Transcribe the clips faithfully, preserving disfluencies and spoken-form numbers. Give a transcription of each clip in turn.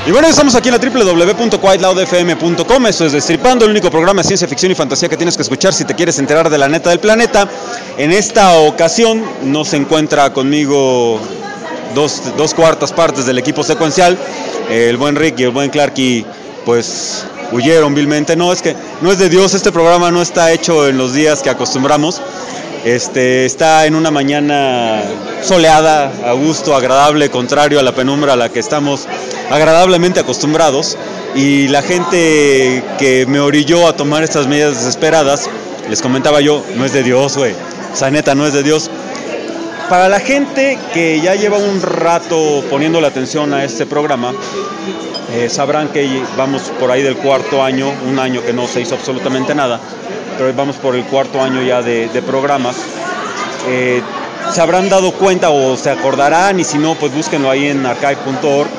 Y bueno, estamos aquí en la doble u doble u doble u punto quiet loud f m punto com. Esto es Destripando, el único programa de ciencia ficción y fantasía que tienes que escuchar si te quieres enterar de la neta del planeta. En esta ocasión no se encuentra conmigo dos, dos cuartas partes del equipo secuencial. El buen Rick y el buen Clark, y pues huyeron vilmente. No, es que no es de Dios, este programa no está hecho en los días que acostumbramos. Este, está en una mañana soleada, a gusto, agradable, contrario a la penumbra a la que estamos agradablemente acostumbrados, y la gente que me orilló a tomar estas medidas desesperadas, les comentaba yo, no es de Dios, güey, o sea, neta, no es de Dios. Para la gente que ya lleva un rato poniendo la atención a este programa, eh, sabrán que vamos por ahí del cuarto año, un año que no se hizo absolutamente nada, pero vamos por el cuarto año ya de, de programas. Eh, se habrán dado cuenta o se acordarán, y si no, pues búsquenlo ahí en archive punto org.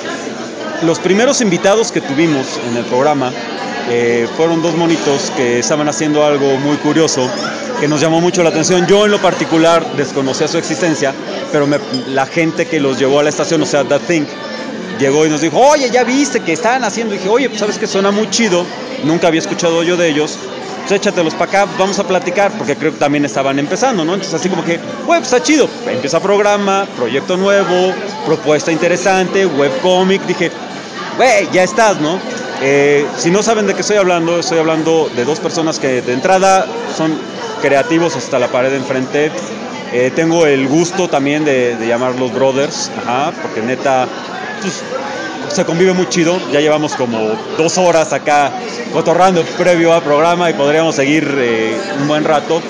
Los primeros invitados que tuvimos en el programa eh, fueron dos monitos que estaban haciendo algo muy curioso, que nos llamó mucho la atención. Yo en lo particular desconocía su existencia, pero me, la gente que los llevó a la estación, o sea, The Thing, llegó y nos dijo, oye, ¿ya viste que estaban haciendo? Y dije, oye, pues sabes que suena muy chido, nunca había escuchado yo de ellos, pues échatelos para acá, vamos a platicar, porque creo que también estaban empezando, ¿no? Entonces así como que, güey, pues está chido, empieza programa, proyecto nuevo, propuesta interesante, webcomic, dije, güey, ya estás, ¿no? Eh, si no saben de qué estoy hablando, estoy hablando de dos personas que de entrada son creativos hasta la pared de enfrente. Eh, tengo el gusto también de, de llamarlos brothers, ajá, porque neta, pues, se convive muy chido. Ya llevamos como dos horas acá cotorrando previo al programa y podríamos seguir eh, un buen rato.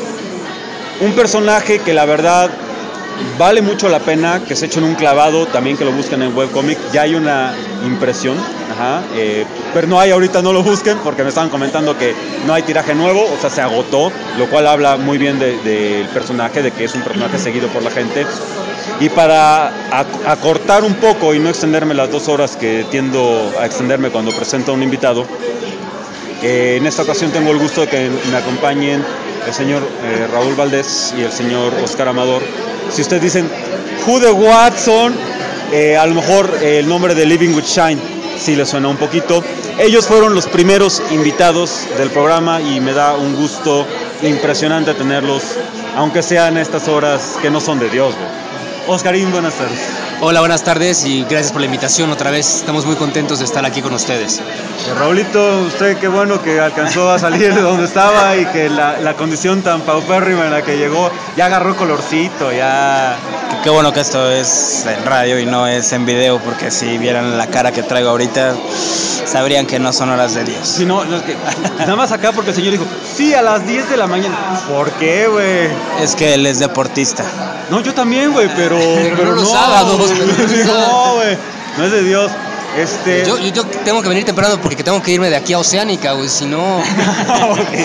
Un personaje que la verdad vale mucho la pena que se echen un clavado, también que lo busquen en webcomic. Ya hay una impresión, ajá, eh, pero no hay ahorita, no lo busquen porque me estaban comentando que no hay tiraje nuevo, o sea, se agotó, lo cual habla muy bien del de, de personaje, de que es un personaje seguido por la gente. Y para acortar un poco y no extenderme las dos horas que tiendo a extenderme cuando presento a un invitado, eh, en esta ocasión tengo el gusto de que me acompañen el señor eh, Raúl Valdés y el señor Oscar Amador. Si ustedes dicen, who the Watson, eh, a lo mejor eh, el nombre de Living with Shine sí les suena un poquito. Ellos fueron los primeros invitados del programa y me da un gusto impresionante tenerlos, aunque sean estas horas que no son de Dios, güey. Oscarín, buenas tardes. Hola, buenas tardes y gracias por la invitación otra vez. Estamos muy contentos de estar aquí con ustedes. Eh, Raulito, usted qué bueno que alcanzó a salir de donde estaba y que la, la condición tan paupérrima en la que llegó ya agarró colorcito, ya... Qué, qué bueno que esto es en radio y no es en video, porque si vieran la cara que traigo ahorita, sabrían que no son horas de Dios. Sí, no, no es que, nada más acá porque el señor dijo, sí, a las diez de la mañana. ¿Por qué, güey? Es que él es deportista. No, yo también, güey, pero... Pero, pero no los sábados. No, güey, no es de Dios. Este... Yo, yo, yo tengo que venir temprano porque tengo que irme de aquí a Oceánica, güey, si no... Okay.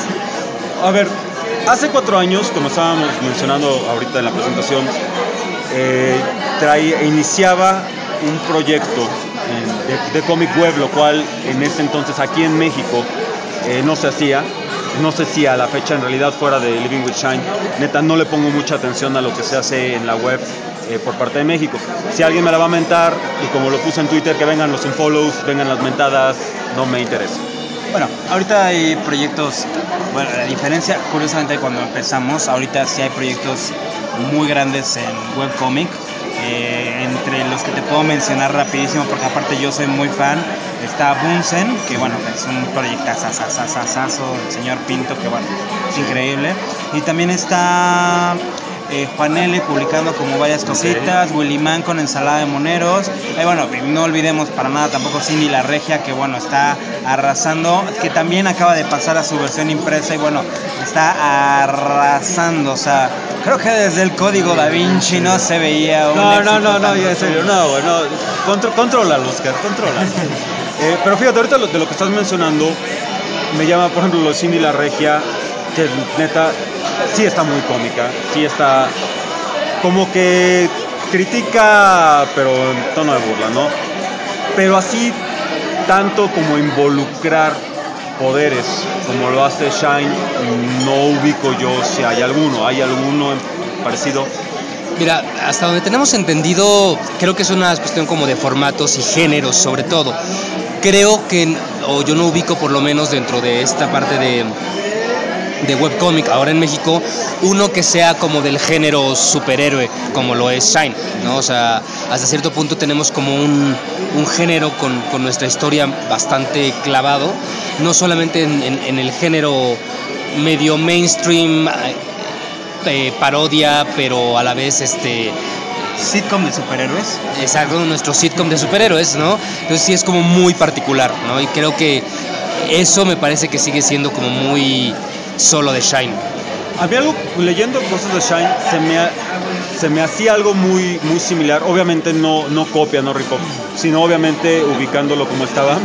A ver, hace cuatro años, como estábamos mencionando ahorita en la presentación, eh, traía, iniciaba un proyecto eh, de, de cómic web, lo cual en ese entonces aquí en México eh, no se hacía. No sé si a la fecha en realidad fuera de Living with Shine, neta no le pongo mucha atención a lo que se hace en la web eh, por parte de México. Si alguien me la va a mentar, y como lo puse en Twitter, que vengan los unfollows, vengan las mentadas, no me interesa. Bueno, ahorita hay proyectos, bueno, la diferencia, curiosamente cuando empezamos, ahorita sí hay proyectos muy grandes en webcomic. Eh, entre los que te puedo mencionar rapidísimo, porque aparte yo soy muy fan, está Bunsen, que bueno, es un proyectazo, el señor Pinto, que bueno, es increíble. Y también está eh, Juan L. publicando como varias cositas, okay. Willy Man con Ensalada de Moneros. Y bueno, no olvidemos para nada tampoco Cindy La Regia, que bueno, está arrasando, que también acaba de pasar a su versión impresa y bueno, está arrasando, o sea, creo que desde el Código Da Vinci no se veía un No, no, no, no, ya en serio, no, güey, no, Contro, contrólalo, Oscar, contrólalo. eh, pero fíjate, ahorita lo, de lo que estás mencionando, me llama, por ejemplo, lo de Cindy La Regia, que neta, sí está muy cómica, sí está, como que critica, pero en tono de burla, ¿no? Pero así, tanto como involucrar poderes, como lo hace Shine, no ubico yo si hay alguno, hay alguno parecido. Mira, hasta donde tenemos entendido, creo que es una cuestión como de formatos y géneros sobre todo. Creo que, o yo no ubico por lo menos dentro de esta parte de, de webcomic ahora en México, uno que sea como del género superhéroe, como lo es Shine, ¿no? O sea, hasta cierto punto tenemos como un, un género con, con nuestra historia bastante clavado, no solamente en, en, en el género medio mainstream, eh, parodia, pero a la vez este... sitcom de superhéroes. Exacto, nuestro sitcom de superhéroes, ¿no? Entonces sí es como muy particular, ¿no? Y creo que eso me parece que sigue siendo como muy solo de Shine. Había algo, leyendo cosas de Shine, se me, ha, se me hacía algo muy, muy similar. Obviamente no, no copia, no rip-off, sino obviamente ubicándolo como estaba.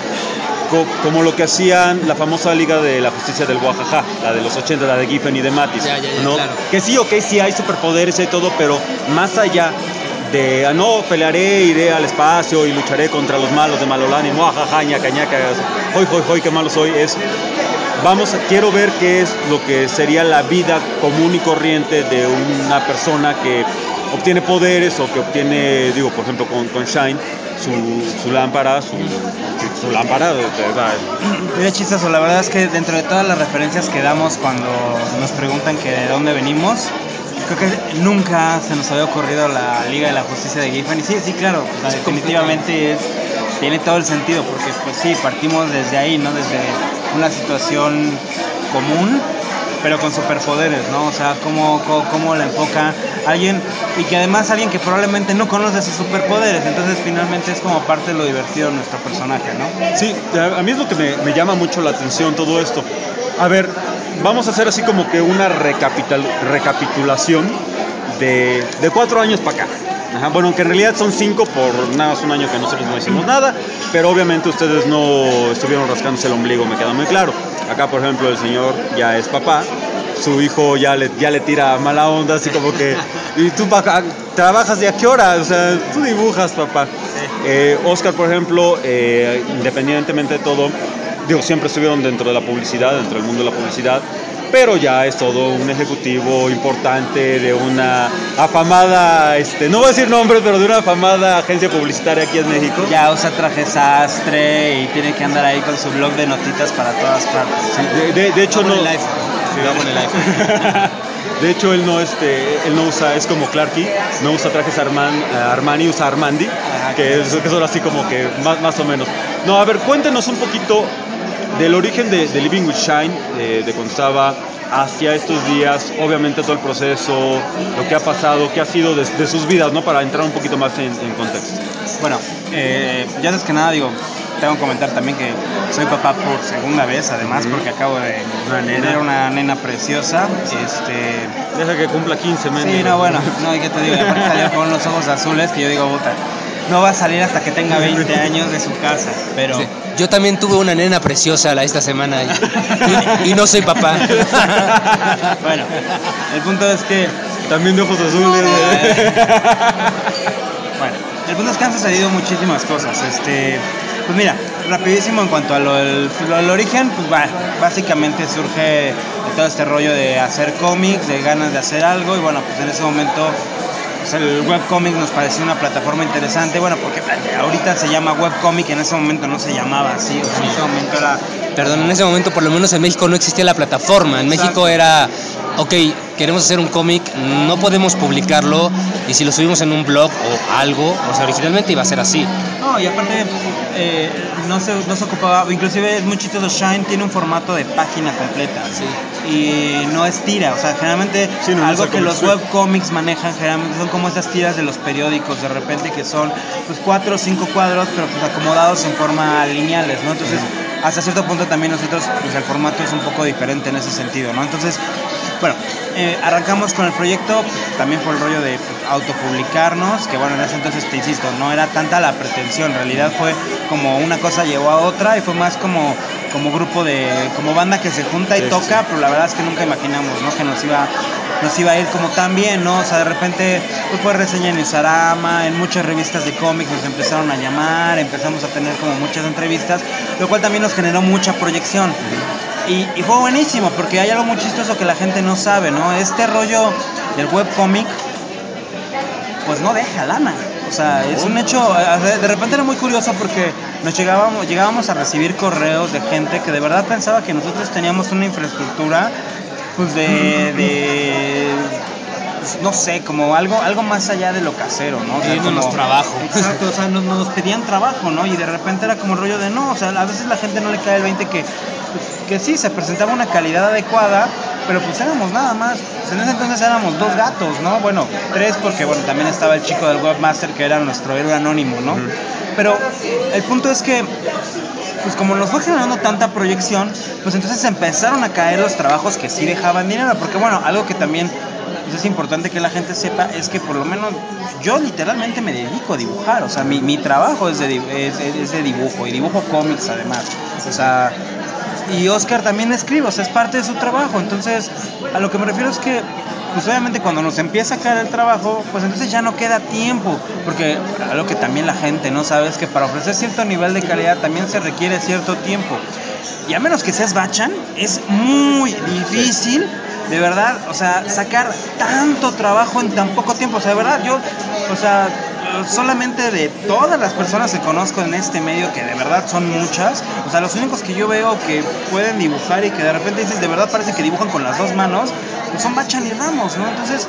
Como lo que hacían la famosa Liga de la Justicia del Guajaja, la de los ochenta, la de Giffen y de Matis, ya, ya, ya, ¿no? Claro. Que sí, ok, sí hay superpoderes y todo, pero más allá de, ah, no, pelearé, iré al espacio y lucharé contra los malos de Malolani, guajaja, ñaca, ñaca, hoy, hoy, hoy, qué malo soy, es, vamos, quiero ver qué es lo que sería la vida común y corriente de una persona que obtiene poderes o que obtiene, digo, por ejemplo, con, con Shine, su, su lámpara, su, su lámpara, de verdad. Mira, chistoso, la verdad es que dentro de todas las referencias que damos cuando nos preguntan que de dónde venimos, creo que nunca se nos había ocurrido la Liga de la Justicia de Giffen. Y sí, sí, claro, o sea, definitivamente es, tiene todo el sentido, porque pues sí, partimos desde ahí, ¿no? Desde una situación común, pero con superpoderes, ¿no? O sea, cómo, cómo, cómo la enfoca alguien, y que además alguien que probablemente no conoce sus superpoderes, entonces finalmente es como parte de lo divertido de nuestro personaje, ¿no? Sí, a mí es lo que me, me llama mucho la atención todo esto. A ver, vamos a hacer así como que una recapitul- recapitulación de, de cuatro años para acá. Ajá, bueno, aunque en realidad son cinco por nada más un año que nosotros no hicimos nada, pero obviamente ustedes no estuvieron rascándose el ombligo, me queda muy claro. Acá, por ejemplo, el señor ya es papá, su hijo ya le, ya le tira mala onda, así como que, ¿y tú papá, trabajas de a qué hora? O sea, tú dibujas, papá. Eh, Oscar, por ejemplo, eh, independientemente de todo, digo, siempre estuvieron dentro de la publicidad, dentro del mundo de la publicidad, pero ya es todo un ejecutivo importante de una afamada, este, no voy a decir nombres, pero de una afamada agencia publicitaria aquí en México. Ya usa traje sastre y tiene que andar ahí con su blog de notitas para todas partes. Sí, de, de, de hecho no. El iPhone. Cuidado con el iPhone. De hecho él no, este, él no usa, es como Clarky, no usa trajes Arman, Armani, usa Armandi, que, es, que son así como que más, más o menos. No, a ver, cuéntenos un poquito del origen de, de Living with Shine, eh, de cuando estaba hacia estos días, obviamente todo el proceso, lo que ha pasado, qué ha sido de, de sus vidas, ¿no? Para entrar un poquito más en, en contexto. Bueno, eh, ya antes que nada digo, tengo que comentar también que soy papá por segunda vez, además, mm. porque acabo de tener una nena preciosa. Este... Deja que cumpla quince, menos. Sí, no, bueno, no, y que te digo, aparte salió con los ojos azules, que yo digo, puta, no va a salir hasta que tenga veinte años de su casa, pero... Sí. Yo también tuve una nena preciosa la, esta semana y, y no soy papá. Bueno, el punto es que... También de ojos azules. Bueno, el punto es que han sucedido muchísimas cosas. Este, pues mira, rapidísimo en cuanto a lo del, lo del origen, pues bah, básicamente surge de todo este rollo de hacer cómics, de ganas de hacer algo, y bueno, pues en ese momento... Pues el webcomic nos pareció una plataforma interesante, bueno, porque ahorita se llama webcomic, en ese momento no se llamaba así, o sea, en ese momento era... Perdón, en ese momento por lo menos en México no existía la plataforma, en Exacto. México era, ok, queremos hacer un cómic, no podemos publicarlo, y si lo subimos en un blog o algo, o sea, originalmente iba a ser así. No, y aparte eh, no, se, no se ocupaba, inclusive es muy chistoso, Shine tiene un formato de página completa, sí. Y no es tira, o sea, generalmente sí, no, algo no que los webcomics manejan generalmente son como estas tiras de los periódicos, de repente que son pues cuatro o cinco cuadros, pero pues acomodados en forma lineales, ¿no? Entonces, uh-huh. hasta cierto punto también nosotros, pues el formato es un poco diferente en ese sentido, ¿no? Entonces, bueno, eh, arrancamos con el proyecto, pues, también por el rollo de pues, autopublicarnos, que bueno, en ese entonces, te insisto, no era tanta la pretensión, en realidad fue como una cosa llevó a otra y fue más como, como grupo de, como banda que se junta y sí, toca, sí. Pero la verdad es que nunca imaginamos, ¿no? Que nos iba, nos iba a ir como tan bien, ¿no? O sea, de repente, pues fue reseña en Usarama, en muchas revistas de cómics nos empezaron a llamar, empezamos a tener como muchas entrevistas, lo cual también nos generó mucha proyección. Y, y fue buenísimo, porque hay algo muy chistoso que la gente no sabe, ¿no? Este rollo del webcomic pues no deja lana. O sea, es un hecho, de repente era muy curioso porque nos llegábamos, llegábamos a recibir correos de gente que de verdad pensaba que nosotros teníamos una infraestructura, pues de, de pues, no sé, como algo, algo más allá de lo casero, ¿no? O sea, como trabajo. Exacto, o sea, nos, nos pedían trabajo, ¿no? Y de repente era como el rollo de no, o sea, a veces la gente no le cae el veinte que, que sí, se presentaba una calidad adecuada, pero pues éramos nada más, pues en ese entonces éramos dos gatos, ¿no? Bueno, tres porque, bueno, también estaba el chico del webmaster que era nuestro héroe anónimo, ¿no? Uh-huh. Pero el punto es que, pues como nos fue generando tanta proyección, pues entonces empezaron a caer los trabajos que sí dejaban dinero, porque bueno, algo que también pues es importante que la gente sepa es que por lo menos yo literalmente me dedico a dibujar, o sea, mi, mi trabajo es de, es, es de dibujo, y dibujo cómics además, o sea... Y Oscar también escribe, o sea, es parte de su trabajo. Entonces, a lo que me refiero es que, pues obviamente cuando nos empieza a caer el trabajo, pues entonces ya no queda tiempo. Porque algo que también la gente no sabe es que para ofrecer cierto nivel de calidad también se requiere cierto tiempo. Y a menos que seas Bachan, es muy difícil, de verdad, o sea, sacar tanto trabajo en tan poco tiempo. O sea, de verdad, yo, o sea... solamente de todas las personas que conozco en este medio, que de verdad son muchas, o sea, los únicos que yo veo que pueden dibujar y que de repente dices, de verdad parece que dibujan con las dos manos, pues son Bachan y Ramos, ¿no? Entonces...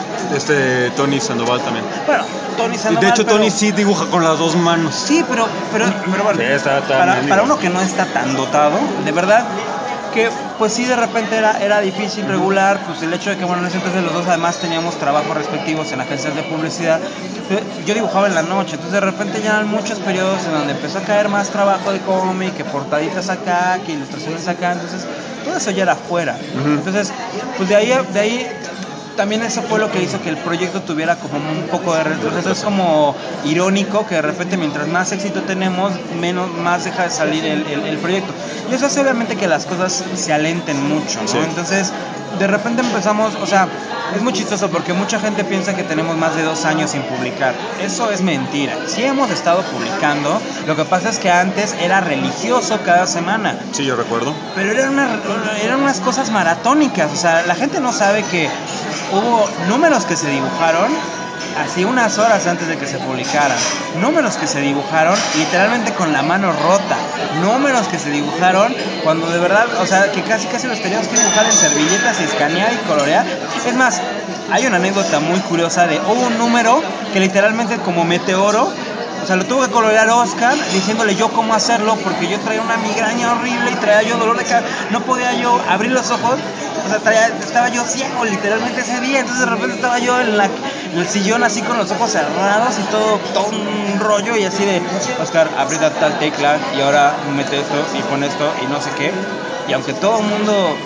Este, Tony Sandoval también. Bueno, Tony Sandoval... De hecho, pero... Tony sí dibuja con las dos manos. Sí, pero, pero, pero bueno, sí, está para, para uno que no está tan dotado, de verdad... que pues sí de repente era, era difícil regular, pues el hecho de que bueno en ese entonces los dos además teníamos trabajos respectivos en agencias de publicidad, yo dibujaba en la noche, entonces de repente ya eran muchos periodos en donde empezó a caer más trabajo de cómic, que portaditas acá, que ilustraciones acá, entonces todo eso ya era fuera, uh-huh. Entonces pues de ahí, de ahí también eso fue lo que hizo que el proyecto tuviera como un poco de retroceso. Es como irónico que de repente mientras más éxito tenemos, menos más deja de salir el, el, el proyecto. Y eso hace obviamente que las cosas se alenten mucho, ¿no? Sí. Entonces, de repente empezamos, o sea, es muy chistoso porque mucha gente piensa que tenemos más de dos años sin publicar. Eso es mentira. Sí hemos estado publicando, lo que pasa es que antes era religioso cada semana. Sí, yo recuerdo. Pero eran, una, eran unas cosas maratónicas, o sea, la gente no sabe que hubo números que se dibujaron así unas horas antes de que se publicaran, números que se dibujaron literalmente con la mano rota, números que se dibujaron cuando de verdad, o sea, que casi casi los teníamos que dibujar en servilletas y escanear y colorear. Es más, hay una anécdota muy curiosa de, hubo un número que literalmente como meteoro, o sea, lo tuvo que colorear Oscar diciéndole yo cómo hacerlo porque yo traía una migraña horrible y traía yo dolor de cabeza, no podía yo abrir los ojos, o sea, traía, estaba yo ciego literalmente ese día, entonces de repente estaba yo en, la, en el sillón así con los ojos cerrados y todo, todo un rollo y así de, Oscar, aprieta tal tecla y ahora mete esto y pone esto y no sé qué, y aunque todo el mundo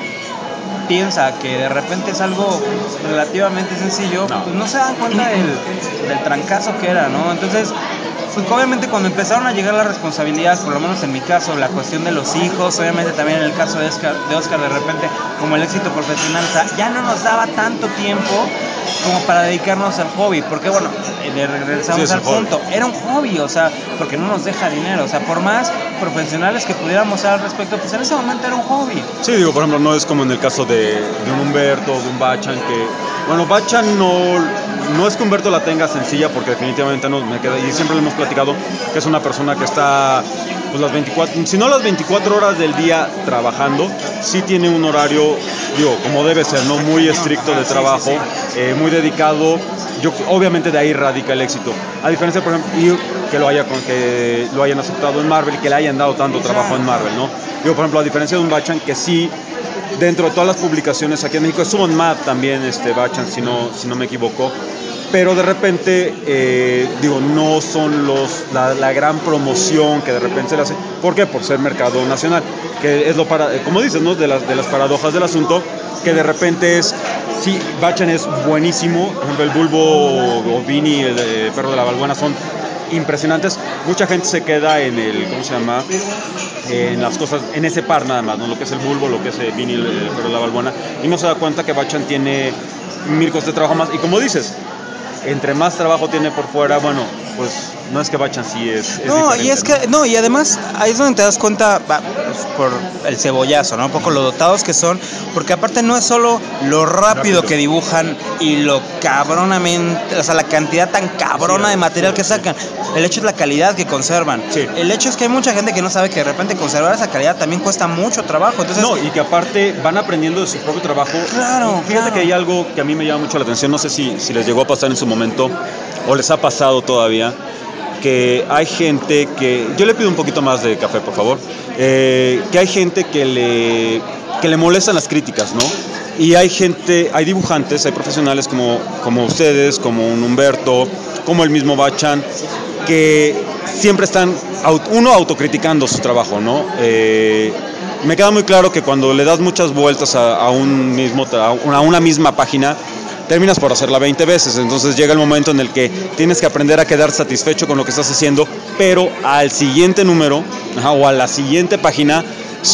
piensa que de repente es algo relativamente sencillo, no, pues no se dan cuenta del, del trancazo que era, ¿no? Entonces, pues obviamente cuando empezaron a llegar las responsabilidades, por lo menos en mi caso, la cuestión de los hijos, obviamente también en el caso de Oscar, de Oscar de repente, como el éxito profesional, o sea, ya no nos daba tanto tiempo como para dedicarnos al hobby, porque bueno, le regresamos sí, al punto, hobby. Era un hobby, o sea, porque no nos deja dinero, o sea, por más profesionales que pudiéramos ser al respecto, pues en ese momento era un hobby. Sí, digo, por ejemplo, no es como en el caso de, de un Humberto, de un Bachan, que, bueno, Bachan no, no es que Humberto la tenga sencilla, porque definitivamente no me queda, y siempre le hemos platicado que es una persona que está, pues las veinticuatro, si no las veinticuatro horas del día trabajando, sí tiene un horario, digo, como debe ser, ¿no? Muy estricto de trabajo, sí, sí, sí. Eh, muy dedicado, yo, obviamente de ahí radica el éxito, a diferencia, por ejemplo, y que lo, haya, que lo hayan aceptado en Marvel y que le hayan dado tanto trabajo en Marvel, ¿no? Digo, por ejemplo, a diferencia de un Bachan que sí, dentro de todas las publicaciones aquí en México, estuvo en Mad también, este Bachan, si no, si no me equivoco, pero de repente, eh, digo, no son los la, la gran promoción que de repente se le hace. ¿Por qué? Por ser mercado nacional, que es lo para, como dices, ¿no? De las, de las paradojas del asunto, que de repente es, sí, Bachan es buenísimo, por ejemplo, el Bulbo o Vini, el, el perro de la Balbuena son impresionantes. Mucha gente se queda en el, ¿cómo se llama? En las cosas, en ese par nada más, ¿no? Lo que es el Bulbo, lo que es el Vini, el, el perro de la Balbuena, y no se da cuenta que Bachan tiene mil cosas de trabajo más, y como dices, entre más trabajo tiene por fuera, bueno, pues No es que Bachan sí es, es No, y es ¿no? que, no, y además ahí es donde te das cuenta, va, pues, por el cebollazo, ¿no? Un poco lo dotados que son, porque aparte no es solo lo rápido, rápido. que dibujan y lo cabronamente, o sea, la cantidad tan cabrona sí, de material sí, que sacan, sí. El hecho es la calidad que conservan. Sí. El hecho es que hay mucha gente que no sabe que de repente conservar esa calidad también cuesta mucho trabajo. Entonces, no, y que aparte van aprendiendo de su propio trabajo. Claro, Fíjate claro. que hay algo que a mí me llama mucho la atención, no sé si, si les llegó a pasar en su momento o les ha pasado todavía, que hay gente que... Yo le pido un poquito más de café, por favor. Eh, que hay gente que le, que le molestan las críticas, ¿no? Y hay gente, hay dibujantes, hay profesionales como, como ustedes, como un Humberto, como el mismo Bachan, que siempre están, uno, autocriticando su trabajo, ¿no? Eh, me queda muy claro que cuando le das muchas vueltas a, a, un mismo, a una misma página, terminas por hacerla veinte veces, entonces llega el momento en el que tienes que aprender a quedar satisfecho con lo que estás haciendo, pero al siguiente número, ajá, o a la siguiente página,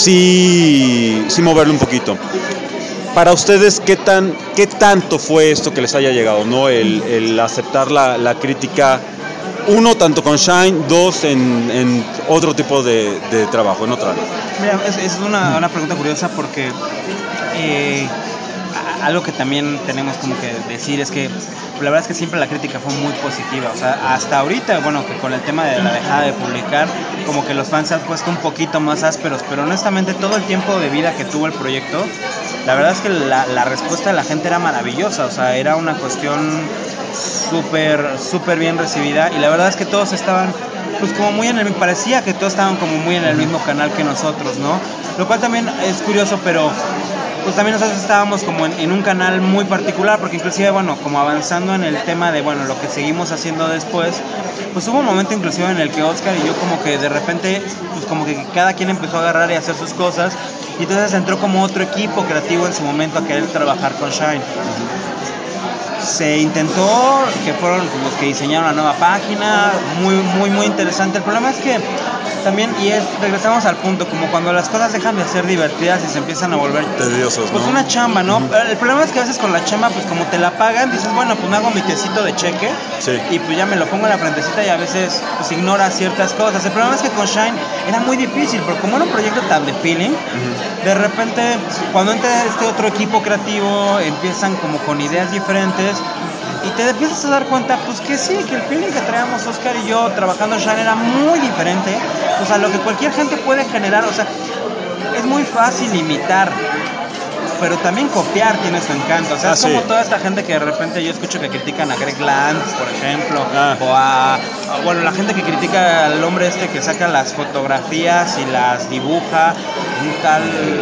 sí, sí moverle un poquito. Para ustedes, ¿qué tan, qué tanto fue esto que les haya llegado, ¿no? El, el aceptar la, la crítica, uno, tanto con Shine, dos, en, en otro tipo de, de trabajo, en otra área. Mira, es, es una, una pregunta curiosa porque... Eh, algo que también tenemos como que decir es que la verdad es que siempre la crítica fue muy positiva, o sea, hasta ahorita, bueno, que con el tema de la dejada de publicar, como que los fans se han puesto un poquito más ásperos, pero honestamente todo el tiempo de vida que tuvo el proyecto, la verdad es que la, la respuesta de la gente era maravillosa, o sea, era una cuestión súper, súper bien recibida y la verdad es que todos estaban pues como muy en el, parecía que todos estaban como muy en el mismo canal que nosotros, ¿no? Lo cual también es curioso, pero pues también nosotros estábamos como en, en un canal muy particular, porque inclusive, bueno, como avanzando en el tema de, bueno, lo que seguimos haciendo después, pues hubo un momento inclusive en el que Oscar y yo como que de repente, pues como que cada quien empezó a agarrar y hacer sus cosas, y entonces entró como otro equipo creativo en su momento a querer trabajar con Shine. Se intentó, que fueron los que diseñaron la nueva página, muy, muy, muy interesante. El problema es que también, y es, regresamos al punto, como cuando las cosas dejan de ser divertidas y se empiezan a volver tediosos, pues ¿no? Una chamba, ¿no? Uh-huh. El problema es que a veces con la chamba, pues como te la pagan, dices, bueno, pues me hago mi tecito de cheque, sí. Y pues ya me lo pongo en la frentecita y a veces pues ignora ciertas cosas. El problema es que con Shine era muy difícil, porque como era un proyecto tan de feeling, uh-huh. De repente cuando entra este otro equipo creativo, empiezan como con ideas diferentes, y te empiezas a dar cuenta, pues que sí, que el feeling que traíamos Oscar y yo trabajando en Shine era muy diferente, o sea, lo que cualquier gente puede generar, o sea, es muy fácil imitar, pero también copiar tiene su encanto, o sea, ah, es como sí. Toda esta gente que de repente yo escucho que critican a Greg Land, por ejemplo, ah. o a, a, bueno, la gente que critica al hombre este que saca las fotografías y las dibuja, un tal...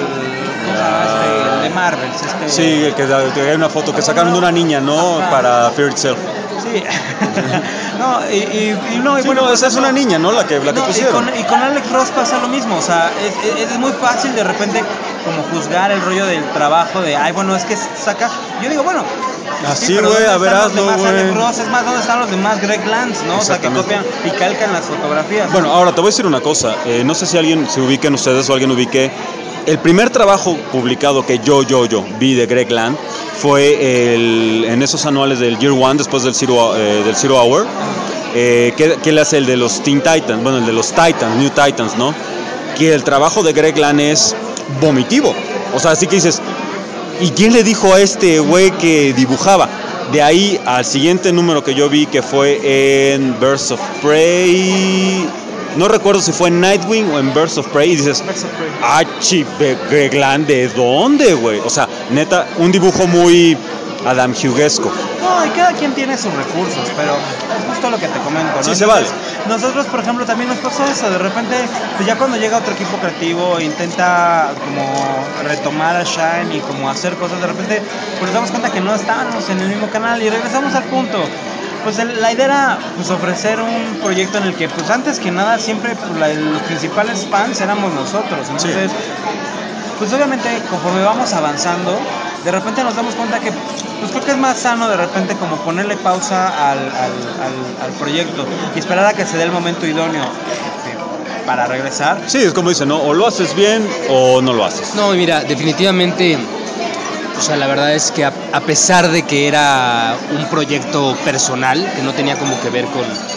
Este, de Marvel, este... Sí, el que, que hay una foto que sacaron de una niña, ¿no? Ajá. Para Fear Itself. Sí. no, y, y, y no, y sí, bueno, no, pues, esa es una niña, ¿no? La que, la que no, pusieron. Y con, y con Alex Ross pasa lo mismo, o sea, es, es, es muy fácil de repente como juzgar el rollo del trabajo de, ay, bueno, es que saca, yo digo, bueno, así, güey, sí, a ver, hazlo, güey. Alex Ross, es más, ¿dónde están los demás Greg Lands, no? O sea, que copian y calcan las fotografías. Bueno, ahora te voy a decir una cosa, eh, no sé si alguien se ubique en ustedes o alguien ubique. El primer trabajo publicado que yo, yo, yo vi de Greg Land fue el, en esos anuales del Year One, después del Zero, eh, del Zero Hour, eh, que, que él hace el de los Teen Titans, bueno, el de los Titans, New Titans, ¿no? Que el trabajo de Greg Land es vomitivo. O sea, así que dices, ¿y quién le dijo a este güey que dibujaba? De ahí al siguiente número que yo vi, que fue en Birds of Prey... No recuerdo si fue en Nightwing o en Birds of Prey, y dices, ah, chipe, Greg Land, ¿de dónde, güey? O sea, neta, un dibujo muy Adam Huguesco. No, y cada quien tiene sus recursos, pero es justo lo que te comento, ¿no? Sí, se vale. Nosotros, por ejemplo, también nos pasó eso, de repente, pues ya cuando llega otro equipo creativo, intenta como retomar a Shine y como hacer cosas, de repente, pues nos damos cuenta que no estábamos en el mismo canal y regresamos al punto. Pues el, la idea era pues, ofrecer un proyecto en el que, pues antes que nada, siempre pues, la, los principales fans éramos nosotros. Entonces, sí. Pues obviamente, conforme vamos avanzando, de repente nos damos cuenta que, pues creo que es más sano de repente como ponerle pausa al, al, al, al proyecto y esperar a que se dé el momento idóneo este, para regresar. Sí, es como dicen, ¿no? O lo haces bien o no lo haces. No, mira, definitivamente... O sea, la verdad es que a, a pesar de que era un proyecto personal, que no tenía como que ver con,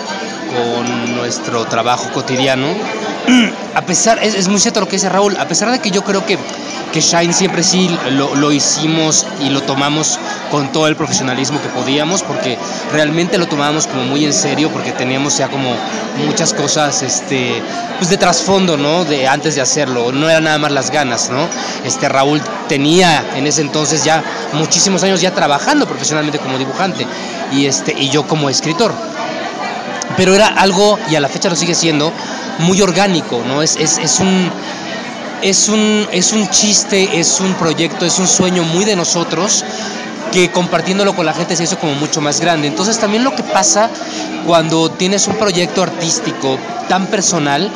con nuestro trabajo cotidiano. A pesar, es, es muy cierto lo que dice Raúl, a pesar de que yo creo que, que Shine siempre sí lo, lo hicimos y lo tomamos con todo el profesionalismo que podíamos, porque realmente lo tomábamos como muy en serio, porque teníamos ya como muchas cosas este, pues de trasfondo, ¿no? De antes de hacerlo, no era nada más las ganas, ¿no? Este, Raúl tenía en ese entonces ya muchísimos años ya trabajando profesionalmente como dibujante y, este, y yo como escritor. Pero era algo, y a la fecha lo sigue siendo, muy orgánico, ¿no? Es, es, es un... Es un, es un chiste, es un proyecto, es un sueño muy de nosotros que compartiéndolo con la gente se hizo como mucho más grande. Entonces también lo que pasa cuando tienes un proyecto artístico tan personal,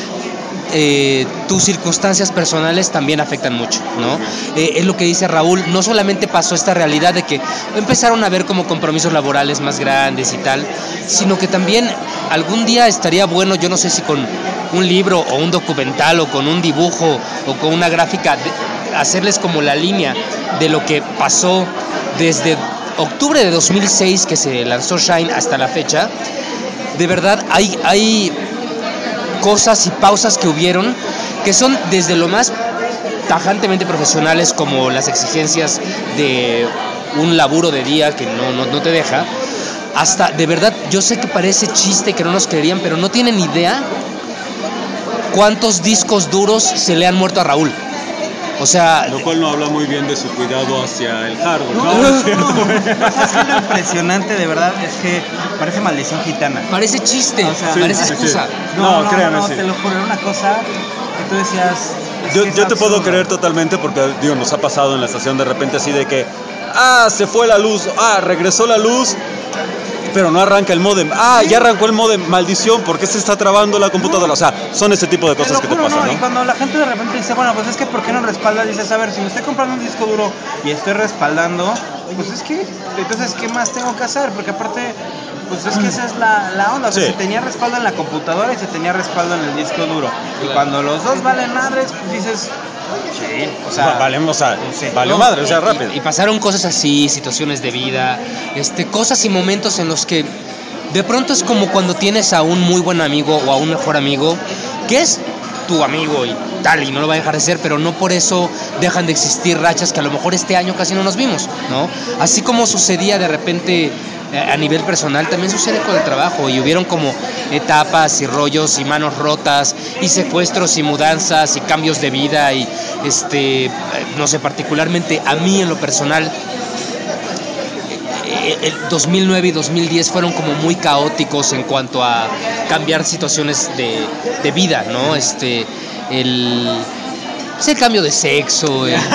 eh, tus circunstancias personales también afectan mucho, ¿no? Eh, es lo que dice Raúl, no solamente pasó esta realidad de que empezaron a ver como compromisos laborales más grandes y tal, sino que también algún día estaría bueno, yo no sé si con un libro o un documental o con un dibujo o con una gráfica, de, hacerles como la línea de lo que pasó desde octubre de dos mil seis que se lanzó Shine hasta la fecha. De verdad hay, hay cosas y pausas que hubieron que son desde lo más tajantemente profesionales, como las exigencias de un laburo de día que no, no, no te deja, hasta de verdad, yo sé que parece chiste que no nos creerían, pero no tienen idea cuántos discos duros se le han muerto a Raúl. O sea, lo cual no habla muy bien de su cuidado hacia el hardware, ¿no? No, no, no, no. Es que lo impresionante de verdad es que parece maldición gitana. Parece chiste, o sea, sí, parece excusa. Sí, sí. No, no, créanme, no, sí. Te lo juro, era una cosa que tú decías. Yo, yo te puedo creer totalmente porque, digo, nos ha pasado en la estación de repente así de que, ah, se fue la luz, ah, regresó la luz, pero no arranca el módem. Ah, ya arrancó el módem, maldición, ¿por qué se está trabando la computadora? O sea, son ese tipo de cosas te que te juro, pasan, ¿no? ¿no? Y cuando la gente de repente dice, bueno, pues es que ¿por qué no respaldas? Dices, a ver, si me estoy comprando un disco duro y estoy respaldando, pues es que, entonces, ¿qué más tengo que hacer? Porque aparte, pues es que esa es la, la onda. O sea, Sí. se tenía respaldo en la computadora y se tenía respaldo en el disco duro. Y cuando los dos valen madres, pues dices, sí, o sea, vale, o sea, sí. vale No, madre, o sea, rápido. Y, y pasaron cosas así, situaciones de vida, este, cosas y momentos en los que de pronto es como cuando tienes a un muy buen amigo o a un mejor amigo que es tu amigo y tal, y no lo va a dejar de ser, pero no por eso dejan de existir rachas que a lo mejor este año casi no nos vimos, ¿no? Así como sucedía de repente eh, a nivel personal, también sucede con el trabajo, y hubieron como etapas y rollos y manos rotas y secuestros y mudanzas y cambios de vida y este, no sé, particularmente a mí en lo personal, el dos mil nueve y dos mil diez fueron como muy caóticos en cuanto a cambiar situaciones de, de vida, ¿no? Este, el, pues el cambio de sexo, el,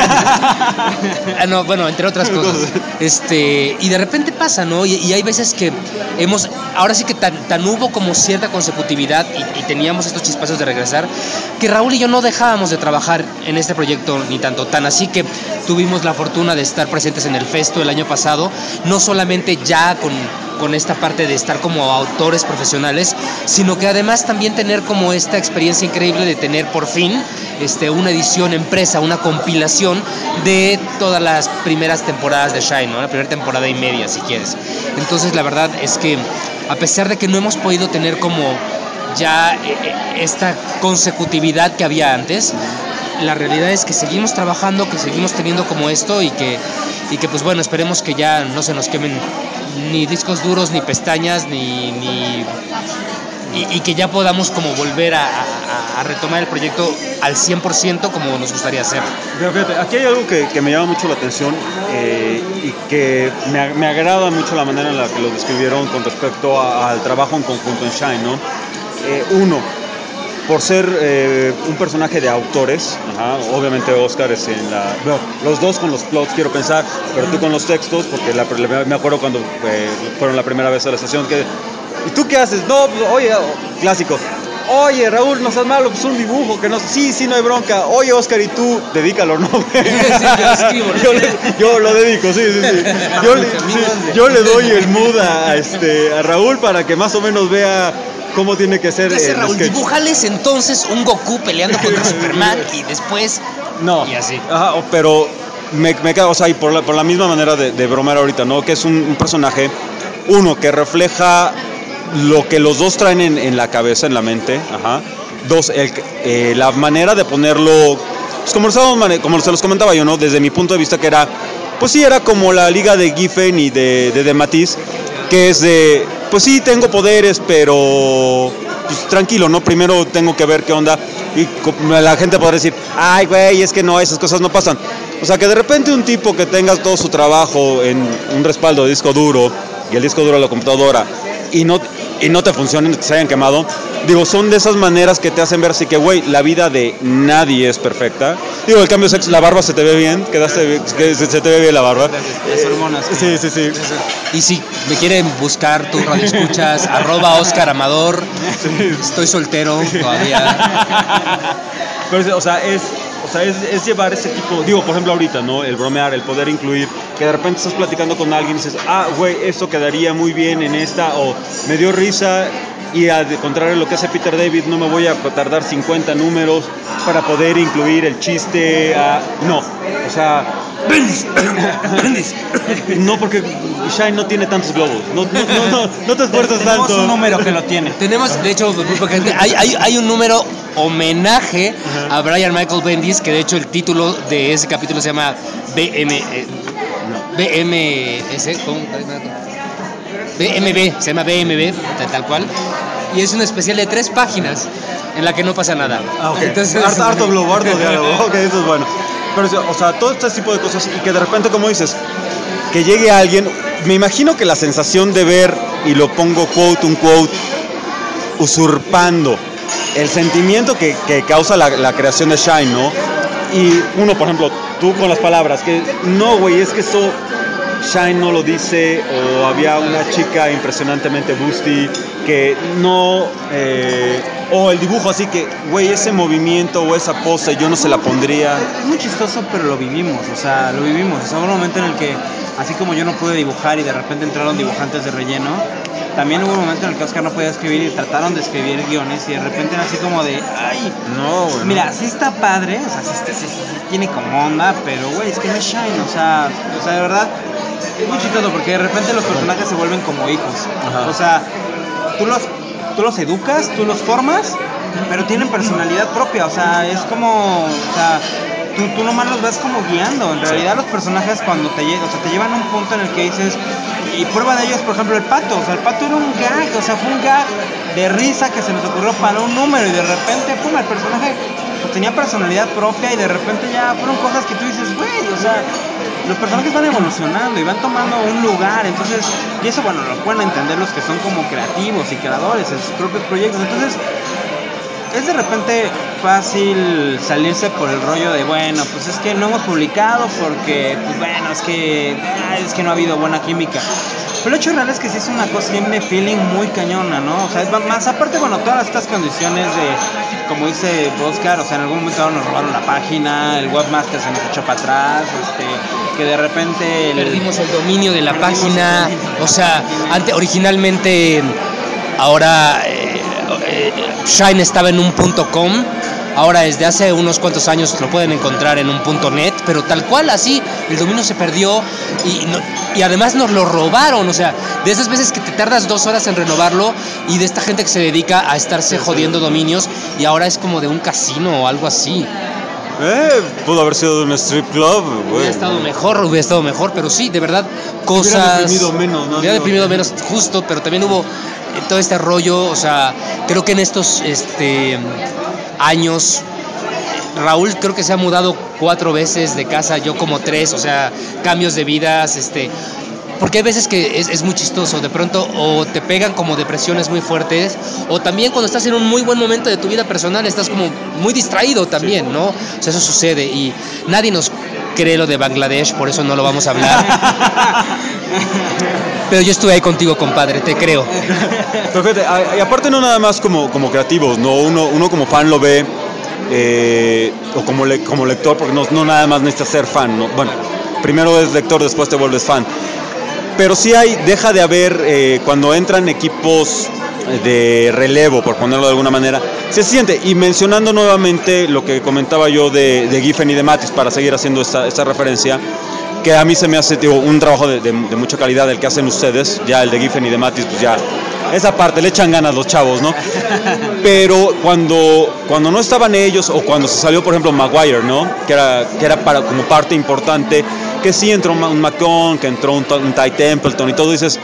ah, no, bueno, entre otras cosas. Este, y de repente pasa, ¿no? Y, y hay veces que hemos, ahora sí que tan, tan hubo como cierta consecutividad y, y teníamos estos chispazos de regresar, que Raúl y yo no dejábamos de trabajar en este proyecto ni tanto, tan así que tuvimos la fortuna de estar presentes en el Festo el año pasado, no solamente ya con, con esta parte de estar como autores profesionales, sino que además también tener como esta experiencia increíble de tener por fin este, una edición empresa, una compilación de todas las primeras temporadas de Shine, ¿no? La primera temporada y media, si quieres. Entonces la verdad es que a pesar de que no hemos podido tener como ya esta consecutividad que había antes, la realidad es que seguimos trabajando, que seguimos teniendo como esto y que, y que pues bueno, esperemos que ya no se nos quemen ni discos duros, ni pestañas, ni... ni y, y que ya podamos como volver a, a, a retomar el proyecto al cien por ciento como nos gustaría hacer. Pero fíjate, aquí hay algo que, que me llama mucho la atención eh, y que me, me agrada mucho la manera en la que lo describieron con respecto a, al trabajo en conjunto en Shine, ¿no? Eh, uno, por ser eh, un personaje de autores, ajá, obviamente Oscar es en la... Bueno, los dos con los plots quiero pensar, pero tú con los textos, porque la, me acuerdo cuando eh, fueron la primera vez a la estación que... ¿Y tú qué haces? No, oye, clásico. Oye, Raúl, no seas malo, pues un dibujo, que no... Sí, sí, no hay bronca. Oye, Oscar, y tú, dedícalo, ¿no? Sí, yo escribo, ¿no? yo, le, yo lo dedico, sí, sí, sí. Yo, le, sí, yo le doy el mood a, este, a Raúl para que más o menos vea cómo tiene que ser ese el Raúl, sketch. dibújales entonces un Goku peleando contra Superman y después... No, y así. Ajá, pero me, me quedo, o sea, y por la, por la misma manera de, de bromear ahorita, ¿no? Que es un, un personaje, uno, que refleja lo que los dos traen en, en la cabeza, en la mente, ajá. Dos, el, eh, la manera de ponerlo, pues como, lo como se los comentaba yo, ¿no? Desde mi punto de vista que era, pues sí, era como la liga de Giffen y de, de, de Matisse, que es de, pues sí, tengo poderes, pero pues tranquilo, ¿no? Primero tengo que ver qué onda, y la gente podrá decir, ay, güey, es que no, esas cosas no pasan. O sea, que de repente un tipo que tenga todo su trabajo en un respaldo de disco duro, y el disco duro de la computadora, y no, y no te funcionen, que se hayan quemado, digo, son de esas maneras que te hacen ver así que, güey, la vida de nadie es perfecta. Digo, el cambio de sexo, la barba se te ve bien, quedaste, que se, se te ve bien la barba. Las hormonas. Sí, sí, sí. Y si me quieren buscar, tu radio escuchas, arroba Oscar Amador, estoy soltero todavía. Pero, o sea, es... O sea, es, es llevar ese tipo, digo, por ejemplo ahorita, ¿no? El bromear, el poder incluir, que de repente estás platicando con alguien y dices, ah, güey, esto quedaría muy bien en esta, o me dio risa, y al contrario de lo que hace Peter David, no me voy a tardar cincuenta números para poder incluir el chiste, a... no, o sea... No, porque Shine no tiene tantos globos. No, no, no, no, no te esfuerzas tanto. Tenemos un número que lo tiene. Tenemos, de hecho, hay, hay, hay un número homenaje uh-huh. a Brian Michael Bendis, que de hecho el título de ese capítulo se llama B M eh, no. B M S, ¿cómo? B M B, se llama B M B, tal, tal cual. Y es un especial de tres páginas en la que no pasa nada. Ah, okay. Entonces, harto, harto globo, harto diálogo. Ok, eso es bueno. Pero, o sea, todo este tipo de cosas, y que de repente, como dices, que llegue alguien, me imagino que la sensación de ver, y lo pongo quote un quote, usurpando el sentimiento que, que causa la, la creación de Shine, ¿no? Y uno, por ejemplo, tú con las palabras, que no, güey, es que eso Shine no lo dice, o había una chica impresionantemente busty que no, eh, o el dibujo así que, güey, ese movimiento o esa pose yo no se la pondría. Es muy chistoso, pero lo vivimos, o sea, lo vivimos. O sea, hubo un momento en el que, así como yo no pude dibujar y de repente entraron dibujantes de relleno, también hubo un momento en el que Oscar no podía escribir y trataron de escribir guiones y de repente era así como de, ay, no, güey. Mira, sí está padre, o sea, sí, sí, sí, sí tiene como onda, pero güey, es que no es Shine, o sea, o sea, de verdad, es muy chistoso porque de repente los personajes se vuelven como hijos. Ajá. O sea, tú los, tú los educas, tú los formas, pero tienen personalidad propia, o sea, es como, o sea, tú, tú nomás los vas como guiando. En realidad los personajes cuando te llegan, o sea, te llevan a un punto en el que dices, y prueba de ello es por ejemplo el pato, o sea, el pato era un gag, o sea, fue un gag de risa que se nos ocurrió para un número y de repente, pum, el personaje pues tenía personalidad propia y de repente ya fueron cosas que tú dices, güey, o sea, los personajes van evolucionando y van tomando un lugar, entonces, y eso, bueno, lo pueden entender los que son como creativos y creadores en sus propios proyectos, entonces, es de repente fácil salirse por el rollo de, bueno, pues es que no hemos publicado porque, pues bueno, es que, es que no ha habido buena química. Pero el hecho real es que sí es una cosa de feeling muy cañona, ¿no? O sea, es más, aparte, bueno, todas estas condiciones de, como dice Oscar, o sea, en algún momento nos robaron la página, el webmaster se nos echó para atrás, este, que de repente... El, perdimos el dominio de la página, o sea, antes, originalmente, ahora, eh, eh, Shine estaba en un punto com, ahora desde hace unos cuantos años lo pueden encontrar en un punto net, pero tal cual así, el dominio se perdió y, no, y además nos lo robaron, o sea, de esas veces que te tardas dos horas en renovarlo y de esta gente que se dedica a estarse jodiendo dominios y ahora es como de un casino o algo así. Eh, pudo haber sido de un strip club, güey. Hubiera estado mejor, hubiera estado mejor, pero sí, de verdad, cosas... Hubiera deprimido menos, ¿no? Hubiera deprimido menos, justo, pero también hubo todo este rollo, o sea, creo que en estos, este... años, Raúl creo que se ha mudado cuatro veces de casa, yo como tres, o sea, cambios de vidas, este, porque hay veces que es, es muy chistoso, de pronto o te pegan como depresiones muy fuertes, o también cuando estás en un muy buen momento de tu vida personal estás como muy distraído también, sí. ¿no? O sea, eso sucede y nadie nos cree lo de Bangladesh, por eso no lo vamos a hablar. Pero yo estuve ahí contigo, compadre, te creo. Pero fíjate, y aparte no nada más como, como creativos, no, uno, uno como fan lo ve, eh, o como, le, como lector, porque no, no nada más necesitas ser fan, ¿no? Bueno, primero es lector, después te vuelves fan. Pero sí hay, deja de haber, eh, cuando entran equipos de relevo, por ponerlo de alguna manera, se siente. Y mencionando nuevamente lo que comentaba yo de, de Giffen y de Matisse, para seguir haciendo esta, esta referencia, que a mí se me hace, digo, un trabajo de, de, de mucha calidad el que hacen ustedes, ya el de Giffen y de Matisse, pues ya esa parte, le echan ganas los chavos, ¿no? Pero cuando, cuando no estaban ellos, o cuando se salió, por ejemplo, Maguire, ¿no? Que era, que era para, como parte importante, que sí entró un McCon, que entró un, un Ty Templeton y todo, dices,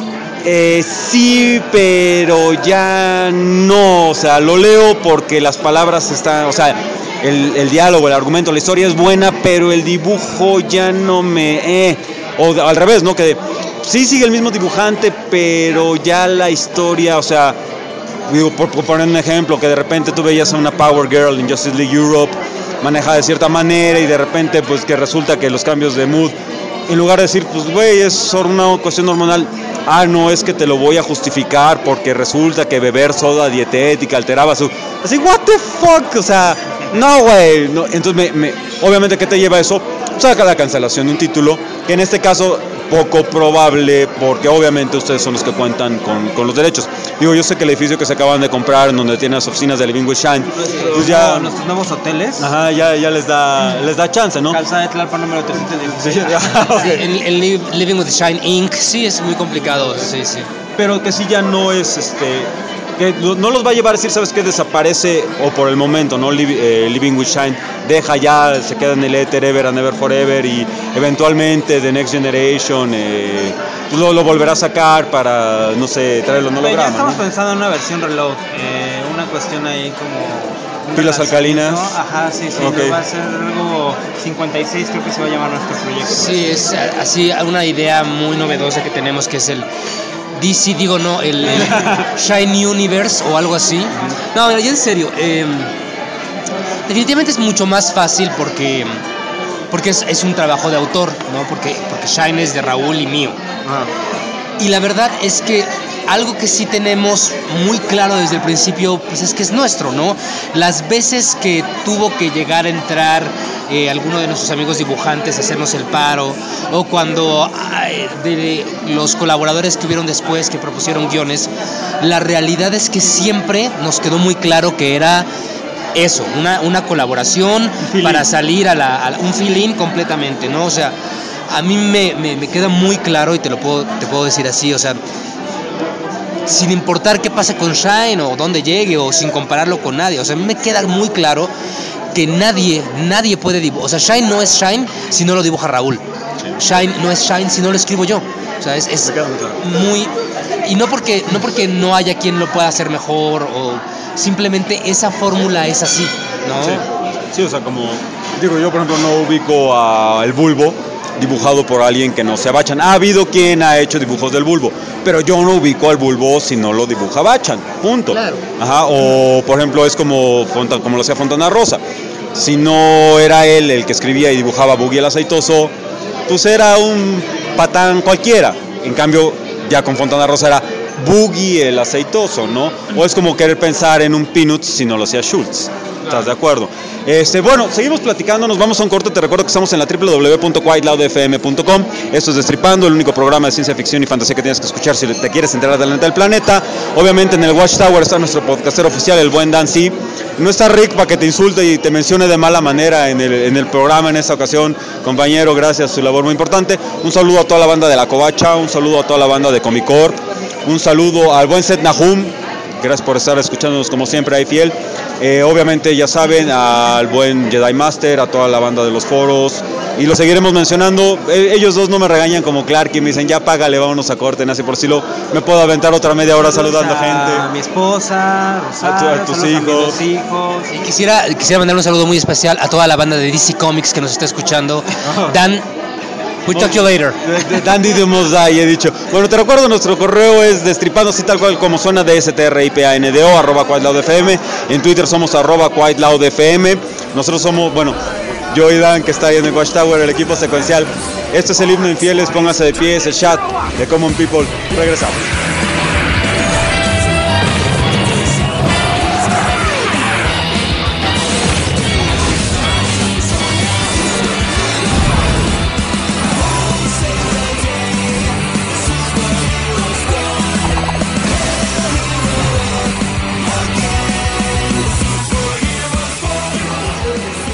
eh, sí, pero ya no, o sea, lo leo porque las palabras están, o sea, el, el diálogo, el argumento, la historia es buena, pero el dibujo ya no me... Eh. O al revés, ¿no? Que sí sigue el mismo dibujante, pero ya la historia, o sea, digo, por, por poner un ejemplo, que de repente tú veías a una Power Girl en Justice League Europe manejada de cierta manera y de repente pues que resulta que los cambios de mood, en lugar de decir, pues güey, es solo una cuestión hormonal, ah, no, es que te lo voy a justificar porque resulta que beber soda dietética alteraba su... Así, what the fuck, o sea, no, güey, no. Entonces, me, me, obviamente, ¿qué te lleva eso? Saca la cancelación de un título, que en este caso poco probable, porque obviamente ustedes son los que cuentan con, con los derechos. Digo, yo sé que el edificio que se acaban de comprar, en donde tienen las oficinas de Living with Shine, pues ya... No, nuestros nuevos hoteles. Ajá, ya, ya les da les da chance, ¿no? Calzada de Tlalpan número trescientos dieciséis. Sí, el, el Living with Shine incorporated. Sí, es muy complicado, sí, sí. Pero que sí ya no es, este... que no los va a llevar a decir, ¿sabes qué? Desaparece, o por el momento, ¿no? Liv, eh, Living with Shine deja ya, se queda en el éter Ever and Ever Forever, y eventualmente The Next Generation eh, lo, lo volverá a sacar para, no sé, traerlo en holograma. Ya estamos ¿no? pensando en una versión reload, eh, una cuestión ahí como... Pilas alcalinas. Ajá, sí, sí, okay. Va a ser algo cincuenta y seis, creo que se va a llamar nuestro proyecto. Sí, es así una idea muy novedosa que tenemos, que es el D C, digo no, el, el Shine Universe o algo así. No, mira, ya en serio, eh, definitivamente es mucho más fácil porque porque es, es un trabajo de autor, ¿no? Porque, porque Shine es de Raúl y mío. Ah. Y la verdad es que algo que sí tenemos muy claro desde el principio, pues es que es nuestro, ¿no? Las veces que tuvo que llegar a entrar eh, alguno de nuestros amigos dibujantes a hacernos el paro, o cuando ay, de los colaboradores que hubieron después que propusieron guiones, la realidad es que siempre nos quedó muy claro que era eso, una, una colaboración para salir a, la, a un feeling completamente, ¿no? O sea, a mí me, me, me queda muy claro, y te lo puedo, te puedo decir así, o sea, sin importar qué pase con Shine o dónde llegue, o sin compararlo con nadie, o sea, a mí me queda muy claro que nadie, nadie puede dibujar, o sea, Shine no es Shine si no lo dibuja Raúl, Shine no es Shine si no lo escribo yo, o sea, es, es muy, y no porque, no porque no haya quien lo pueda hacer mejor, o simplemente esa fórmula es así, ¿no? Sí, sí, o sea, como, digo, yo por ejemplo no ubico a El Bulbo dibujado por alguien que no sea Bachan. Ha habido quien ha hecho dibujos del Bulbo, pero yo no ubico al Bulbo si no lo dibuja Bachan, punto. Claro. Ajá, o por ejemplo es como, como lo hacía Fontana Rosa. Si no era él el que escribía y dibujaba Boogie el Aceitoso, pues era un patán cualquiera. En cambio, ya con Fontana Rosa era Boogie el Aceitoso, ¿no? O es como querer pensar en un Peanuts si no lo hacía Schultz. ¿Estás de acuerdo? Este, bueno, seguimos platicando, nos vamos a un corte. Te recuerdo que estamos en la doble u doble u doble u punto quiet loud f m punto com. Esto es Destripando, el único programa de ciencia ficción y fantasía que tienes que escuchar si te quieres enterar de la neta del planeta. Obviamente en el Watchtower está nuestro podcastero oficial, el buen Dan C. No está Rick para que te insulte y te mencione de mala manera en el, en el programa en esta ocasión. Compañero, gracias, su labor muy importante. Un saludo a toda la banda de La Covacha, un saludo a toda la banda de Comicor, un saludo al buen Seth Nahum. Gracias por estar escuchándonos como siempre ahí fiel. Eh, obviamente ya saben, al buen Jedi Master, a toda la banda de los foros, y lo seguiremos mencionando. Eh, ellos dos no me regañan como Clark y me dicen ya págale, vámonos a corte, así por si lo me puedo aventar otra media hora saludando a gente. A mi esposa, Rosario, a, tu, a tus hijos. A hijos. Y quisiera, quisiera mandar un saludo muy especial a toda la banda de D C Comics que nos está escuchando. Oh. Dan, we'll talk you later. Dandy de Mosai, he dicho. Bueno, te recuerdo, nuestro correo es destripando así tal cual como suena, de S T R I P A N D O, arroba Quiet Loud F M. En Twitter somos arroba Quiet Loud F M. Nosotros somos, bueno, yo y Dan, que está ahí en el Watchtower, el equipo secuencial. Este es el himno Infieles, pónganse de pie, es el chat de Common People. Regresamos.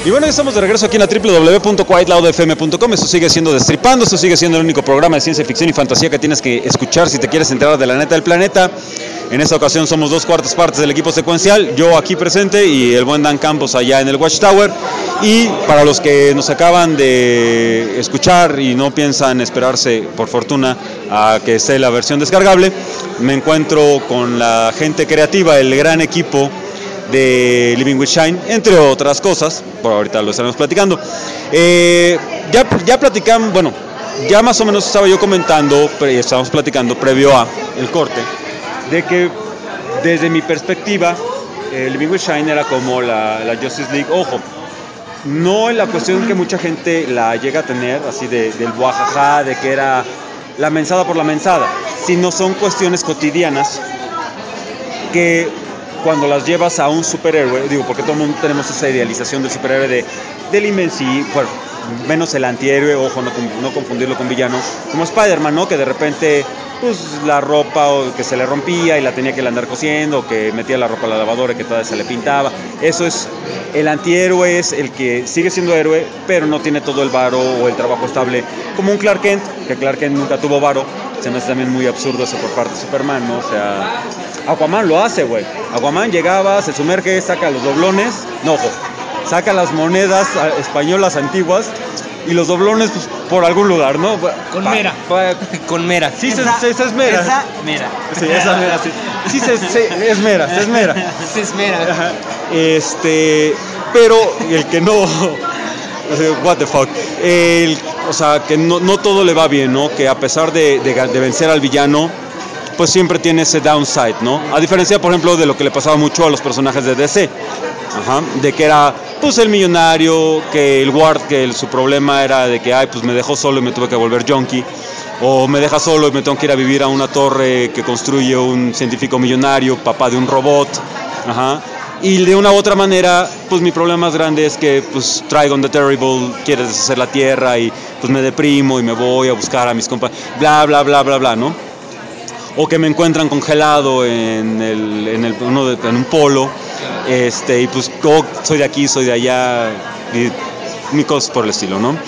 Y bueno, ya estamos de regreso aquí en la doble u doble u doble u punto quiet loud f m punto com. Esto sigue siendo Destripando, esto sigue siendo el único programa de ciencia ficción y fantasía que tienes que escuchar si te quieres enterar de la neta del planeta. En esta ocasión somos dos cuartas partes del equipo secuencial, yo aquí presente y el buen Dan Campos allá en el Watchtower. Y para los que nos acaban de escuchar y no piensan esperarse, por fortuna, a que esté la versión descargable, me encuentro con la gente creativa, el gran equipo de Living with Shine, entre otras cosas, por ahorita lo estaremos platicando. Eh, ya, ya platicamos, bueno, ya más o menos estaba yo comentando, pre, estábamos platicando previo a el corte, de que desde mi perspectiva, eh, Living with Shine era como la, la Justice League, ojo, no en la cuestión que mucha gente la llega a tener, así de, del guajaja, de que era la mensada por la mensada, sino son cuestiones cotidianas que cuando las llevas a un superhéroe, digo, porque todo el mundo tenemos esa idealización del superhéroe de, del invencible, bueno, menos el antihéroe, ojo, no, no confundirlo con villano, como Spider-Man, ¿no? Que de repente, pues, la ropa o que se le rompía y la tenía que andar cosiendo, o que metía la ropa a la lavadora y que todavía se le pintaba. Eso es, el antihéroe es el que sigue siendo héroe, pero no tiene todo el varo o el trabajo estable, como un Clark Kent, que Clark Kent nunca tuvo varo. Se me hace también muy absurdo eso por parte de Superman, ¿no? O sea, Aquaman lo hace, güey. Aquaman llegaba, se sumerge, saca los doblones, no, ojo, saca las monedas españolas antiguas y los doblones, pues, por algún lugar, ¿no? Con pa, mera. Pa, con mera. Sí, esa, se, se, se esmera. Esa mera. Sí, esa mera, sí. Sí, se, se esmera, se esmera. Se esmera. Ajá. Este, pero el que no... What the fuck. El, o sea, que no, no todo le va bien, ¿no? Que a pesar de, de, de vencer al villano, pues siempre tiene ese downside, ¿no? A diferencia, por ejemplo, de lo que le pasaba mucho a los personajes de D C. Ajá, de que era, pues, el millonario, que el Ward, que el, su problema era de que, ay, pues me dejó solo y me tuve que volver junkie, o me deja solo y me tengo que ir a vivir a una torre que construye un científico millonario, papá de un robot, ajá, y de una u otra manera, pues mi problema más grande es que, pues, Trigon the Terrible quiere deshacer la tierra y, pues, me deprimo y me voy a buscar a mis compañeros, bla, bla, bla, bla, bla, ¿no? O que me encuentran congelado en, el, en, el, uno de, en un polo, este, y pues oh, soy de aquí, soy de allá, y, y cosas por el estilo, ¿no?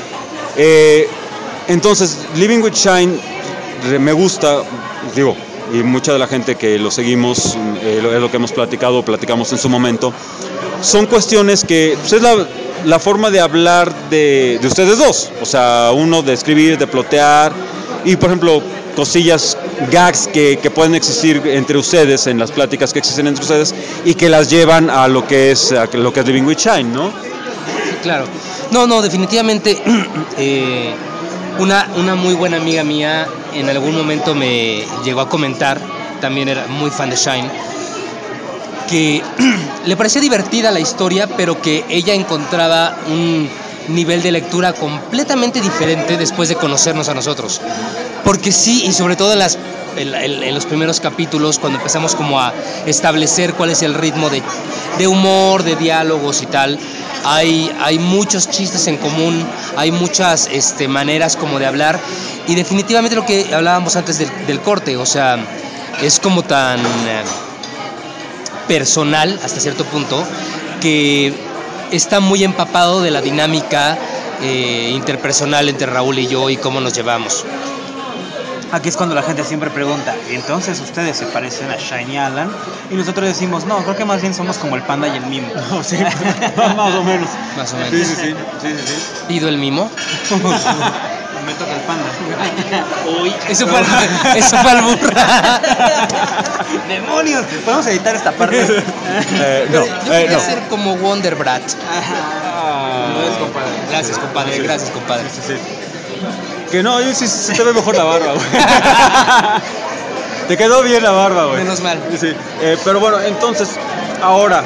Eh, entonces, Living with Shine me gusta, digo, y mucha de la gente que lo seguimos, eh, es lo que hemos platicado, platicamos en su momento, son cuestiones que, pues, es la, la forma de hablar de, de ustedes dos, o sea, uno de escribir, de plotear, y por ejemplo, cosillas, gags que, que pueden existir entre ustedes, en las pláticas que existen entre ustedes, y que las llevan a lo que es, a lo que es Living with Shine, ¿no? Claro. No, no, definitivamente, eh, una, una muy buena amiga mía en algún momento me llegó a comentar, también era muy fan de Shine, que le parecía divertida la historia, pero que ella encontraba un nivel de lectura completamente diferente después de conocernos a nosotros. Porque sí, y sobre todo en, las, en, en los primeros capítulos, cuando empezamos como a establecer cuál es el ritmo de, de humor, de diálogos y tal, hay, hay muchos chistes en común, hay muchas este, maneras como de hablar, y definitivamente lo que hablábamos antes del, del corte, o sea, es como tan eh, personal hasta cierto punto, que está muy empapado de la dinámica eh, interpersonal entre Raúl y yo y cómo nos llevamos. Aquí es cuando la gente siempre pregunta, entonces ustedes se parecen a Shine y Alan, y nosotros decimos, no, creo que más bien somos como el panda y el mimo. No, sí, más o menos. Más o menos. Sí, sí, sí, sí, sí, sí. ¿Pido el mimo? Me toca el panda. Uy, eso fue al, eso fue al burra. ¡Demonios! ¿Podemos editar esta parte? eh, no, Yo eh, quería no. ser como Wonder Brat. Ah, No es compadre. Gracias, compadre, gracias, compadre. Sí, sí. Que no, yo sí, sí te ve mejor la barba, güey. Te quedó bien la barba, güey. Menos mal. Sí, eh, pero bueno, entonces, ahora,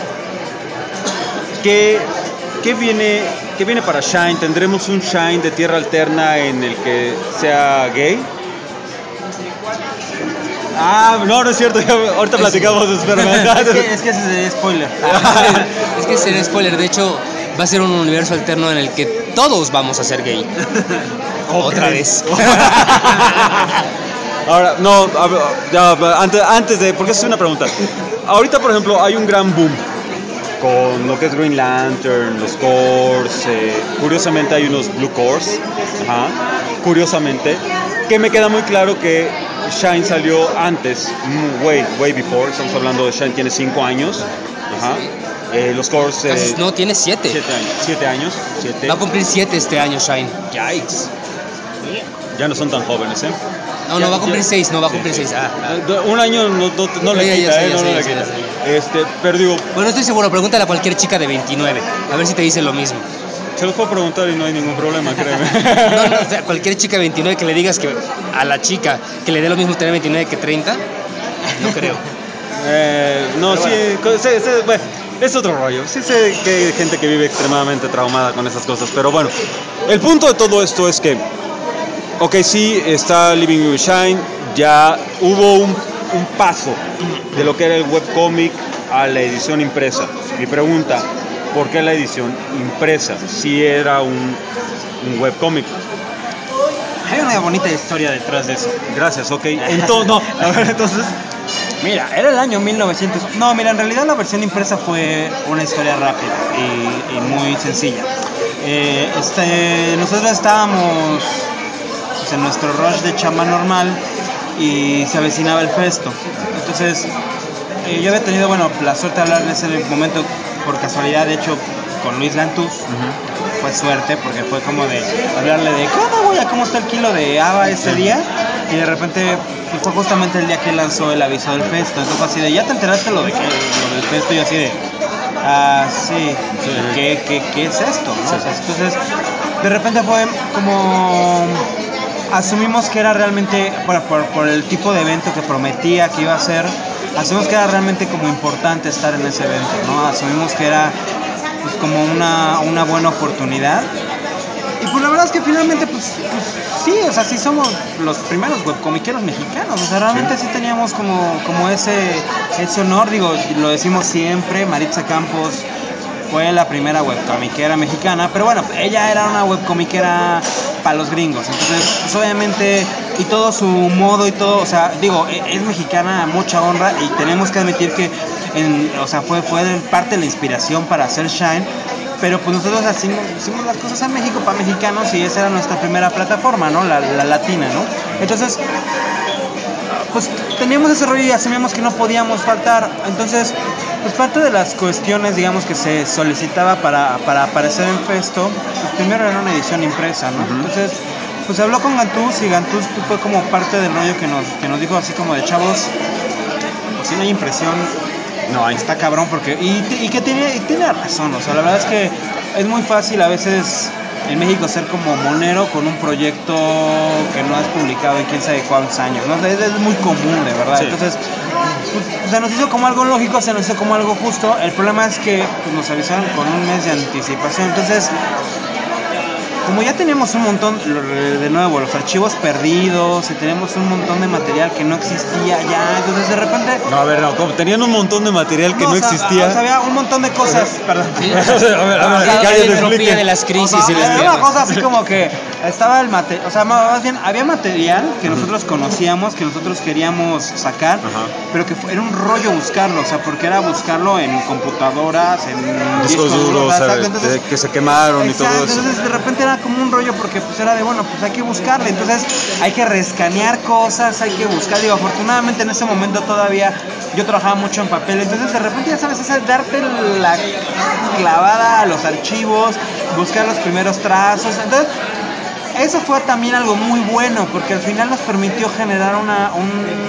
¿qué, qué, viene, ¿qué viene para Shine? ¿Tendremos un Shine de Tierra Alterna en el que sea gay? Ah, no, no es cierto, ya, ahorita platicamos de Superman. Es que, es que ese sería spoiler. Es que sería spoiler, de hecho va a ser un universo alterno en el que todos vamos a ser gay. Otra vez. Ahora, no, a ver, ya, antes, antes de, porque es una pregunta. Ahorita, por ejemplo, hay un gran boom con lo que es Green Lantern, los cores, eh, curiosamente hay unos blue cores, ajá, curiosamente, que me queda muy claro que Shine salió antes, way, way before, estamos hablando de Shine tiene cinco años, ajá. Eh, los cores... Eh, no, tiene siete. siete años. siete años. siete. Va a cumplir siete este año, Shine. Yikes. Ya no son tan jóvenes, ¿eh? No, ya, no, va a cumplir ya, seis, no va a sí, cumplir sí. seis. Ah, ah. Un año no, no, no le Ya, quita, ya sé, ¿eh? ya No, sé, no ya le sé, quita. ya sé. Este, pero digo... Bueno, estoy seguro, pregúntale a cualquier chica de veintinueve. A ver si te dice lo mismo. Se los puedo preguntar y no hay ningún problema, créeme. No, no, o sea, cualquier chica de veintinueve que le digas que a la chica que le dé lo mismo tener veintinueve que treinta, no creo. Eh, no, Pero sí, bueno. sí, sí, bueno, es otro rollo. Sí sé que hay gente que vive extremadamente traumada con esas cosas, pero bueno, el punto de todo esto es que, ok, sí, está Living with Shine, ya hubo un, un paso de lo que era el webcomic a la edición impresa. Mi pregunta, ¿por qué la edición impresa? Si era un, un webcomic. Hay una bonita historia detrás de eso. Gracias, ok. Entonces, no, a ver, entonces... Mira, era el año mil novecientos... No, mira, en realidad la versión impresa fue una historia rápida y, y muy sencilla. Eh, este, nosotros estábamos pues, en nuestro rush de chamba normal y se avecinaba el festo. Entonces, eh, yo había tenido, bueno, la suerte de hablar en ese momento, por casualidad, de hecho, con Luis Gantuz. Uh-huh. Fue suerte, porque fue como de hablarle de, ¿qué onda, güey? ¿Cómo está el kilo de haba ese día? Y de repente, pues, fue justamente el día que lanzó el aviso del festo. Entonces fue así de, ¿ya te enteraste lo de que, lo del festo? Y yo así de, ah, sí, sí. ¿Qué, qué, ¿qué es esto? ¿No? Sí. O sea, entonces, de repente fue como... Asumimos que era realmente, por, por, por el tipo de evento que prometía que iba a ser, asumimos que era realmente como importante estar en ese evento, ¿no? Asumimos que era pues como una, una buena oportunidad. Y pues la verdad es que finalmente, pues, pues sí, o sea, sí somos los primeros webcomiqueros mexicanos, o sea, realmente sí, sí teníamos como, como ese, ese honor, digo, lo decimos siempre, Maritza Campos fue la primera webcomiquera mexicana, pero bueno, ella era una webcomiquera para los gringos, entonces, pues obviamente, y todo su modo y todo, o sea, digo, es mexicana, mucha honra, y tenemos que admitir que, en, o sea, fue, fue parte de la inspiración para hacer Shine, pero pues nosotros hicimos, hicimos las cosas en México para mexicanos y esa era nuestra primera plataforma, ¿no? La, la latina, ¿no? Entonces, pues teníamos ese rollo y asumíamos que no podíamos faltar. Entonces, pues parte de las cuestiones, digamos, que se solicitaba para, para aparecer en Festo, pues primero era una edición impresa, ¿no? Uh-huh. Entonces, pues habló con Gantuz y Gantuz pues, fue como parte del rollo que nos, que nos dijo así como de chavos, pues si no hay impresión, no, ahí está cabrón, porque y, y que tiene, y tiene razón, o sea, la verdad es que es muy fácil a veces en México ser como monero con un proyecto que no has publicado en quién sabe cuántos años, ¿no? Es, es muy común, de verdad. Sí. Entonces, pues, se nos hizo como algo lógico, se nos hizo como algo justo. El problema es que pues, nos avisaron con un mes de anticipación, entonces... Como ya teníamos un montón, de nuevo, los archivos perdidos, y tenemos un montón de material que no existía ya, entonces de repente... No, a ver, no, como tenían un montón de material que no, no o sea, existía... O sea, había un montón de cosas, perdón. Sí. a ver, a ver, a ver, la entropía de las crisis o sea, y las guerras. Una cosa así como que estaba el material, o sea, más bien, había material que uh-huh. nosotros conocíamos, que nosotros queríamos sacar, uh-huh. pero que fue, era un rollo buscarlo, o sea, porque era buscarlo en computadoras, en discos duros, entonces, que se quemaron exacto, y todo eso. Entonces de repente era como un rollo porque pues era de bueno, pues hay que buscarle, entonces hay que rescanear cosas, hay que buscar, digo, afortunadamente en ese momento todavía yo trabajaba mucho en papel, entonces de repente ya sabes, es darte la clavada a los archivos, buscar los primeros trazos, entonces eso fue también algo muy bueno, porque al final nos permitió generar una, un...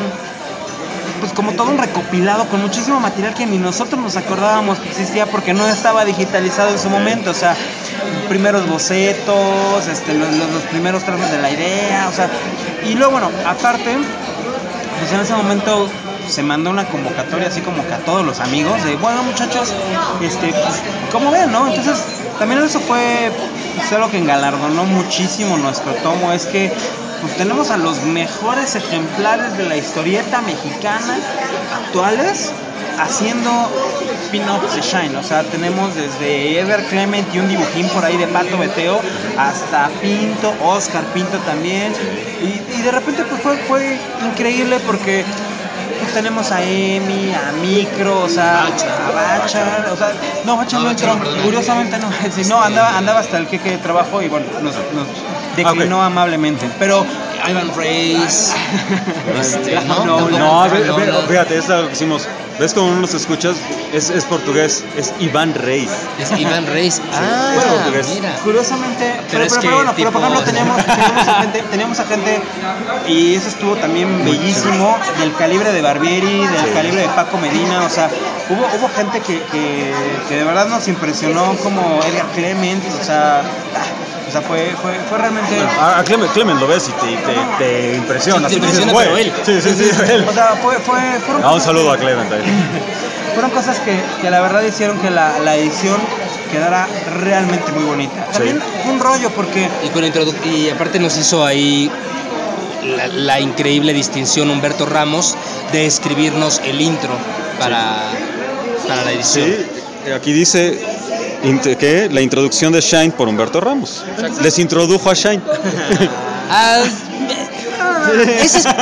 pues como todo un recopilado con muchísimo material que ni nosotros nos acordábamos que existía porque no estaba digitalizado en su momento, o sea, primeros bocetos, este, los, los, los primeros trazos de la idea, o sea, y luego bueno, aparte, pues en ese momento se mandó una convocatoria así como que a todos los amigos de, bueno muchachos, este, pues, ¿cómo ven, no? Entonces, también eso fue pues, algo que engalardonó muchísimo nuestro tomo, es que pues tenemos a los mejores ejemplares de la historieta mexicana actuales haciendo pin-ups de Shine, o sea, tenemos desde Ever Clement y un dibujín por ahí de Pato Beteo hasta Pinto, Oscar Pinto también, y, y de repente pues fue, fue increíble porque pues tenemos a Emi, a Micro, o sea, a Bachar, o sea, no, Bachar no entró, curiosamente no, sí, no, andaba, andaba hasta el queque de trabajo y bueno, nos, nos declinó okay. amablemente, pero Ivan Reis, este, no, no, no, no, fíjate, es algo que hicimos. ¿Ves cómo no nos escuchas? Es, es portugués, es Iván Reis. Es Iván Reis. Ah, bueno, portugués. Mira. Curiosamente, pero, pero, pero, bueno, tipo... pero por ejemplo teníamos, teníamos, a gente, teníamos a gente, y eso estuvo también bellísimo, del calibre de Barbieri, del sí. calibre de Paco Medina, o sea, hubo, hubo gente que, que, que de verdad nos impresionó, como Edgar Clement, o sea... O sea, fue, fue, fue realmente... Bueno, a Clement, Clement lo ves y te, te, te impresiona. Sí, te impresiona, dices, pero él. Sí, sí, sí, él. O sea, fue... fue fueron ah, un saludo a Clement ahí. Fueron cosas que, que la verdad hicieron que la, la edición quedara realmente muy bonita. También sí. fue un rollo porque... Y, con introdu- y aparte nos hizo ahí la, la increíble distinción Humberto Ramos de escribirnos el intro para, sí. para la edición. Sí, aquí dice... ¿Qué? La introducción de Shine por Humberto Ramos. Exacto. Les introdujo a Shine. ah, ese es...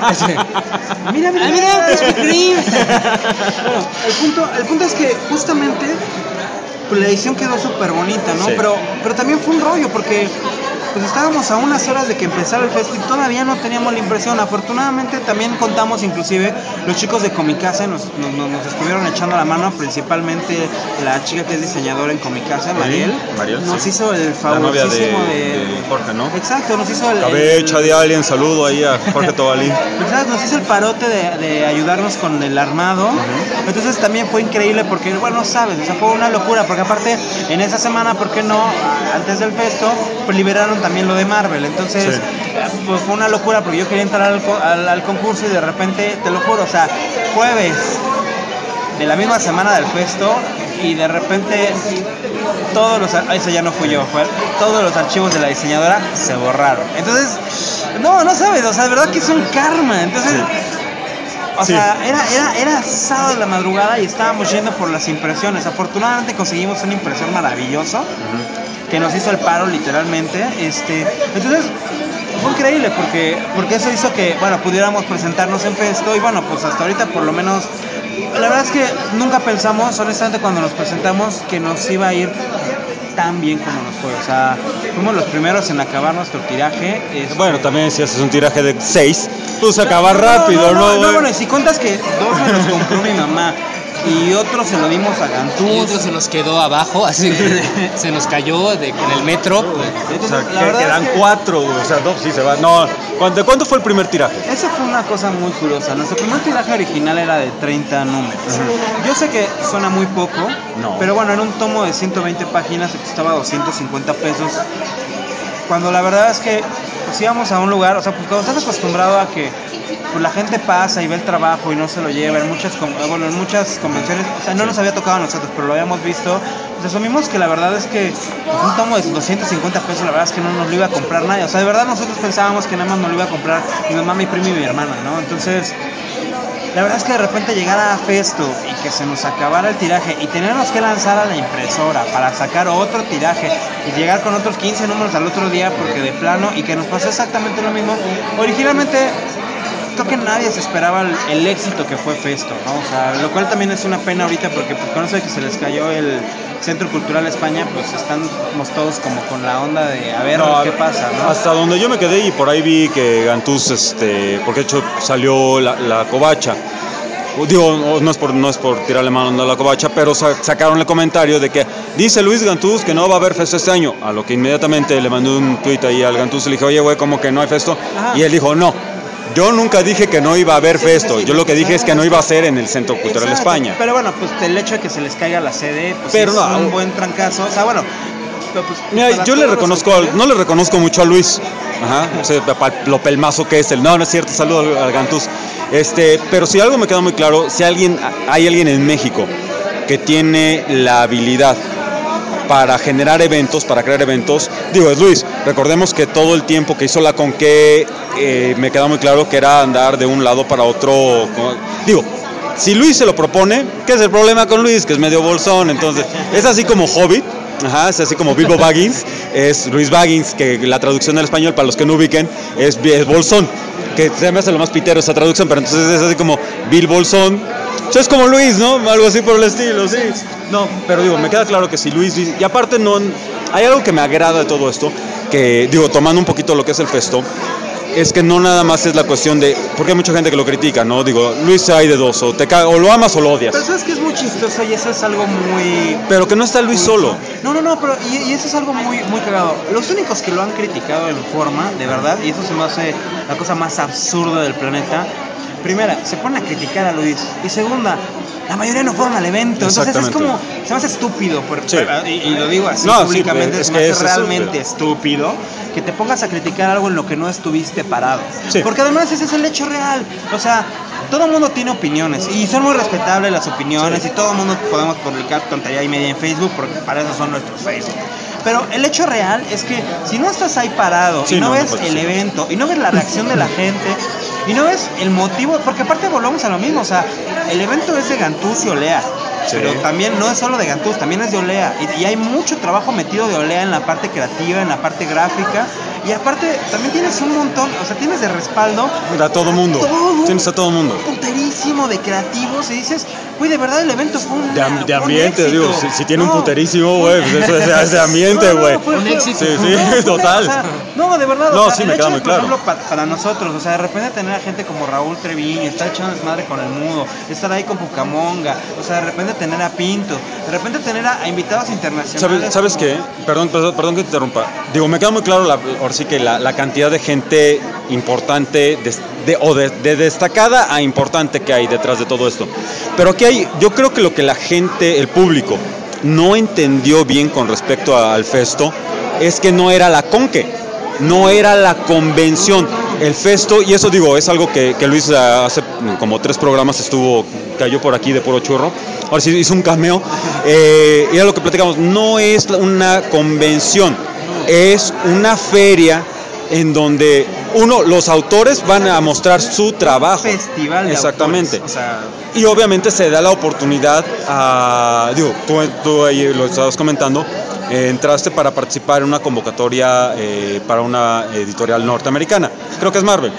mira, mira, mira, es mi cream. Bueno, el punto, el punto es que justamente pues, la edición quedó súper bonita, ¿no? Sí. Pero, pero también fue un rollo porque pues estábamos a unas horas de que empezara el festival y todavía no teníamos la impresión. Afortunadamente también contamos, inclusive los chicos de Comicase nos, nos, nos estuvieron echando la mano, principalmente la chica que es diseñadora en Comicase, Mariel, Mariel nos sí. hizo el favorísimo de, de, de Jorge, ¿no? Exacto, nos hizo el... Cabecha de Alien, saludo ahí a Jorge Tobalín. Exacto, nos hizo el parote de, de ayudarnos con el armado. Uh-huh. Entonces también fue increíble porque, bueno, sabes, o sea, fue una locura, porque aparte en esa semana, ¿por qué no? Antes del festo, pues liberaron también lo de Marvel, entonces sí. pues fue una locura porque yo quería entrar al, al, al concurso y de repente, te lo juro, o sea, jueves de la misma semana del festo y de repente todos los, eso ya no fui yo, fue, todos los archivos de la diseñadora se borraron, entonces, no, no sabes, o sea, de verdad que es un karma, entonces... Sí. O sí. sea, era, era, era sábado de la madrugada y estábamos yendo por las impresiones. Afortunadamente conseguimos una impresión maravillosa uh-huh. que nos hizo el paro literalmente. Este, entonces fue increíble porque, porque eso hizo que, bueno, pudiéramos presentarnos en Festo y bueno, pues hasta ahorita por lo menos, la verdad es que nunca pensamos, honestamente, cuando nos presentamos que nos iba a ir tan bien como nos fue, o sea, fuimos los primeros en acabar nuestro tiraje. Este... Bueno, también si haces un tiraje de seis, pues acabas no, rápido, ¿no? No, no, no, bueno, si cuentas que dos me los compró mi mamá y otro se lo dimos a Gantús. Y otro se nos quedó abajo, así que se nos cayó de, en el metro. Pues. Entonces, o sea, la verdad quedan es que... cuatro, o sea, dos sí se va. No, ¿de cuánto fue el primer tiraje? Esa fue una cosa muy curiosa. Nuestro primer tiraje original era de treinta números. Uh-huh. Yo sé que suena muy poco, no. pero bueno, en un tomo de ciento veinte páginas se costaba doscientos cincuenta pesos. Cuando la verdad es que pues íbamos a un lugar, o sea, pues cuando estás acostumbrado a que pues la gente pasa y ve el trabajo y no se lo lleva en muchas, bueno, en muchas convenciones, o sea, no nos había tocado a nosotros, pero lo habíamos visto, pues asumimos que la verdad es que pues, un tomo de doscientos cincuenta pesos, la verdad es que no nos lo iba a comprar nadie, o sea, de verdad nosotros pensábamos que nada más nos lo iba a comprar mi mamá, mi primo y mi hermana, ¿no? Entonces, la verdad es que de repente llegar a Festo y que se nos acabara el tiraje y tenernos que lanzar a la impresora para sacar otro tiraje y llegar con otros quince números al otro día porque de plano, y que nos pasó exactamente lo mismo, originalmente creo que nadie se esperaba el, el éxito que fue Festo, ¿no? O sea, lo cual también es una pena ahorita porque pues, con eso de que se les cayó el Centro Cultural España, pues estamos todos como con la onda de a ver no, qué pasa, ¿no? Hasta donde yo me quedé y por ahí vi que Gantús, este, porque de hecho salió la, la covacha. Digo, no es por no es por tirarle mano a la covacha, pero sacaron el comentario de que dice Luis Gantús que no va a haber festo este año, a lo que inmediatamente le mandé un tuit ahí al Gantús y le dije, oye, güey, ¿cómo que no hay festo? Ajá. Y él dijo, no, yo nunca dije que no iba a haber festo, yo lo que dije es que no iba a ser en el Centro Cultural Exacto. España. Pero bueno, pues el hecho de que se les caiga la sede, pues pero es no, un buen trancazo, o sea, bueno... Pues, mira, yo le reconozco, al, no le reconozco mucho a Luis, ajá, o sea, lo pelmazo que es él, no, no es cierto, saludo al, al Gantús, este, pero si algo me queda muy claro, si alguien, hay alguien en México que tiene la habilidad para generar eventos, para crear eventos, digo, es Luis. Recordemos que todo el tiempo que hizo la Conque, eh, me queda muy claro que era andar de un lado para otro, digo, si Luis se lo propone, ¿qué es el problema con Luis? Que es medio bolsón, entonces, es así como Hobbit. Ajá, es así como Bilbo Baggins, es Luis Baggins, que la traducción del español, para los que no ubiquen, es, es bolsón. que se me hace lo más pitero esa traducción, pero entonces es así como Bill Bolsón, o sea, es como Luis, ¿no? Algo así por el estilo, sí. No, pero digo, me queda claro que si Luis, y aparte no, hay algo que me agrada de todo esto, que digo, tomando un poquito lo que es el Festo, es que no nada más es la cuestión de, porque hay mucha gente que lo critica, ¿no? Digo, Luis hay de dos, o, te caga, o lo amas o lo odias. Pero sabes que es muy chistoso y eso es algo muy... Pero que no está Luis solo. No, no, no, pero y, y eso es algo muy, muy cagado. Los únicos que lo han criticado en forma, de verdad, y eso se me hace la cosa más absurda del planeta. Primera, se ponen a criticar a Luis. Y segunda, la mayoría no fueron al evento. Entonces es como, se me hace estúpido. Por, sí. y, y lo digo así no, públicamente, sí, se me hace realmente estúpido. estúpido que te pongas a criticar algo en lo que no estuviste parado. Sí. Porque además ese es el hecho real. O sea, todo el mundo tiene opiniones y son muy respetables las opiniones, sí. Y todo el mundo podemos publicar tontería y media en Facebook porque para eso son nuestros Facebook. Pero el hecho real es que si no estás ahí parado, sí, y no, no ves no el evento y no ves la reacción de la gente y no ves el motivo, porque aparte volvamos a lo mismo, o sea, el evento es de Gantús y Olea. Sí. Pero también no es solo de Gantús, también es de Olea. Y, y hay mucho trabajo metido de Olea en la parte creativa, en la parte gráfica. Y aparte, también tienes un montón, o sea, tienes de respaldo a todo mundo. Todo, tienes a todo mundo. Puterísimo de creativos. Y dices, güey, de verdad el evento fue un. De, una, de ambiente, un digo, si, si tiene no, un puterísimo, güey, pues eso es, es de ambiente, güey. No, no, un éxito. Sí, sí, no, total. O sea, no, de verdad. No, o sea, sí, el me hecho queda de, muy por claro. ejemplo, para, para nosotros, o sea, de repente tener a gente como Raúl Treviño, estar echando desmadre con el mudo, estar ahí con Cucamonga, o sea, de repente tener a Pinto, de repente tener a, a invitados internacionales. ¿Sabes, ¿sabes como... qué? Perdón, perdón, perdón que te interrumpa. Digo, me queda muy claro, la, ahora sí que la, la cantidad de gente importante de, de, o de, de destacada a importante que hay detrás de todo esto. Pero aquí hay, yo creo que lo que la gente, el público, no entendió bien con respecto a, al Festo es que no era la conque, no era la convención. El Festo, y eso digo, es algo que, que Luis hace como tres programas estuvo, cayó por aquí de puro churro, ahora sí hizo un cameo, eh, y era lo que platicamos, no es una convención, es una feria en donde uno, los autores van a mostrar su trabajo. Un festival de exactamente. Autores, o sea... Y obviamente se da la oportunidad a, digo, tú, tú ahí lo estabas comentando, eh, entraste para participar en una convocatoria eh, para una editorial norteamericana, creo que es Marvel.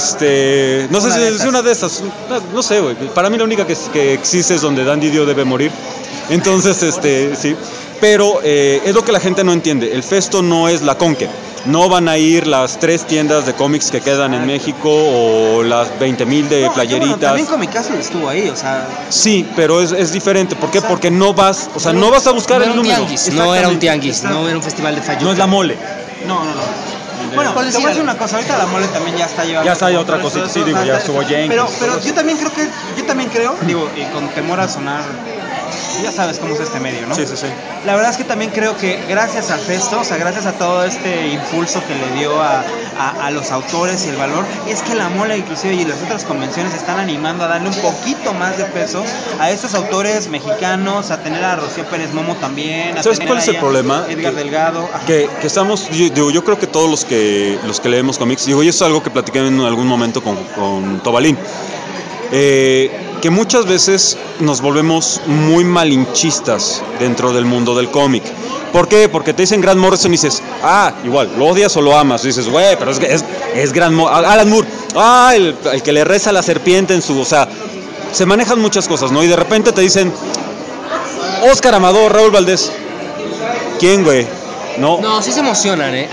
Este, no sé si es una de esas, no, no sé, güey. Para mí la única que, que existe es donde Dan Didio debe morir. Entonces, este, sí. Pero eh, es lo que la gente no entiende. El Festo no es la conque. No van a ir las tres tiendas de cómics que quedan en México o las veinte mil de no, playeritas. Bueno, también Comicazos estuvo ahí, o sea... Sí, pero es, es diferente. ¿Por qué? O sea, porque no vas, o sea, no, no vas a buscar no el número. Tianguis, no era un tianguis, no era un festival de fallo. No es la mole. No, no, no. Bueno, te voy a decir una cosa, ahorita la mole también ya está llevando... Ya está, ya otra cosa, sí, digo, ya estuvo Jenkins. Pero, pero yo también creo que, yo también creo, digo, y con temor a sonar... Ya sabes cómo es este medio, ¿no? Sí, sí, sí. La verdad es que también creo que gracias al Festo, o sea, gracias a todo este impulso que le dio a, a, a los autores y el valor, es que la Mole inclusive y las otras convenciones están animando a darle un poquito más de peso a estos autores mexicanos, a tener a Rocío Pérez Momo también, a ¿sabes tener cuál es el problema? Edgar que, Delgado. Que, que estamos, yo, digo, yo creo que todos los que los que leemos cómics, digo, y eso es algo que platiqué en algún momento con, con Tobalín, eh, que muchas veces nos volvemos muy malinchistas dentro del mundo del cómic. ¿Por qué? Porque te dicen Grant Morrison y dices, ah, igual, lo odias o lo amas. Y dices, güey, pero es, es, es Grant Morrison. Alan Moore, ah, el, el que le reza a la serpiente en su... O sea, se manejan muchas cosas, ¿no? Y de repente te dicen, Óscar Amador, Raúl Valdés. ¿Quién, güey? No. No, sí se emocionan, ¿eh?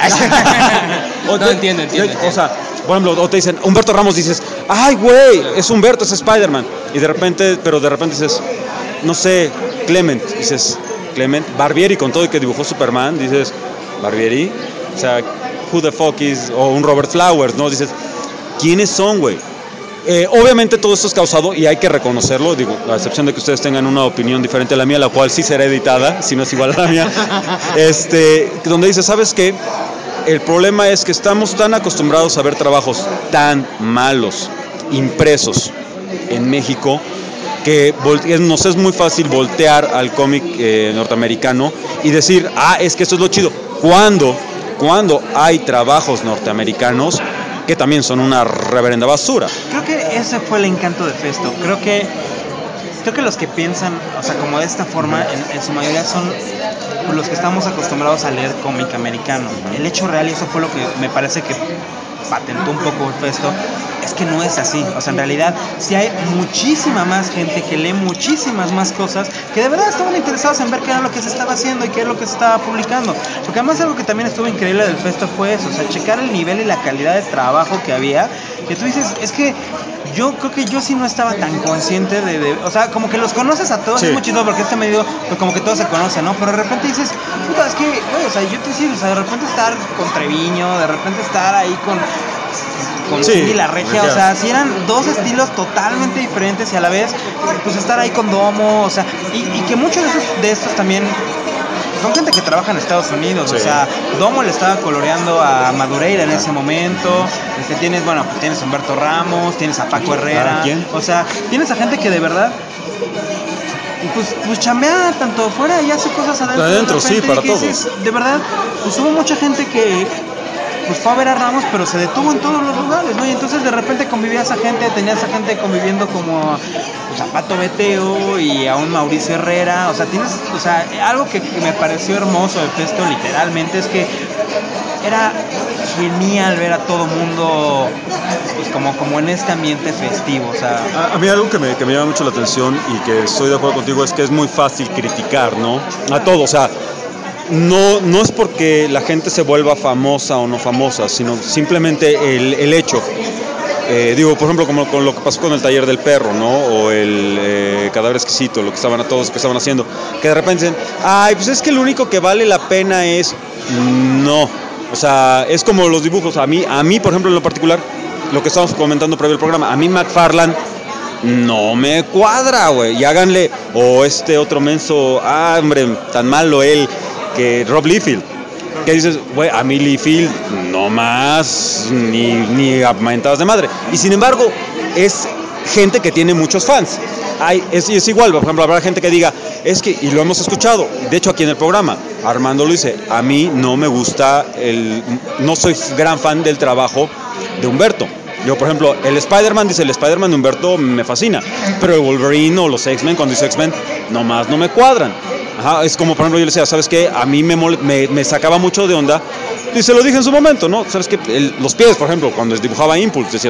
o no, te, entiendo, entiendo. O sea, por ejemplo, o te dicen, Humberto Ramos, dices, ay, güey, es Humberto, es Spider-Man. Y de repente, pero de repente dices, no sé, Clement, dices, Clement, Barbieri, con todo el que dibujó Superman, dices, Barbieri, o sea, who the fuck is, o un Robert Flowers, ¿no? Dices, ¿quiénes son, güey? Eh, obviamente todo esto es causado y hay que reconocerlo, digo, a excepción de que ustedes tengan una opinión diferente a la mía, la cual sí será editada, si no es igual a la mía, este, donde dice, ¿sabes qué? El problema es que estamos tan acostumbrados a ver trabajos tan malos, impresos en México, que nos es muy fácil voltear al cómic eh, norteamericano y decir, ah, es que esto es lo chido. ¿Cuándo? Cuando hay trabajos norteamericanos que también son una reverenda basura. Creo que ese fue el encanto de Festo. Creo que creo que los que piensan, o sea, como de esta forma, en, en su mayoría son los que estamos acostumbrados a leer cómic americano. El hecho real, y eso fue lo que me parece que patentó un poco el Festo, es que no es así. O sea, en realidad sí hay muchísima más gente que lee muchísimas más cosas, que de verdad estaban interesados en ver qué era lo que se estaba haciendo y qué es lo que se estaba publicando. Porque además algo que también estuvo increíble del Festo fue eso, o sea, checar el nivel y la calidad de trabajo que había, que tú dices, es que yo creo que yo sí no estaba tan consciente de, de o sea, como que los conoces a todos, sí. Es muy chido porque este medio, pues como que todos se conocen, ¿no? Pero de repente dices, puta, es que, güey, o sea, yo te decía, o sea, de repente estar con Treviño, de repente estar ahí con con sí, Cindy La Regia, o sea, si eran dos estilos totalmente diferentes y a la vez, pues estar ahí con Domo, o sea, y, y que muchos de, esos, de estos también son gente que trabaja en Estados Unidos, sí. O sea, Domo le estaba coloreando a Madureira en ese momento, este, tienes, bueno, pues tienes a Humberto Ramos, tienes a Paco Herrera, ¿quién? O sea, tienes a gente que de verdad pues, pues chambea tanto afuera y hace cosas adentro, adentro sí, para todos. Dices, de verdad, pues hubo mucha gente que pues fue a ver a Ramos, pero se detuvo en todos los lugares, ¿no? Y entonces de repente convivía esa gente, tenía esa gente conviviendo como pues, a Pato Beteo y a un Mauricio Herrera, o sea, tienes, o sea, algo que, que me pareció hermoso de Festo literalmente es que era genial ver a todo mundo pues como, como en este ambiente festivo, o sea. A, a mí algo que me, que me llama mucho la atención y que estoy de acuerdo contigo es que es muy fácil criticar, ¿no? A todo, o sea, No, no es porque la gente se vuelva famosa o no famosa, sino simplemente el, el hecho. Eh, digo, por ejemplo, como con lo que pasó con el Taller del Perro, ¿no? O el eh, Cadáver Exquisito, lo que estaban a todos que estaban haciendo, que de repente dicen, ay, pues es que lo único que vale la pena es, no, o sea, es como los dibujos. A mí, a mí, por ejemplo, en lo particular, lo que estábamos comentando previo al programa, a mí McFarlane no me cuadra, güey, y háganle, o este otro menso, ah, hombre, tan malo él, que Rob Liefeld, que dices, güey, a mí Liefeld no más, ni, ni a mentadas de madre. Y sin embargo, es gente que tiene muchos fans. Hay, es, es igual, por ejemplo, habrá gente que diga, es que, y lo hemos escuchado, de hecho aquí en el programa, Armando lo dice, a mí no me gusta, el, no soy gran fan del trabajo de Humberto. Yo, por ejemplo, el Spider-Man, dice, el Spider-Man de Humberto me fascina, pero el Wolverine o los X-Men, cuando dice X-Men, nomás no me cuadran. Ajá, es como, por ejemplo, yo le decía, ¿sabes qué? A mí me, mole, me, me sacaba mucho de onda, y se lo dije en su momento, ¿no? ¿Sabes qué? El, los pies, por ejemplo, cuando dibujaba Impulse, decías,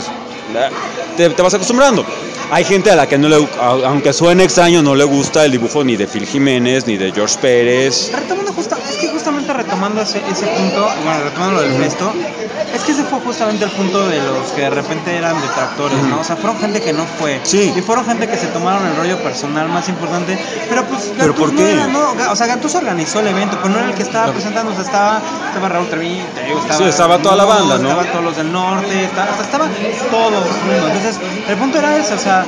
te, te vas acostumbrando. Hay gente a la que, no le, aunque suene extraño, no le gusta el dibujo ni de Phil Jiménez, ni de George Pérez. Retomando justa, es que justamente retomando ese, ese punto, bueno, retomando lo del Festo, es que ese fue justamente el punto de los que de repente eran detractores, ¿no? O sea, fueron gente que no fue. Sí. Y fueron gente que se tomaron el rollo personal más importante. Pero pues Gattuso ¿Pero por qué? no era, no, o sea, Gattuso organizó el evento, pero no era el que estaba no. presentando, o sea, estaba, estaba Raúl Treviño, estaba, sí, estaba toda la banda, ¿no? Estaban todos los del norte, estaba, o sea, estaba todo el mundo. Entonces, el punto era ese, o sea,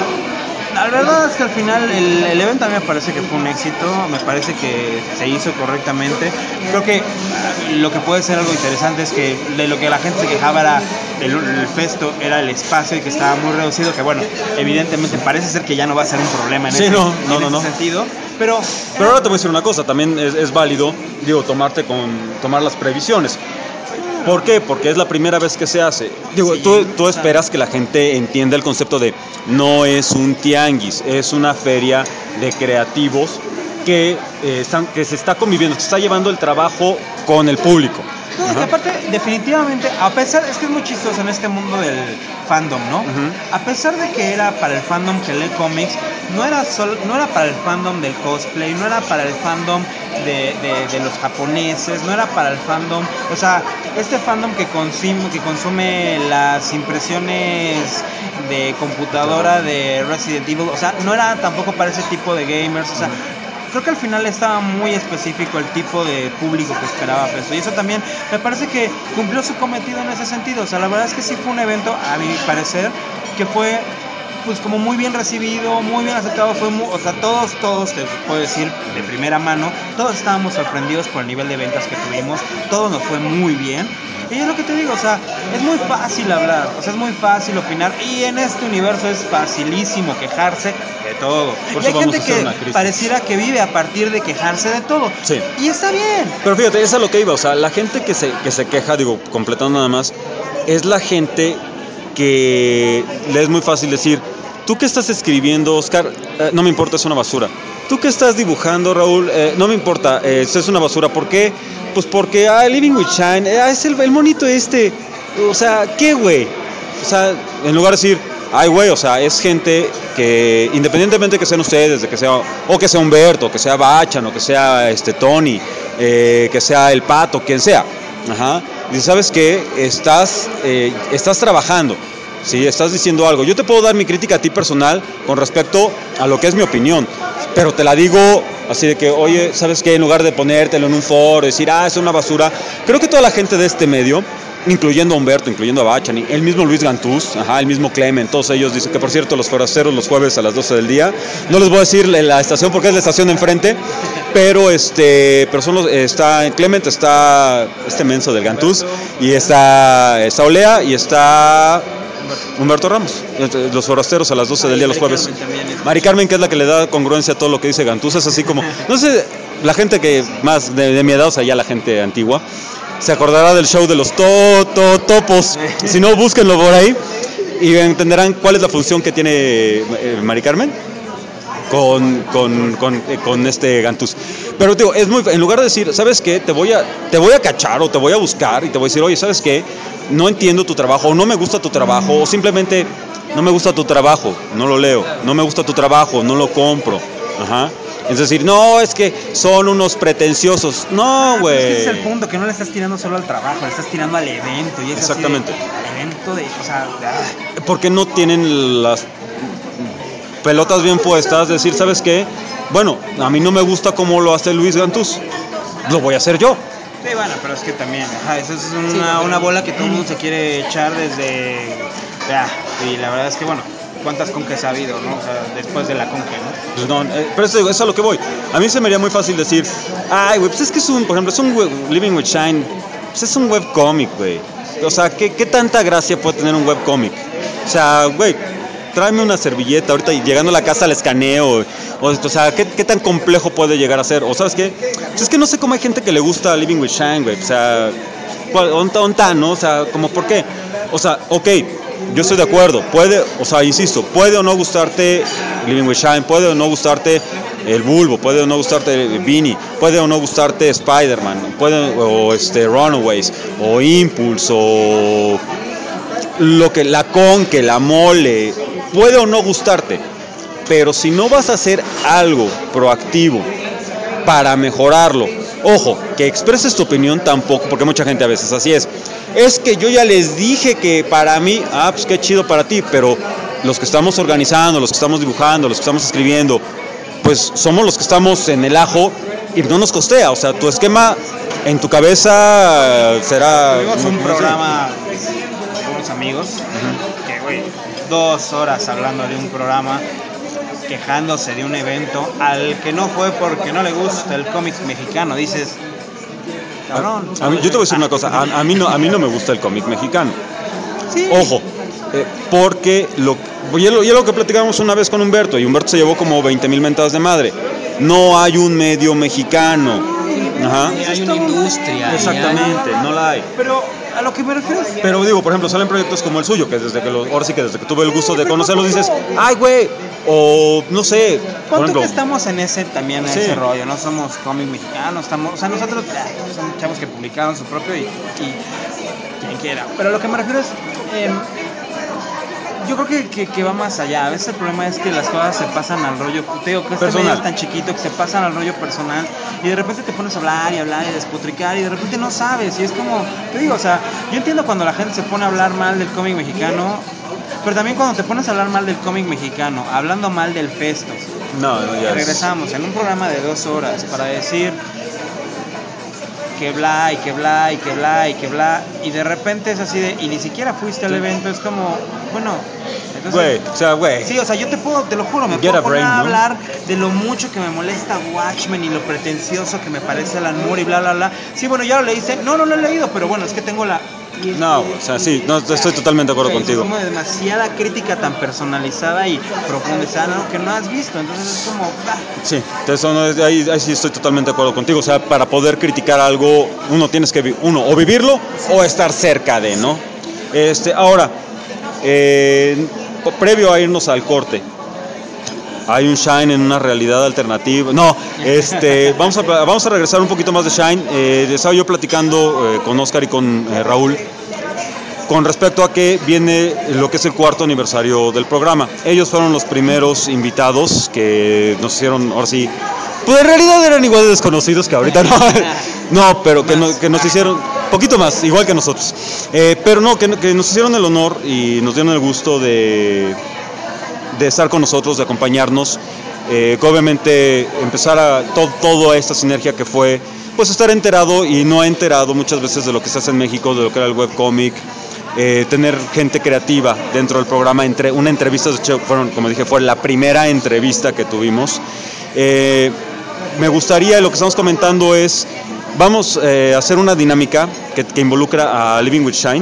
la verdad es que al final el, el evento a mí me parece que fue un éxito, me parece que se hizo correctamente. Creo que lo que puede ser algo interesante es que de lo que la gente se quejaba era el, el Festo, era el espacio y que estaba muy reducido, que bueno, evidentemente parece ser que ya no va a ser un problema en sí, ese, no, en no, ese no, no. sentido. Pero, pero ahora te voy a decir una cosa, también es, es válido, digo, tomarte con, tomar las previsiones. ¿Por qué? Porque es la primera vez que se hace. Digo, sí, tú, tú esperas que la gente entienda el concepto de no es un tianguis, es una feria de creativos que, eh, están, que se está conviviendo, que se está llevando el trabajo con el público. No, que aparte, definitivamente, a pesar, es que es muy chistoso en este mundo del fandom, ¿no? Uh-huh. A pesar de que era para el fandom que lee cómics, no era solo, no era para el fandom del cosplay, no era para el fandom de, de, de los japoneses, no era para el fandom, o sea, este fandom que consume, que consume las impresiones de computadora de Resident Evil, o sea, no era tampoco para ese tipo de gamers, o sea, creo que al final estaba muy específico el tipo de público que esperaba Festo, y eso también me parece que cumplió su cometido en ese sentido. O sea, la verdad es que sí fue un evento, a mi parecer, que fue pues como muy bien recibido, muy bien aceptado, fue muy, o sea, todos, todos, te puedo decir de primera mano, todos estábamos sorprendidos por el nivel de ventas que tuvimos, todo nos fue muy bien. Y es lo que te digo, o sea, es muy fácil hablar, o sea, es muy fácil opinar, y en este universo es facilísimo quejarse de todo. Por y hay gente que crisis. pareciera que vive a partir de quejarse de todo. Sí. Y está bien. Pero fíjate, eso es lo que iba, o sea, la gente que se, que se queja, digo, completando nada más, es la gente que le es muy fácil decir, tú que estás escribiendo, Oscar, eh, no me importa, es una basura. Tú que estás dibujando, Raúl, eh, no me importa, eh, es una basura. ¿Por qué? Pues porque, ah, Living with Shine, ah, es el, el monito este. O sea, ¿qué, güey? o sea, en lugar de decir, ay, güey, o sea, es gente que, independientemente que sean ustedes, de que sea, o que sea Humberto, que sea Bachan, o que sea este Tony, eh, que sea el Pato, quien sea, ajá, dice, ¿sabes qué? Estás, eh, estás trabajando, ¿sí? Estás diciendo algo. Yo te puedo dar mi crítica a ti personal con respecto a lo que es mi opinión, pero te la digo así de que, oye, ¿sabes qué? En lugar de ponértelo en un foro, decir, ah, es una basura, creo que toda la gente de este medio, incluyendo a Humberto, incluyendo a Bachan, el mismo Luis Gantús, ajá, el mismo Clement, todos ellos dicen que, por cierto, los forasteros los jueves a las doce del día, no les voy a decir la estación porque es la estación de enfrente, pero este, pero son los, está Clement, está este menso del Gantús, y está, está Olea, y está Humberto Ramos, los forasteros a las doce del día los jueves. Mari Carmen, que es la que le da congruencia a todo lo que dice Gantús, es así como, no sé, la gente que más de, de mi edad, o sea, ya la gente antigua, se acordará del show de los to, to, topos. Si no, búsquenlo por ahí y entenderán cuál es la función que tiene eh, Mari Carmen con, con, con, eh, con este Gantús. Pero digo, es muy, en lugar de decir, ¿sabes qué? Te voy a, te voy a cachar o te voy a buscar y te voy a decir, oye, ¿sabes qué? No entiendo tu trabajo o no me gusta tu trabajo o simplemente no me gusta tu trabajo, no lo leo, no me gusta tu trabajo, no lo compro. Ajá. Es decir, no, es que son unos pretenciosos. No, güey. Ese es el punto, que no le estás tirando solo al trabajo, le estás tirando al evento. Y es exactamente. Así de, al evento de, o sea, ah. Porque no tienen las pelotas bien puestas, decir, ¿sabes qué? Bueno, a mí no me gusta cómo lo hace Luis Gantús, lo voy a hacer yo. Sí, bueno, pero es que también, ajá, eso es una, una bola que todo el mundo se quiere echar desde, ya, y la verdad es que, bueno, cuántas conques ha habido, ¿no? O sea, después de la conque, ¿no? Pues no, eh, pero eso es a lo que voy. A mí se me haría muy fácil decir, ay, güey, pues es que es un, por ejemplo, es un web, Living with Shine, pues es un webcomic, güey. O sea, ¿qué, ¿qué tanta gracia puede tener un webcomic? O sea, güey, tráeme una servilleta ahorita y llegando a la casa al escaneo. O, o sea, ¿qué, ¿qué tan complejo puede llegar a ser? O ¿sabes qué? Pues es que no sé cómo hay gente que le gusta Living with Shine, güey. O sea, ¿onta, onta, no? O sea, ¿cómo por qué? O sea, ok, yo estoy de acuerdo. Puede, o sea, insisto, puede o no gustarte Living with Shine, puede o no gustarte el Bulbo, puede o no gustarte Vinny, puede o no gustarte Spider-Man, puede o este Runaways, o Impulse, o lo que la Conque, la Mole, puede o no gustarte, pero si no vas a hacer algo proactivo para mejorarlo, ojo, que expreses tu opinión tampoco, porque mucha gente a veces así es, es que yo ya les dije que para mí, ah, pues qué chido para ti, pero los que estamos organizando, los que estamos dibujando, los que estamos escribiendo, pues somos los que estamos en el ajo y no nos costea, o sea, tu esquema en tu cabeza será... Tuvimos un programa con unos amigos, uh-huh. que, güey, dos horas hablando de un programa, quejándose de un evento al que no fue porque no le gusta el cómic mexicano, dices... Cabrón, a, a mí, yo te voy a decir una cosa, a, a, mí no, a mí no me gusta el cómic mexicano. Sí. Ojo, eh, porque lo, y lo, y lo que platicábamos una vez con Humberto, y Humberto se llevó como veinte mil mentadas de madre. No hay un medio mexicano. Ajá. Ni hay una industria. Exactamente, no la hay. Pero a lo que me refiero es... Pero digo, por ejemplo, salen proyectos como el suyo, que desde que lo, ahora sí que desde que tuve el gusto de conocerlos dices, ay, güey, o no sé, por ejemplo, que estamos en ese también en sí. ese rollo, no somos cómic mexicanos, estamos, o sea, nosotros ya, somos chavos que publicaron su propio y, y quien quiera. Pero lo que me refiero es, eh, yo creo que, que, que va más allá. A veces el problema es que las cosas se pasan al rollo, te digo que este medio es tan chiquito que se pasan al rollo personal y de repente te pones a hablar y hablar y despotricar y de repente no sabes y es como, te digo, o sea, yo entiendo cuando la gente se pone a hablar mal del cómic mexicano, pero también cuando te pones a hablar mal del cómic mexicano, hablando mal del Festos. No, no, ya regresamos es... en un programa de dos horas para decir que bla y que bla y que bla y que bla y de repente es así de y ni siquiera fuiste al evento, es como, bueno, entonces, güey, o sea, güey. Sí, o sea, yo te puedo, te lo juro, me puedo poner a hablar de lo mucho que me molesta Watchmen y lo pretencioso que me parece Alan Moore y bla bla bla. Sí, bueno, ya lo leíste. No, no lo he leído, pero bueno, es que tengo la No, o sea, sí, no, estoy totalmente de acuerdo okay, contigo. Es como demasiada crítica tan personalizada y profundizada, ¿no? Que no has visto, entonces es como... Ah. Sí, entonces ahí, ahí sí estoy totalmente de acuerdo contigo. O sea, para poder criticar algo, uno tienes que, uno, o vivirlo o estar cerca de, ¿no? Este, ahora, eh, previo a irnos al corte, hay un Shine en una realidad alternativa. No, este, vamos a, vamos a regresar un poquito más de Shine. Eh, estaba yo platicando eh, con Oscar y con eh, Raúl con respecto a que viene lo que es el cuarto aniversario del programa. Ellos fueron los primeros invitados que nos hicieron, ahora sí, pues en realidad eran igual de desconocidos que ahorita, no, no pero que, no, que nos hicieron, poquito más, igual que nosotros, eh, pero no, que, que nos hicieron el honor y nos dieron el gusto de, de estar con nosotros, de acompañarnos, eh, que obviamente empezar a to, toda esta sinergia que fue, pues estar enterado y no enterado muchas veces de lo que se hace en México, de lo que era el webcomic. Eh, tener gente creativa dentro del programa, entre una entrevista, de hecho, fueron, como dije, fue la primera entrevista que tuvimos. Eh, me gustaría, lo que estamos comentando es, vamos eh, a hacer una dinámica que, que involucra a Living with Shine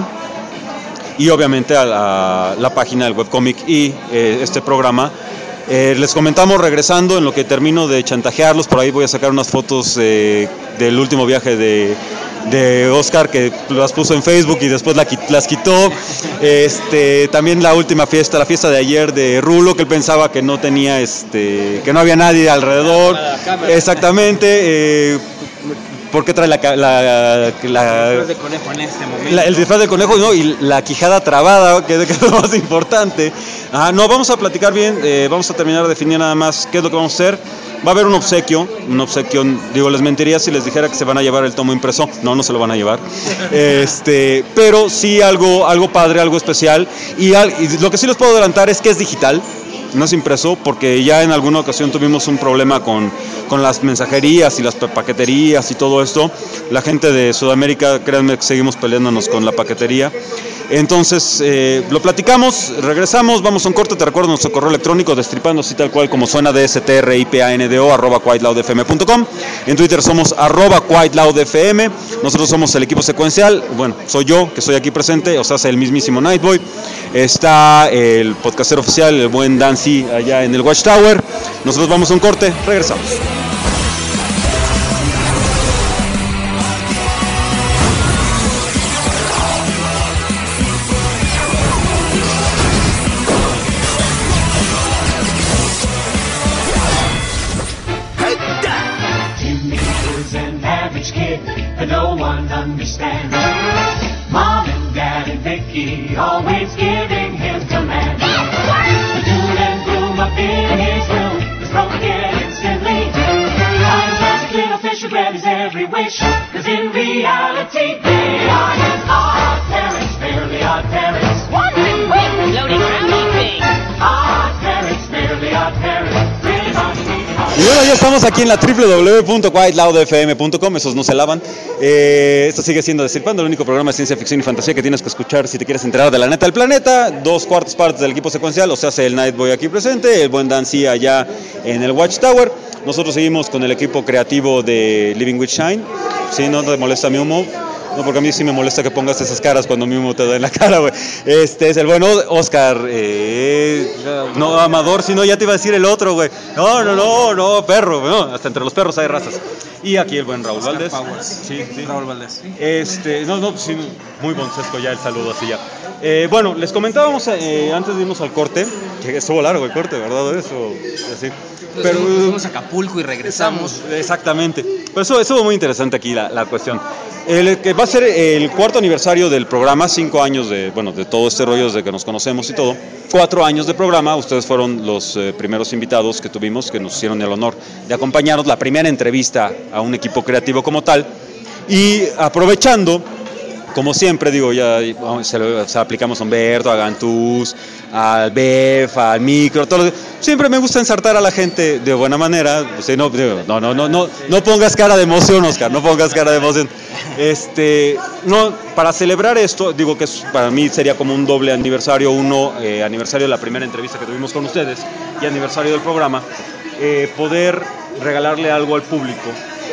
y obviamente a la, la página del webcomic y eh, este programa. Eh, les comentamos regresando, en lo que termino de chantajearlos, por ahí voy a sacar unas fotos eh, del último viaje de, de Oscar, que las puso en Facebook y después la, las quitó. Este, también la última fiesta, la fiesta de ayer de Rulo, que él pensaba que no tenía, este, que no había nadie alrededor. Exactamente. Eh, ¿Por qué trae la, la, la, la el disfraz de conejo en este momento? La, el disfraz de conejo, ¿no? Y la quijada trabada, que, que es lo más importante. Ah, no, vamos a platicar bien, eh, vamos a terminar de definir nada más qué es lo que vamos a hacer. Va a haber un obsequio, un obsequio, digo, les mentiría si les dijera que se van a llevar el tomo impreso. No, no se lo van a llevar. Este, pero sí algo, algo padre, algo especial. Y, al, y lo que sí les puedo adelantar es que es digital. No es impreso, porque ya en alguna ocasión tuvimos un problema con, con las mensajerías y las paqueterías y todo esto. La gente de Sudamérica, créanme que seguimos peleándonos con la paquetería. Entonces, eh, lo platicamos, regresamos, vamos a un corte. Te recuerdo nuestro correo electrónico, destripando así tal cual como suena, de stripando arroba quietloudfm punto com. En Twitter somos arroba quietloudfm. Nosotros somos el equipo secuencial. Bueno, soy yo, que estoy aquí presente, o sea, el mismísimo Nightboy. Está el podcastero oficial, el buen Dancy, allá en el Watchtower. Nosotros vamos a un corte, regresamos. Always giving him command. The dude and broom up in his room is broken instantly. Eyes magic, little fish who grab his every wish. Cause in reality they are his odd parents, fairly odd parents. One with wings, loading rowdy things. Odd parents, fairly odd parents. Really funny. Y bueno, ya estamos aquí en la doble u doble u doble u punto quietloudfm punto com, esos no se lavan. Eh, esto sigue siendo Destripando, el único programa de ciencia ficción y fantasía que tienes que escuchar si te quieres enterar de la neta del planeta. Dos cuartas partes del equipo secuencial, o sea, el Nightboy aquí presente, el buen Dancy allá en el Watchtower. Nosotros seguimos con el equipo creativo de Living with Shine. ¿Sí? ¿No te molesta mi humo? No, porque a mí sí me molesta que pongas esas caras cuando mi humo te da en la cara, güey. Este es el buen Oscar, eh, no Amador, sino ya te iba a decir el otro, güey. No, no, no, no, perro, no, hasta entre los perros hay razas. Y aquí el buen Raúl Oscar Valdés. Powers. Sí, sí. Raúl Valdés. Este, no, no, sí, muy boncesco ya el saludo así ya. Eh, bueno, les comentábamos eh, antes de irnos al corte, que estuvo largo el corte, ¿verdad? Eso, así. Pero fuimos a Acapulco y regresamos. Exactamente. Pero eso estuvo muy interesante aquí la, la cuestión. El que va a ser el cuarto aniversario del programa, cinco años de, bueno, de todo este rollo desde que nos conocemos y todo. Cuatro años de programa, ustedes fueron los eh, primeros invitados que tuvimos, que nos hicieron el honor de acompañarnos, la primera entrevista a un equipo creativo como tal. Y aprovechando, como siempre, digo, ya se lo se aplicamos a Humberto, a Gantús, al B E F, al Micro, todo lo, siempre me gusta ensartar a la gente de buena manera. Pues, no, no, no, no, no, no pongas cara de emoción, Oscar, no pongas cara de emoción. Este, no, para celebrar esto, digo que es, para mí sería como un doble aniversario, uno eh, aniversario de la primera entrevista que tuvimos con ustedes y aniversario del programa, eh, poder regalarle algo al público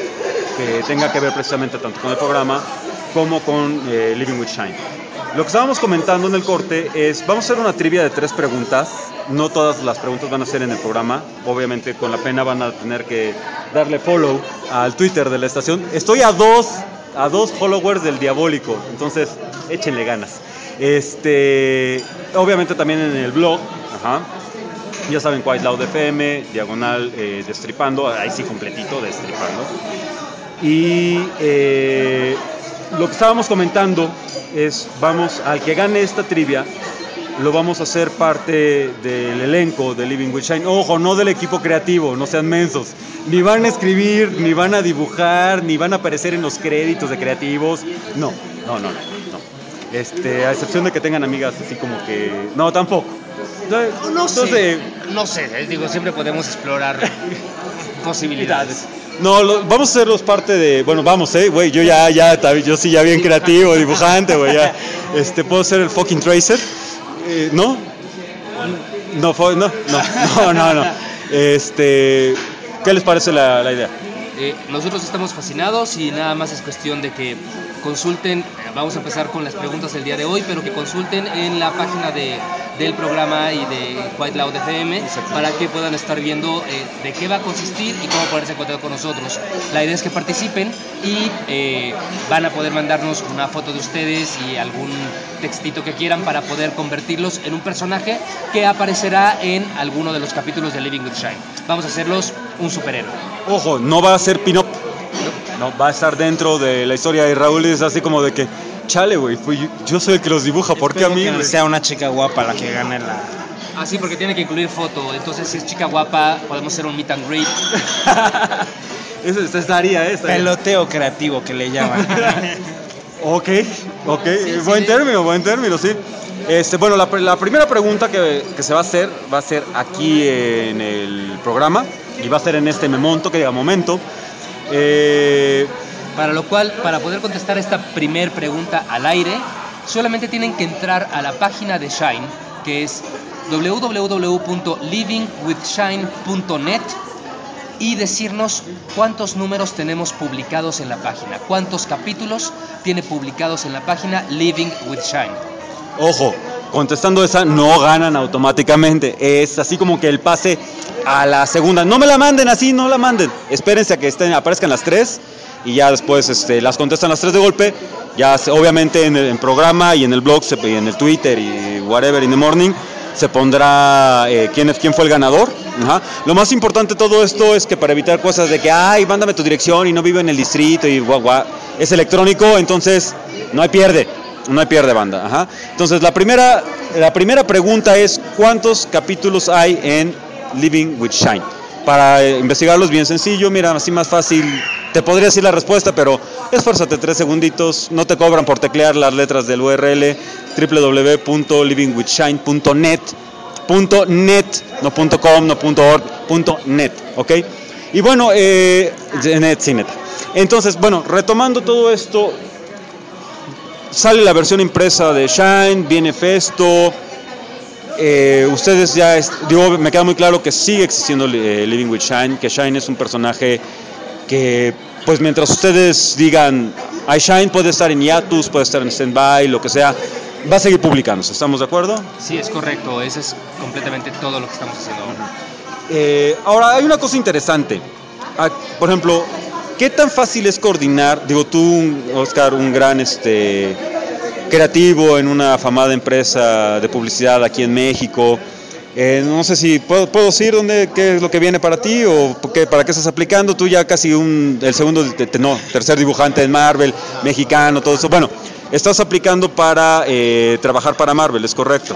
que tenga que ver precisamente tanto con el programa como con eh, Living with Shine. Lo que estábamos comentando en el corte es, vamos a hacer una trivia de tres preguntas. No todas las preguntas van a ser en el programa. Obviamente con la pena van a tener que darle follow al Twitter de la estación. Estoy a dos, a dos followers del Diabólico, entonces échenle ganas. Este, obviamente también en el blog, ajá, ya saben, Quiet Loud F M, diagonal eh, Destripando, ahí sí completito, Destripando. Y... Eh, lo que estábamos comentando es, vamos, al que gane esta trivia, lo vamos a hacer parte del elenco de Living with Shine. Ojo, no del equipo creativo, no sean mensos. Ni van a escribir, ni van a dibujar, ni van a aparecer en los créditos de creativos. No, no, no, no. no. Este, a excepción de que tengan amigas así como que... No, tampoco. Entonces, No sé, entonces, no sé, eh, digo, siempre podemos explorar posibilidades. No, lo, vamos a hacerlos parte de... Bueno, vamos, eh, güey, yo ya, ya, yo sí ya bien creativo, dibujante, güey, ya. Este, puedo ser el fucking Tracer. Eh, ¿No? No, no, no, no, no, no. Este, ¿qué les parece la, la idea? Eh, nosotros estamos fascinados y nada más es cuestión de que consulten, eh, vamos a empezar con las preguntas del día de hoy, pero que consulten en la página de, del programa y de Quite Loud F M para que puedan estar viendo eh, de qué va a consistir y cómo ponerse en contacto con nosotros. La idea es que participen y eh, van a poder mandarnos una foto de ustedes y algún textito que quieran para poder convertirlos en un personaje que aparecerá en alguno de los capítulos de Living with Shine. Vamos a hacerlos un superhéroe. Ojo, no va a ser pin-up. No, va a estar dentro de la historia de Raúl y es así como de que, chale, güey, pues yo, yo soy el que los dibuja, ¿por qué a mí? Que güey? sea una chica guapa la que gane la... Ah, sí, porque tiene que incluir foto. Entonces, si es chica guapa, podemos hacer un meet and greet. Eso esta- estaría, ¿eh? Estaría. Peloteo creativo que le llaman. Ok, ok, Sí, buen sí. término, buen término, sí. Este, bueno, la, la primera pregunta que, que se va a hacer va a ser aquí en el programa y va a ser en este memonto, que diga momento. Eh, Para lo cual, para poder contestar esta primer pregunta al aire, solamente tienen que entrar a la página de Shine, que es w w w punto living with shine punto net y decirnos cuántos números tenemos publicados en la página, cuántos capítulos tiene publicados en la página Living with Shine. Ojo, contestando esa, no ganan automáticamente. Es así como que el pase a la segunda. No me la manden así, no la manden. Espérense a que estén, aparezcan las tres y ya después este, las contestan las tres de golpe. Ya se- obviamente en el en programa y en el blog, se- y en el Twitter y whatever in the morning se pondrá eh, quién, es- quién fue el ganador. Ajá. Lo más importante de todo esto es que para evitar cosas de que, ay, mándame tu dirección y no vivo en el distrito y guau, guau, es electrónico, entonces no hay pierde. No hay pierde, banda. Ajá. Entonces, la primera, la primera pregunta es, ¿cuántos capítulos hay en Living with Shine? Para eh, investigarlos bien sencillo, mira, así más fácil. Te podría decir la respuesta, pero esfuérzate tres segunditos. No te cobran por teclear las letras del U R L w w w punto living with shine punto net. Punto .net, no punto .com, no punto .org, punto .net, ¿ok? Y bueno, eh, net, sí, neta. Entonces, bueno, retomando todo esto, sale la versión impresa de Shine, viene Festo. Eh, ustedes ya, es- digo, me queda muy claro que sigue existiendo eh, Living with Shine, que Shine es un personaje que, pues mientras ustedes digan, hay Shine, puede estar en hiatus, puede estar en stand-by, lo que sea, va a seguir publicándose, ¿estamos de acuerdo? Sí, es correcto, eso es completamente todo lo que estamos haciendo ahora. Eh, ahora, hay una cosa interesante. Ah, por ejemplo, ¿qué tan fácil es coordinar? Digo, tú, Oscar, un gran este, creativo en una afamada empresa de publicidad aquí en México. Eh, no sé si puedo, puedo decir dónde, qué es lo que viene para ti o qué, para qué estás aplicando. Tú ya casi un, el segundo, te- te- no, tercer dibujante en Marvel, mexicano, todo eso. Bueno, estás aplicando para eh, trabajar para Marvel, ¿es correcto?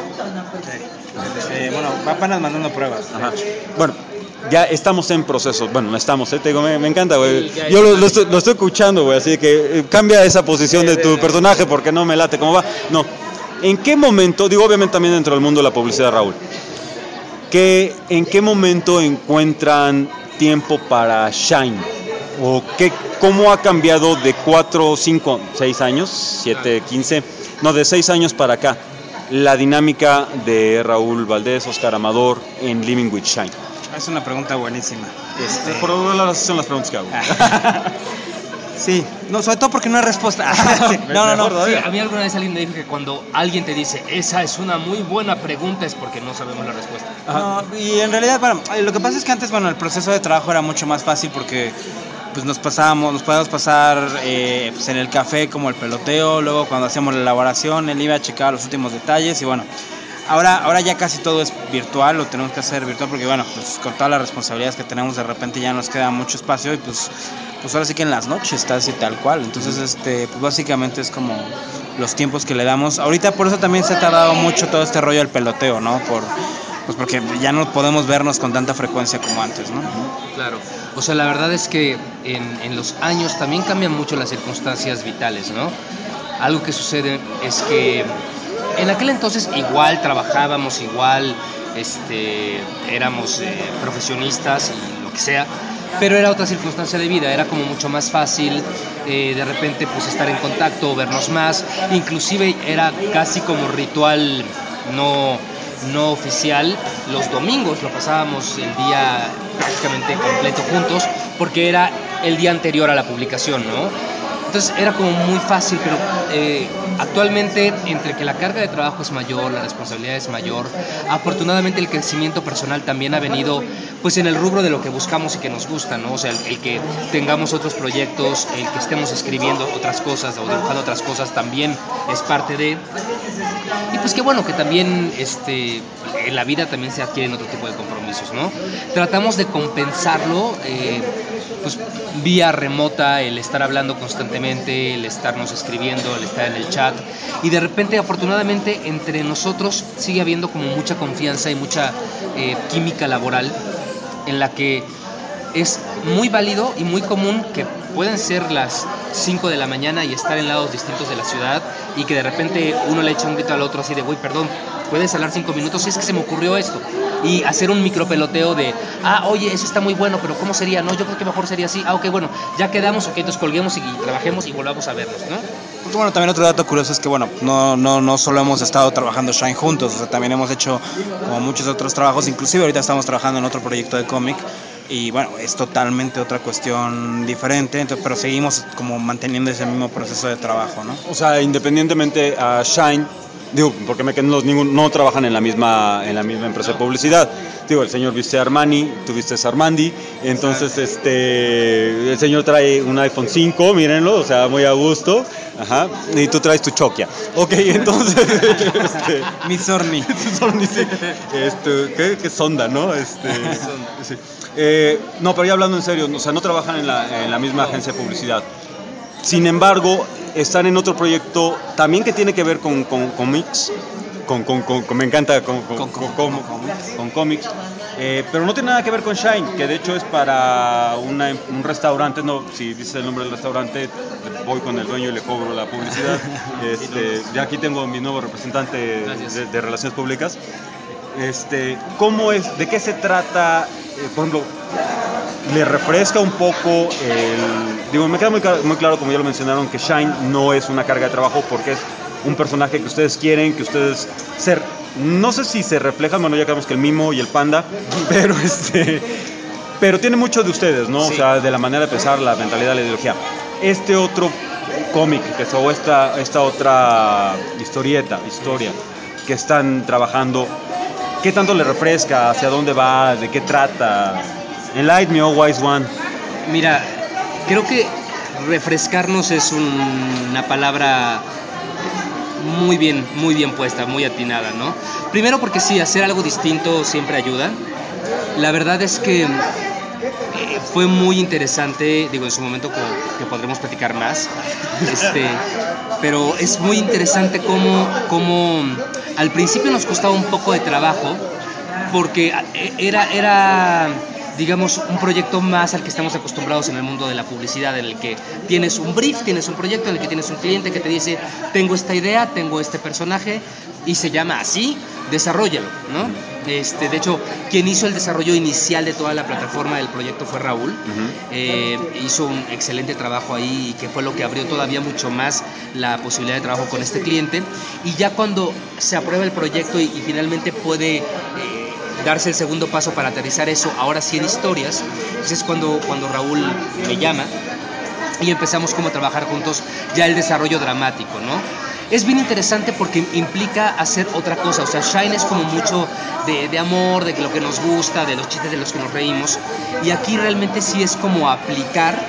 Eh, bueno, va apenas mandando pruebas. Ajá. Bueno, ya estamos en proceso. Bueno, no estamos, ¿eh? Te digo, me, me encanta, güey. Sí, ya, Yo ya. lo, lo estoy, lo estoy escuchando, güey, así que eh, cambia esa posición de tu personaje porque no me late cómo va. No. ¿En qué momento, digo, obviamente también dentro del mundo de la publicidad, Raúl, que, ¿en qué momento encuentran tiempo para Shine? ¿O qué, cómo ha cambiado de cuatro, cinco, seis años, siete, quince, no, de seis años para acá, la dinámica de Raúl Valdés, Oscar Amador en Living with Shine? Es una pregunta buenísima. Este, Por lo general son las preguntas que hago. sí, no, sobre todo porque no hay respuesta. Sí, no, no, no. Sí, a mí alguna vez alguien me dijo que cuando alguien te dice, esa es una muy buena pregunta, es porque no sabemos la respuesta. No, y en realidad, bueno, eh, lo que pasa es que antes, bueno, el proceso de trabajo era mucho más fácil porque pues nos pasábamos, nos podíamos pasar eh, pues, en el café como el peloteo, luego cuando hacíamos la elaboración, él iba a checar los últimos detalles y bueno, Ahora, ahora ya casi todo es virtual, lo tenemos que hacer virtual porque bueno, pues con todas las responsabilidades que tenemos de repente ya nos queda mucho espacio y pues, pues ahora sí que en las noches está así tal cual. Entonces este, pues básicamente es como los tiempos que le damos. Ahorita por eso también se ha tardado mucho todo este rollo del peloteo, ¿no? Por, pues porque ya no podemos vernos con tanta frecuencia como antes, ¿no? Claro, o sea, la verdad es que en, en los años también cambian mucho las circunstancias vitales, ¿no? Algo que sucede es que en aquel entonces igual trabajábamos, igual este, éramos eh, profesionistas y lo que sea, pero era otra circunstancia de vida, era como mucho más fácil eh, de repente pues estar en contacto, vernos más, inclusive era casi como ritual no, no oficial, los domingos lo pasábamos el día prácticamente completo juntos, porque era el día anterior a la publicación, ¿no? Entonces era como muy fácil, pero eh, actualmente entre que la carga de trabajo es mayor, la responsabilidad es mayor, afortunadamente el crecimiento personal también ha venido pues en el rubro de lo que buscamos y que nos gusta, ¿no? O sea, el, el que tengamos otros proyectos, el que estemos escribiendo otras cosas o dibujando otras cosas también es parte de... Y pues qué bueno que también este, en la vida también se adquieren otro tipo de compromisos, ¿no? Tratamos de compensarlo eh, pues vía remota, el estar hablando constantemente, el estarnos escribiendo, el estar en el chat, y de repente afortunadamente entre nosotros sigue habiendo como mucha confianza y mucha eh, química laboral en la que es muy válido y muy común que pueden ser las cinco de la mañana y estar en lados distintos de la ciudad y que de repente uno le echa un grito al otro así de, güey, perdón, ¿puedes hablar cinco minutos? Si es que se me ocurrió esto. Y hacer un micropeloteo de, ah, oye, eso está muy bueno, pero ¿cómo sería? No, yo creo que mejor sería así. Ah, ok, bueno, ya quedamos, ok, entonces colguemos y, y trabajemos y volvamos a vernos, ¿no? Porque bueno, también otro dato curioso es que bueno, no, no, no solo hemos estado trabajando Shine juntos, o sea, también hemos hecho como muchos otros trabajos, inclusive ahorita estamos trabajando en otro proyecto de cómic. Y bueno, es totalmente otra cuestión diferente, entonces, pero seguimos como manteniendo ese mismo proceso de trabajo, ¿no? O sea, independientemente a Shine, digo, porque me quedan los ningún, no trabajan en la misma en la misma empresa de publicidad. Digo, el señor viste Armani, tú vistes Armandi, entonces este el señor trae un iPhone cinco, mírenlo, o sea, muy a gusto, ajá, y tú traes tu Chokia. Ok, entonces este Mi Sorni. Sorni, sí. Este, ¿qué, qué sonda, ¿no? Este, sí. Eh, no, pero ya hablando en serio, o sea, no trabajan en la, en la misma agencia de publicidad. Sin embargo, están en otro proyecto también que tiene que ver con, con cómics, con, con, con, con, me encanta, con, con, con, con, con, con cómics, eh, pero no tiene nada que ver con Shine, que de hecho es para una, un restaurante, no, si dices el nombre del restaurante, voy con el dueño y le cobro la publicidad. Este, ya aquí tengo mi nuevo representante de, de Relaciones Públicas. Este, ¿cómo es, de qué se trata? Eh, por ejemplo, le refresca un poco el... Digo, me queda muy, muy claro, como ya lo mencionaron, que Shine no es una carga de trabajo porque es un personaje que ustedes quieren, que ustedes ser... No sé si se reflejan, bueno, ya sabemos que el Mimo y el Panda, pero este... Pero tiene mucho de ustedes, ¿no? Sí. O sea, de la manera de pensar, la mentalidad, la ideología. Este otro cómic, que es, o esta, esta otra historieta, historia, que están trabajando... ¿Qué tanto le refresca? ¿Hacia dónde va? ¿De qué trata? Enlighten me, oh wise one. Mira, creo que refrescarnos es un, una palabra muy bien, muy bien puesta, muy atinada, ¿no? Primero porque sí, hacer algo distinto siempre ayuda. La verdad es que eh, fue muy interesante, digo, en su momento que, que podremos platicar más, este, pero es muy interesante cómo, cómo al principio nos costaba un poco de trabajo, porque era, era, digamos, un proyecto más al que estamos acostumbrados en el mundo de la publicidad, en el que tienes un brief, tienes un proyecto, en el que tienes un cliente que te dice, tengo esta idea, tengo este personaje, y se llama así, desarróllalo, ¿no? Este, de hecho, quien hizo el desarrollo inicial de toda la plataforma del proyecto fue Raúl. Uh-huh. eh, hizo un excelente trabajo ahí, que fue lo que abrió todavía mucho más la posibilidad de trabajo con este cliente. Y ya cuando se aprueba el proyecto y, y finalmente puede... Eh, darse el segundo paso para aterrizar eso, ahora sí en historias, pues es cuando, cuando Raúl me llama y empezamos como a trabajar juntos ya el desarrollo dramático, ¿no? Es bien interesante porque implica hacer otra cosa, o sea, Shine es como mucho de, de amor, de lo que nos gusta, de los chistes de los que nos reímos, y aquí realmente sí es como aplicar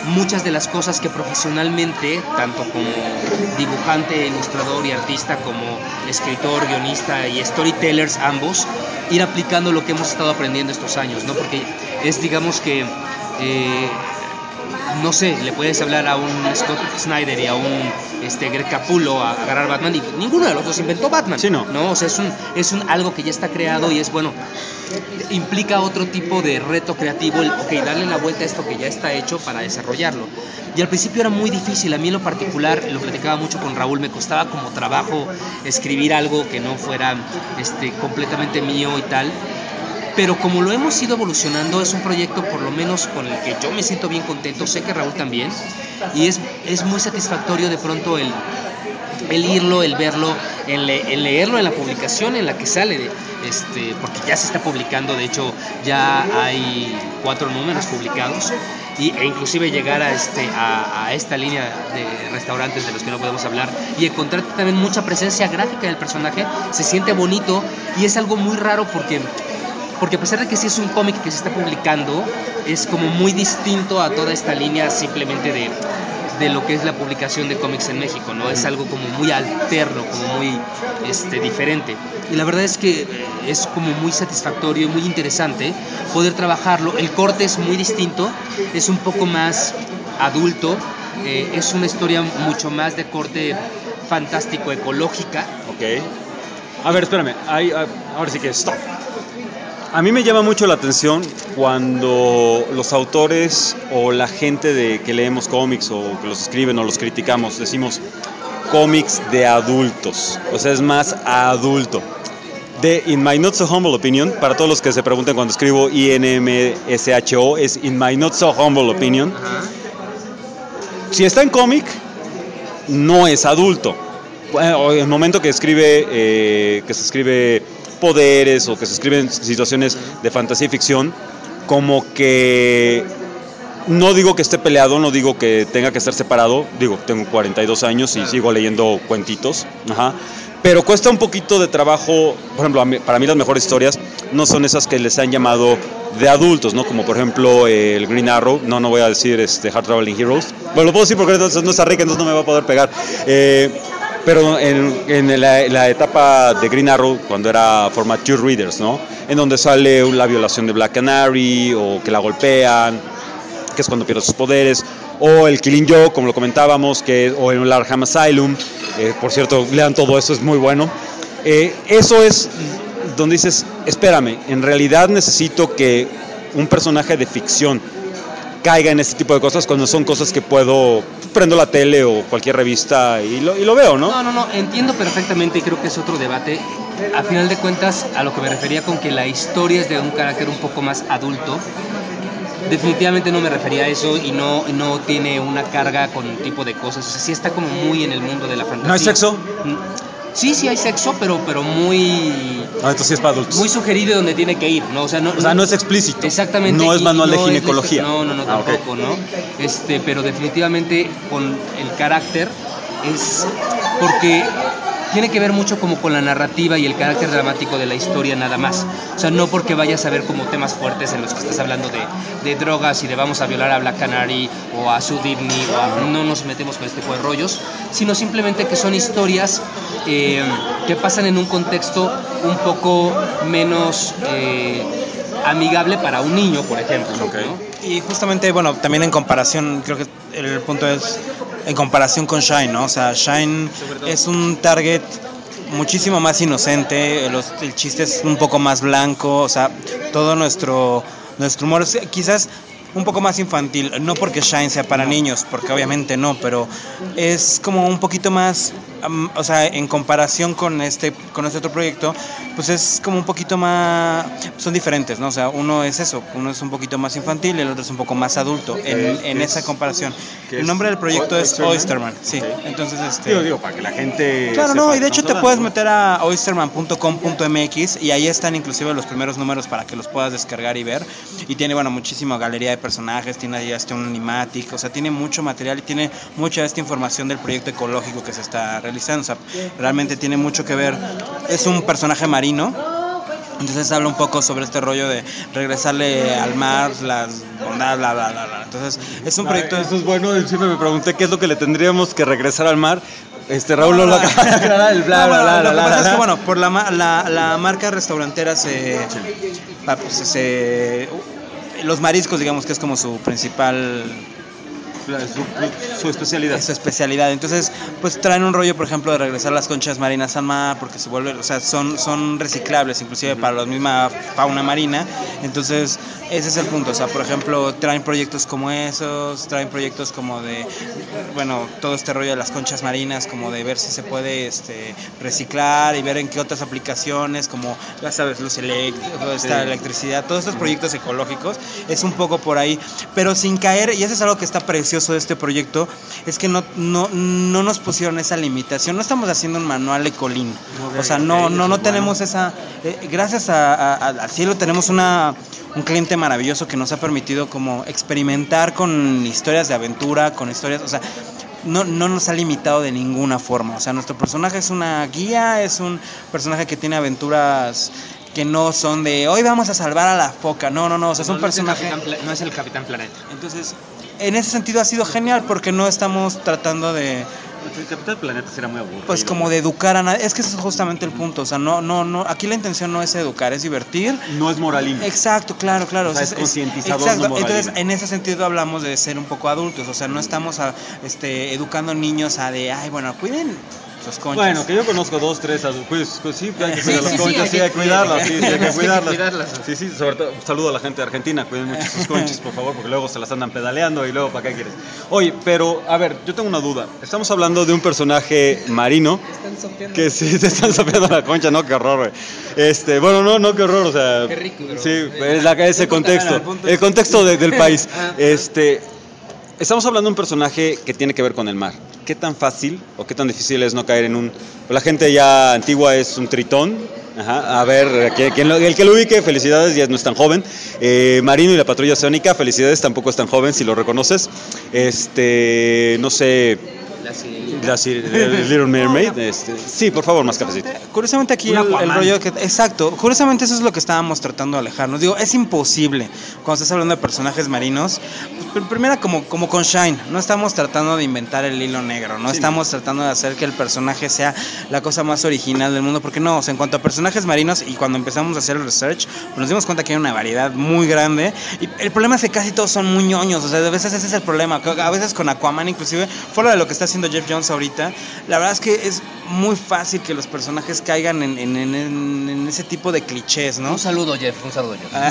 muchas de las cosas que profesionalmente, tanto como dibujante, ilustrador y artista, como escritor, guionista y storytellers ambos, ir aplicando lo que hemos estado aprendiendo estos años, ¿no? Porque es, digamos que, eh, no sé, le puedes hablar a un Scott Snyder y a un este, Greg Capullo a agarrar Batman y ninguno de los dos inventó Batman. Sí, no. ¿no? O sea, es, un, es un, algo que ya está creado y es, bueno, implica otro tipo de reto creativo, el, ok, darle la vuelta a esto que ya está hecho para desarrollarlo. Y al principio era muy difícil, a mí en lo particular, lo platicaba mucho con Raúl, me costaba como trabajo escribir algo que no fuera este, completamente mío y tal. Pero como lo hemos ido evolucionando, es un proyecto por lo menos con el que yo me siento bien contento, sé que Raúl también, y es, es muy satisfactorio de pronto el, el irlo, el verlo, el, le, el leerlo en la publicación en la que sale, de, este, porque ya se está publicando, de hecho ya hay cuatro números publicados, y, e inclusive llegar a, este, a, a esta línea de restaurantes de los que no podemos hablar y encontrar también mucha presencia gráfica del personaje, se siente bonito y es algo muy raro porque... Porque a pesar de que sí es un cómic que se está publicando, es como muy distinto a toda esta línea simplemente de, de lo que es la publicación de cómics en México, ¿no? Es algo como muy alterno, como muy este, diferente. Y la verdad es que es como muy satisfactorio, muy interesante poder trabajarlo. El corte es muy distinto, es un poco más adulto, eh, es una historia mucho más de corte fantástico, ecológica. Ok. A ver, espérame, ahí, ahora sí que stop. A mí me llama mucho la atención cuando los autores o la gente de que leemos cómics o que los escriben o los criticamos, decimos cómics de adultos, o sea, es más adulto. De In My Not So Humble Opinion, para todos los que se pregunten cuando escribo I N M S H O, es In My Not So Humble Opinion. Si está en cómic, no es adulto. Bueno, el momento que escribe, eh, que se escribe poderes o que se escriben situaciones de fantasía y ficción, como que no digo que esté peleado, no digo que tenga que estar separado, digo, tengo cuarenta y dos años y sigo leyendo cuentitos, ajá, pero cuesta un poquito de trabajo. Por ejemplo, a mí, para mí las mejores historias no son esas que les han llamado de adultos, ¿no? Como por ejemplo eh, el Green Arrow, no, no voy a decir este, Hard Traveling Heroes, bueno, lo puedo decir porque entonces no está rica, entonces no me va a poder pegar. Eh, Pero en, en, la, en la etapa de Green Arrow, cuando era for mature readers, ¿no? En donde sale la violación de Black Canary, o que la golpean, que es cuando pierde sus poderes, o el Killing Joke, como lo comentábamos, que, o el Arkham Asylum, eh, por cierto, lean todo eso, es muy bueno. Eh, eso es donde dices, espérame, en realidad necesito que un personaje de ficción caiga en este tipo de cosas cuando son cosas que puedo, prendo la tele o cualquier revista y lo, y lo veo, ¿no? No, no, no, entiendo perfectamente y creo que es otro debate. A final de cuentas, a lo que me refería con que la historia es de un carácter un poco más adulto, definitivamente no me refería a eso y no, no tiene una carga con un tipo de cosas. O sea, sí está como muy en el mundo de la fantasía. ¿No hay sexo? Sí, sí hay sexo, pero, pero muy... Ah, esto sí es para adultos. Muy sugerido donde tiene que ir, ¿no? O sea, no, o sea, no es explícito. Exactamente. No es manual no de ginecología. Es, no, no, no, ah, tampoco, okay. ¿no? Este, pero definitivamente con el carácter es porque tiene que ver mucho como con la narrativa y el carácter dramático de la historia nada más. O sea, no porque vayas a ver como temas fuertes en los que estás hablando de, de drogas y de vamos a violar a Black Canary o a Sue Dibney o a, no nos metemos con este tipo de rollos, sino simplemente que son historias eh, que pasan en un contexto un poco menos eh, amigable para un niño, por ejemplo. Okay. ¿no? Y justamente, bueno, también en comparación, creo que el punto es en comparación con Shine, ¿no? O sea, Shine es un target muchísimo más inocente, los, el chiste es un poco más blanco, o sea, todo nuestro, nuestro humor es quizás un poco más infantil, no porque Shine sea para niños, porque obviamente no, pero es como un poquito más, um, o sea, en comparación con este, con este otro proyecto, pues es como un poquito más, son diferentes, ¿no? O sea, uno es eso, uno es un poquito más infantil y el otro es un poco más adulto, en, en esa comparación. El nombre del proyecto es Oysterman, sí, okay. Entonces este... Digo, digo, para que la gente... Claro, no, y de hecho te puedes meter a oysterman punto com punto m x y ahí están inclusive los primeros números para que los puedas descargar y ver, y tiene, bueno, muchísima galería de personajes, tiene ahí hasta un animatic, o sea, tiene mucho material y tiene mucha de esta información del proyecto ecológico que se está realizando, o sea, realmente tiene mucho que ver. Es un personaje marino Entonces habla un poco sobre este rollo de regresarle al mar las bondades, bla, bla, bla, bla. Entonces es un proyecto... Eso es bueno, siempre me pregunté qué es lo que le tendríamos que regresar al mar. Este Raúl no, lo acaba de aclarar, el bla, no, bla, bueno, bla, lo bla, que bla, pasa bla, es que, bla. bueno, por la, ma- la, la marca restaurantera se, va, pues, se... Los mariscos, digamos que es como su principal... Su, su especialidad. Es su especialidad. Entonces, pues traen un rollo, por ejemplo, de regresar las conchas marinas al mar, porque se vuelven, o sea, son, son reciclables, inclusive uh-huh. para la misma fauna marina. Entonces, ese es el punto. O sea, por ejemplo, traen proyectos como esos, traen proyectos como de, bueno, todo este rollo de las conchas marinas, como de ver si se puede este, reciclar y ver en qué otras aplicaciones, como, ya sabes, luz eléctrica, esta sí. electricidad, todos estos proyectos ecológicos, es un poco por ahí, pero sin caer, y eso es algo que está precioso de este proyecto, es que no, no, no nos pusieron esa limitación, no estamos haciendo un manual ecolín, okay, o sea, no, okay, no, no tenemos bueno. esa, eh, gracias a, a, al cielo tenemos una, un cliente maravilloso que nos ha permitido como experimentar con historias de aventura, con historias, o sea, No, no nos ha limitado de ninguna forma, o sea, nuestro personaje es una guía, es un personaje que tiene aventuras que no son de hoy vamos a salvar a la foca, no, no, no, o sea, es un no, personaje... No es, Pla- no es el Capitán Planeta. Entonces, en ese sentido ha sido genial porque no estamos tratando de... El Capitán Planeta será muy aburrido. Pues como de educar a nadie, es que ese es justamente el punto, o sea, no, no, no, aquí la intención no es educar, es divertir. No es moralina. Exacto, claro, claro. O sea, es, es concientizador, exacto. no moralina. Entonces, en ese sentido hablamos de ser un poco adultos, o sea, no estamos a, este, educando niños a de, ay, bueno, cuiden sus conchas. Bueno, que yo conozco dos, tres adultos, pues, pues sí, hay que cuidar sí, las sí, conchas, sí, sí, hay que cuidarlas, sí, sí, hay que sí, cuidarlas. cuidarlas. Sí, sí, sobre todo, saludo a la gente de Argentina, cuiden mucho sus conchas, por favor, porque luego se las andan pedaleando y luego, ¿para qué quieres? Oye, pero, a ver, yo tengo una duda. Estamos hablando de un personaje marino. Que sí, te están sopeando la concha, no, qué horror, güey. Este, bueno, no, no, qué horror, o sea. Qué rico, bro. Sí, es la, ese contexto, el contexto de, del país. Este, estamos hablando de un personaje que tiene que ver con el mar. ¿Qué tan fácil o qué tan difícil es no caer en un... La gente ya antigua es un tritón. Ajá, a ver, ¿quién lo, el que lo ubique, felicidades, ya no es tan joven. Eh, Marino y la Patrulla Sónica, felicidades, tampoco es tan joven, si lo reconoces. Este, no sé... La Sirenita. La Little Mermaid. Este, sí, por favor, más cafecito. Curiosamente aquí el, el rollo que... Exacto, curiosamente eso es lo que estábamos tratando de alejarnos. Digo, es imposible cuando estás hablando de personajes marinos. Pues, primero como, como con Shine, no estamos tratando de inventar el hilo negro, no sí, estamos no. tratando de hacer que el personaje sea la cosa más original del mundo, porque no, o sea, en cuanto a personajes marinos y cuando empezamos a hacer el research, pues nos dimos cuenta que hay una variedad muy grande y el problema es que casi todos son muy ñoños, o sea, a veces ese es el problema, a veces con Aquaman inclusive, fuera de lo que está haciendo Jeff Jones ahorita, la verdad es que es muy fácil que los personajes caigan en, en, en, en ese tipo de clichés, ¿no? Un saludo, Jeff, un saludo,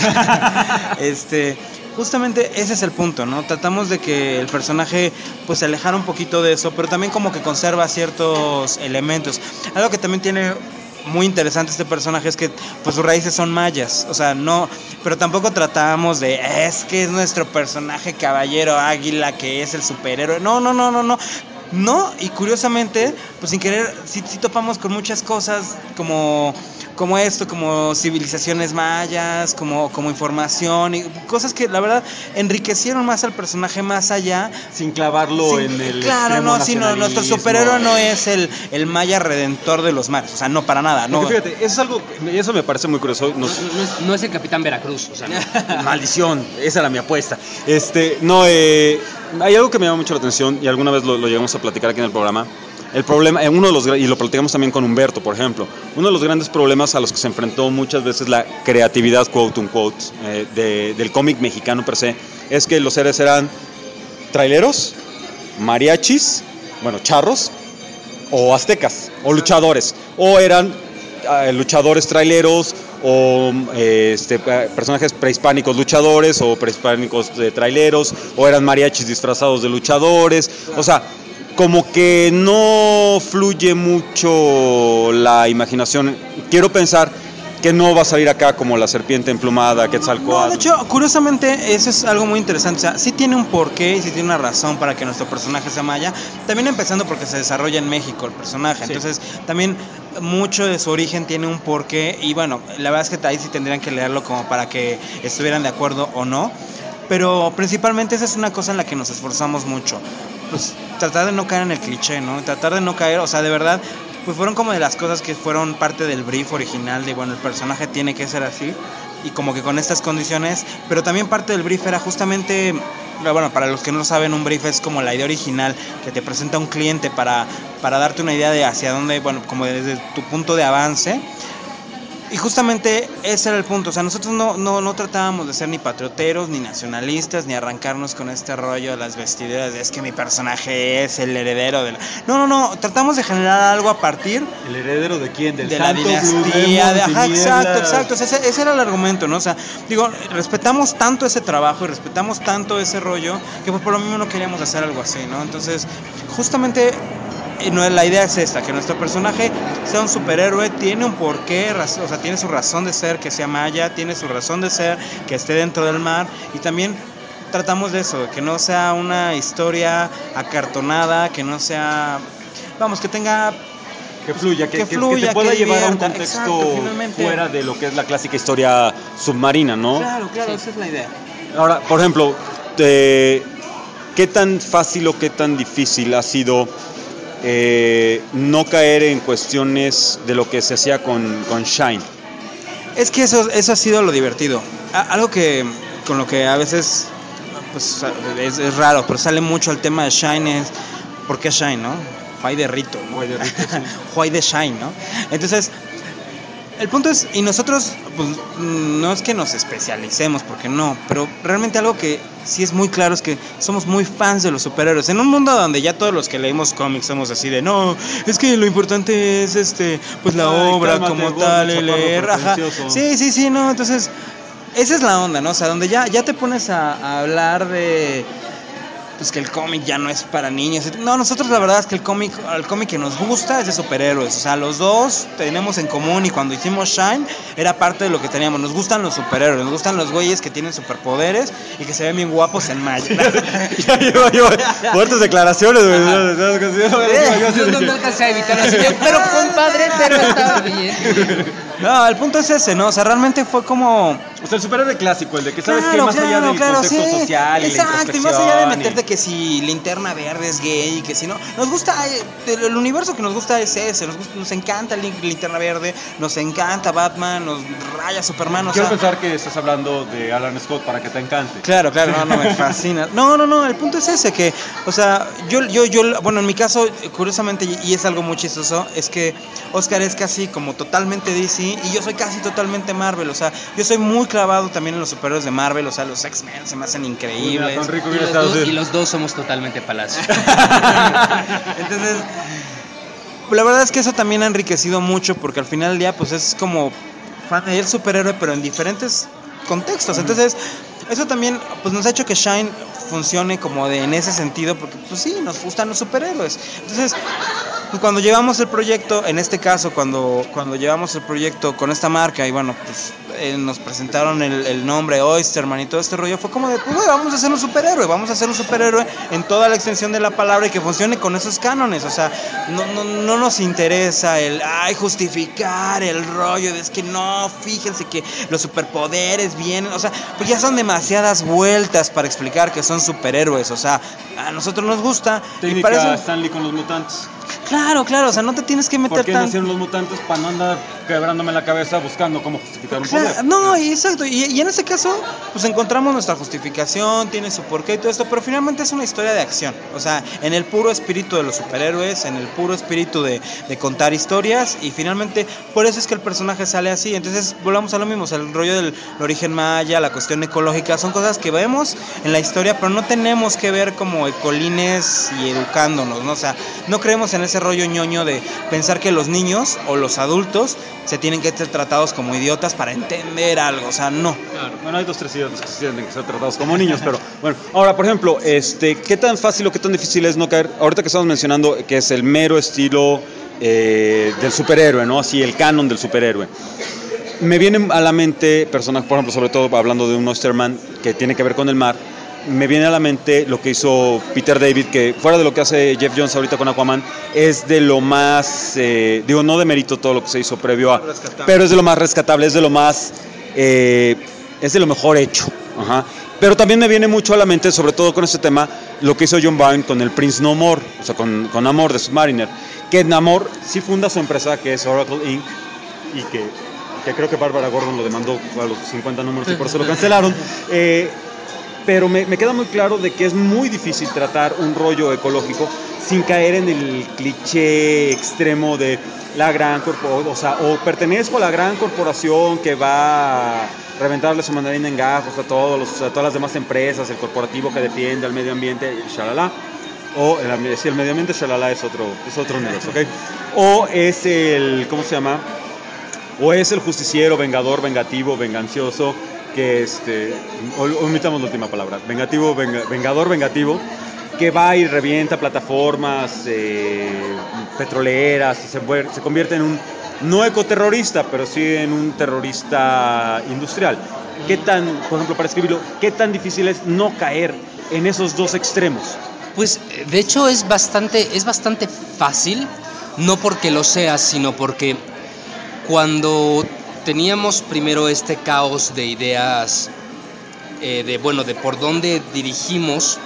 Jeff. este... Justamente ese es el punto, ¿no? Tratamos de que el personaje pues se alejara un poquito de eso, pero también como que conserva ciertos elementos. Algo que también tiene muy interesante este personaje es que pues sus raíces son mayas, o sea, no, pero tampoco tratamos de es que es nuestro personaje caballero águila que es el superhéroe. No, no, no, no, no. No, y curiosamente, pues sin querer, sí, sí topamos con muchas cosas como, como esto, como civilizaciones mayas, como, como información, y cosas que la verdad enriquecieron más al personaje más allá. Sin clavarlo sin, en el Claro, no, sino nuestro superhéroe no es el, el maya redentor de los mares, o sea, no, para nada. No. Porque fíjate, eso es algo, eso me parece muy curioso. Nos... No, no, es, no es el Capitán Veracruz, o sea, no. Maldición, esa era mi apuesta. Este, no, eh... hay algo que me llama mucho la atención y alguna vez lo, lo llegamos a platicar aquí en el programa. El problema, uno de los, y lo platicamos también con Humberto, por ejemplo, uno de los grandes problemas a los que se enfrentó muchas veces la creatividad, quote unquote, eh, de, del cómic mexicano per se, es que los seres eran traileros, mariachis, bueno, charros, o aztecas, o luchadores, o eran eh, luchadores traileros, o eh, este, personajes prehispánicos luchadores o prehispánicos de traileros, o eran mariachis disfrazados de luchadores, o sea, como que no fluye mucho la imaginación. Quiero pensar que no va a salir acá como la serpiente emplumada, Quetzalcóatl. No, de hecho, curiosamente, eso es algo muy interesante. O sea, sí tiene un porqué y sí tiene una razón para que nuestro personaje sea maya. También empezando porque se desarrolla en México el personaje. Sí. Entonces, también mucho de su origen tiene un porqué. Y bueno, la verdad es que ahí sí tendrían que leerlo como para que estuvieran de acuerdo o no. Pero principalmente esa es una cosa en la que nos esforzamos mucho. Pues tratar de no caer en el cliché, ¿no? Tratar de no caer, o sea, de verdad... pues fueron como de las cosas que fueron parte del brief original de, bueno, el personaje tiene que ser así y como que con estas condiciones, pero también parte del brief era justamente, bueno, para los que no lo saben, un brief es como la idea original que te presenta un cliente para, para darte una idea de hacia dónde, bueno, como desde tu punto de avance. Y justamente ese era el punto, o sea, nosotros no, no, no tratábamos de ser ni patrioteros, ni nacionalistas, ni arrancarnos con este rollo de las vestiduras, de es que mi personaje es el heredero de la... No, no, no, tratamos de generar algo a partir... ¿El heredero de quién? Del de santo la dinastía, de, ajá, exacto, exacto, o sea, ese, ese era el argumento, ¿no? O sea, digo, respetamos tanto ese trabajo y respetamos tanto ese rollo, que pues por lo mismo no queríamos hacer algo así, ¿no? Entonces, justamente... la idea es esta, que nuestro personaje sea un superhéroe, tiene un porqué, o sea, tiene su razón de ser, que sea maya, tiene su razón de ser, que esté dentro del mar, y también tratamos de eso, que no sea una historia acartonada, que no sea, vamos, que tenga... Que fluya, que, que, que, fluya, que te pueda que llevar a un divierta, contexto exacto, fuera de lo que es la clásica historia submarina, ¿no? Claro, claro, sí. Esa es la idea. Ahora, por ejemplo, te, ¿qué tan fácil o qué tan difícil ha sido eh, no caer en cuestiones de lo que se hacía con, con Shine? Es que eso, eso ha sido lo divertido. A, algo que con lo que a veces pues, es, es raro, pero sale mucho el tema de Shine es, ¿por qué Shine, no? Why de Rito, ¿no? Why de Rito, sí. Why de Shine, ¿no? Entonces, el punto es, y nosotros, pues, no es que nos especialicemos, porque no, pero realmente algo que sí es muy claro es que somos muy fans de los superhéroes. En un mundo donde ya todos los que leemos cómics somos así de, no, es que lo importante es, este, pues, la Ay, obra cálmate, como gordo, tal, el leer, ajá. Sí, sí, sí, no, entonces, esa es la onda, ¿no? O sea, donde ya, ya te pones a, a hablar de... pues que el cómic ya no es para niños. No, nosotros la verdad es que el cómic, el cómic que nos gusta es de superhéroes. O sea, los dos tenemos en común, y cuando hicimos Shine era parte de lo que teníamos. Nos gustan los superhéroes, nos gustan los güeyes que tienen superpoderes y que se ven bien guapos en malla. ya llevo, llevo fuertes declaraciones, güey. No, no alcancé a evitar así, pero compadre, pero estaba bien. No, el punto es ese, ¿no? O sea, realmente fue como... O sea, el superhéroe clásico, el de que sabes claro, que más claro, allá del claro, contexto sí, social y exacto, la y más allá de meterte y... que si Linterna Verde es gay, que si no... Nos gusta, el, el universo que nos gusta es ese, nos, gusta, nos encanta Linterna Verde, nos encanta Batman, nos raya Superman, o Quiero sea, pensar que estás hablando de Alan Scott para que te encante. Claro, claro, no, no, me fascina. No, no, no, el punto es ese, que, o sea, yo, yo, yo, bueno, en mi caso, curiosamente, y es algo muy chistoso, es que Oscar es casi como totalmente D C y yo soy casi totalmente Marvel, o sea, yo soy muy clavado también en los superhéroes de Marvel, o sea, los X-Men se me hacen increíbles. Mira, Rico, y, los dos, y los dos somos totalmente Palacio. Entonces, la verdad es que eso también ha enriquecido mucho, porque al final del día, pues es como fan del superhéroe, pero en diferentes contextos. Entonces, eso también pues nos ha hecho que Shine funcione como de en ese sentido, porque pues sí, nos gustan los superhéroes. Entonces, pues, cuando llevamos el proyecto, en este caso, cuando, cuando llevamos el proyecto con esta marca, y bueno, pues eh, nos presentaron el, el nombre Oysterman y todo este rollo, fue como de, pues güey, vamos a hacer un superhéroe, vamos a hacer un superhéroe en toda la extensión de la palabra y que funcione con esos cánones. O sea, no, no, no nos interesa el, ay, justificar el rollo, de, es que no, fíjense que los superpoderes vienen, o sea, pues ya son demasiadas vueltas para explicar que son superhéroes. O sea, a nosotros nos gusta. Técnica y para eso, Stanley con los mutantes. Claro, claro, o sea, no te tienes que meter ¿Por qué tan... nacieron los mutantes? Para no andar quebrándome la cabeza buscando cómo justificar un Claro, poder. no, y exacto, y, y en ese caso, pues encontramos nuestra justificación, tiene su porqué y todo esto, pero finalmente es una historia de acción. O sea, en el puro espíritu de los superhéroes, en el puro espíritu de, de contar historias, y finalmente por eso es que el personaje sale así. Entonces volvamos a lo mismo, o sea, el rollo del origen maya, la cuestión ecológica, son cosas que vemos en la historia, pero no tenemos que ver como ecolines y educándonos, ¿no? O sea, no creemos en ese rollo ñoño de pensar que los niños o los adultos se tienen que ser tratados como idiotas para entender algo, o sea, no. Claro. Bueno, hay dos, tres idiotas que se tienen que ser tratados como niños, pero bueno. Ahora, por ejemplo, este, ¿qué tan fácil o qué tan difícil es no caer? Ahorita que estamos mencionando que es el mero estilo eh, del superhéroe, ¿no? Así, el canon del superhéroe. Me vienen a la mente personajes, por ejemplo, sobre todo hablando de un Oysterman que tiene que ver con el mar. Me viene a la mente lo que hizo Peter David, que fuera de lo que hace Jeff Jones ahorita con Aquaman, es de lo más, eh, digo, no de mérito todo lo que se hizo previo a, rescatable. Pero es de lo más rescatable, es de lo más, eh, es de lo mejor hecho. Ajá. Pero también me viene mucho a la mente, sobre todo con este tema, lo que hizo John Byrne con el Prince No More, o sea, con, con Namor de Submariner, que Namor sí funda su empresa, que es Oracle incorporated, y que, que creo que Bárbara Gordon lo demandó a los cincuenta números y por eso lo cancelaron. Eh, pero me, me queda muy claro de que es muy difícil tratar un rollo ecológico sin caer en el cliché extremo de la gran corporación, o sea, o pertenezco a la gran corporación que va a reventarle su mandarina en gajos a, todos los, a todas las demás empresas, el corporativo que defiende al medio ambiente, shalala, o el, si el medio ambiente, shalala, es otro, es otro negocio, ¿ok? O es el, ¿cómo se llama? O es el justiciero, vengador, vengativo, vengancioso, que este, omitamos la última palabra, vengativo, venga, vengador, vengativo, que va y revienta plataformas eh, petroleras y se, se convierte en un, no ecoterrorista, pero sí en un terrorista industrial. ¿Qué tan, por ejemplo, para escribirlo, qué tan difícil es no caer en esos dos extremos? Pues de hecho es bastante, es bastante fácil, no porque lo sea, sino porque cuando teníamos primero este caos de ideas, eh, de bueno, de por dónde dirigimos,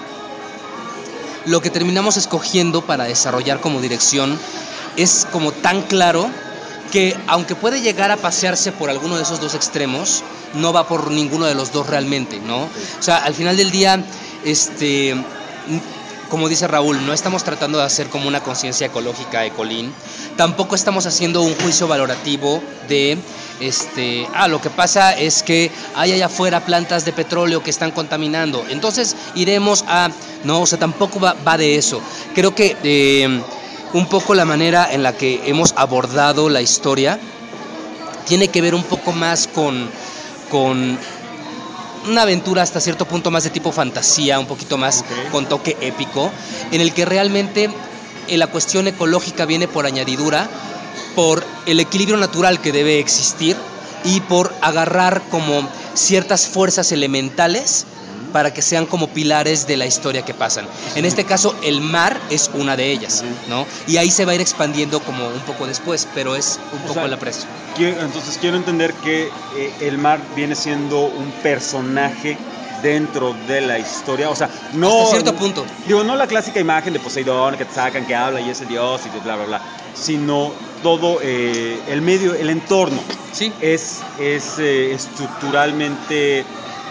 lo que terminamos escogiendo para desarrollar como dirección es como tan claro que aunque puede llegar a pasearse por alguno de esos dos extremos, no va por ninguno de los dos realmente, ¿no? O sea, al final del día, este, como dice Raúl, no estamos tratando de hacer como una conciencia ecológica, ecolín, tampoco estamos haciendo un juicio valorativo de, este, ah, lo que pasa es que hay allá afuera plantas de petróleo que están contaminando, entonces iremos a, no, o sea, tampoco va, va de eso. Creo que eh, un poco la manera en la que hemos abordado la historia tiene que ver un poco más con, con una aventura hasta cierto punto más de tipo fantasía, un poquito más okay, con toque épico, en el que realmente eh, la cuestión ecológica viene por añadidura, por el equilibrio natural que debe existir y por agarrar como ciertas fuerzas elementales para que sean como pilares de la historia que pasan. En este caso, el mar es una de ellas, ¿no? Y ahí se va a ir expandiendo como un poco después, pero es un poco el aprecio. Entonces quiero entender que eh, el mar viene siendo un personaje dentro de la historia, o sea, no... Hasta cierto punto. Digo, no la clásica imagen de Poseidón que te sacan, que habla y es el dios y bla, bla, bla, sino todo eh, el medio, el entorno. Sí. Es, es eh, estructuralmente...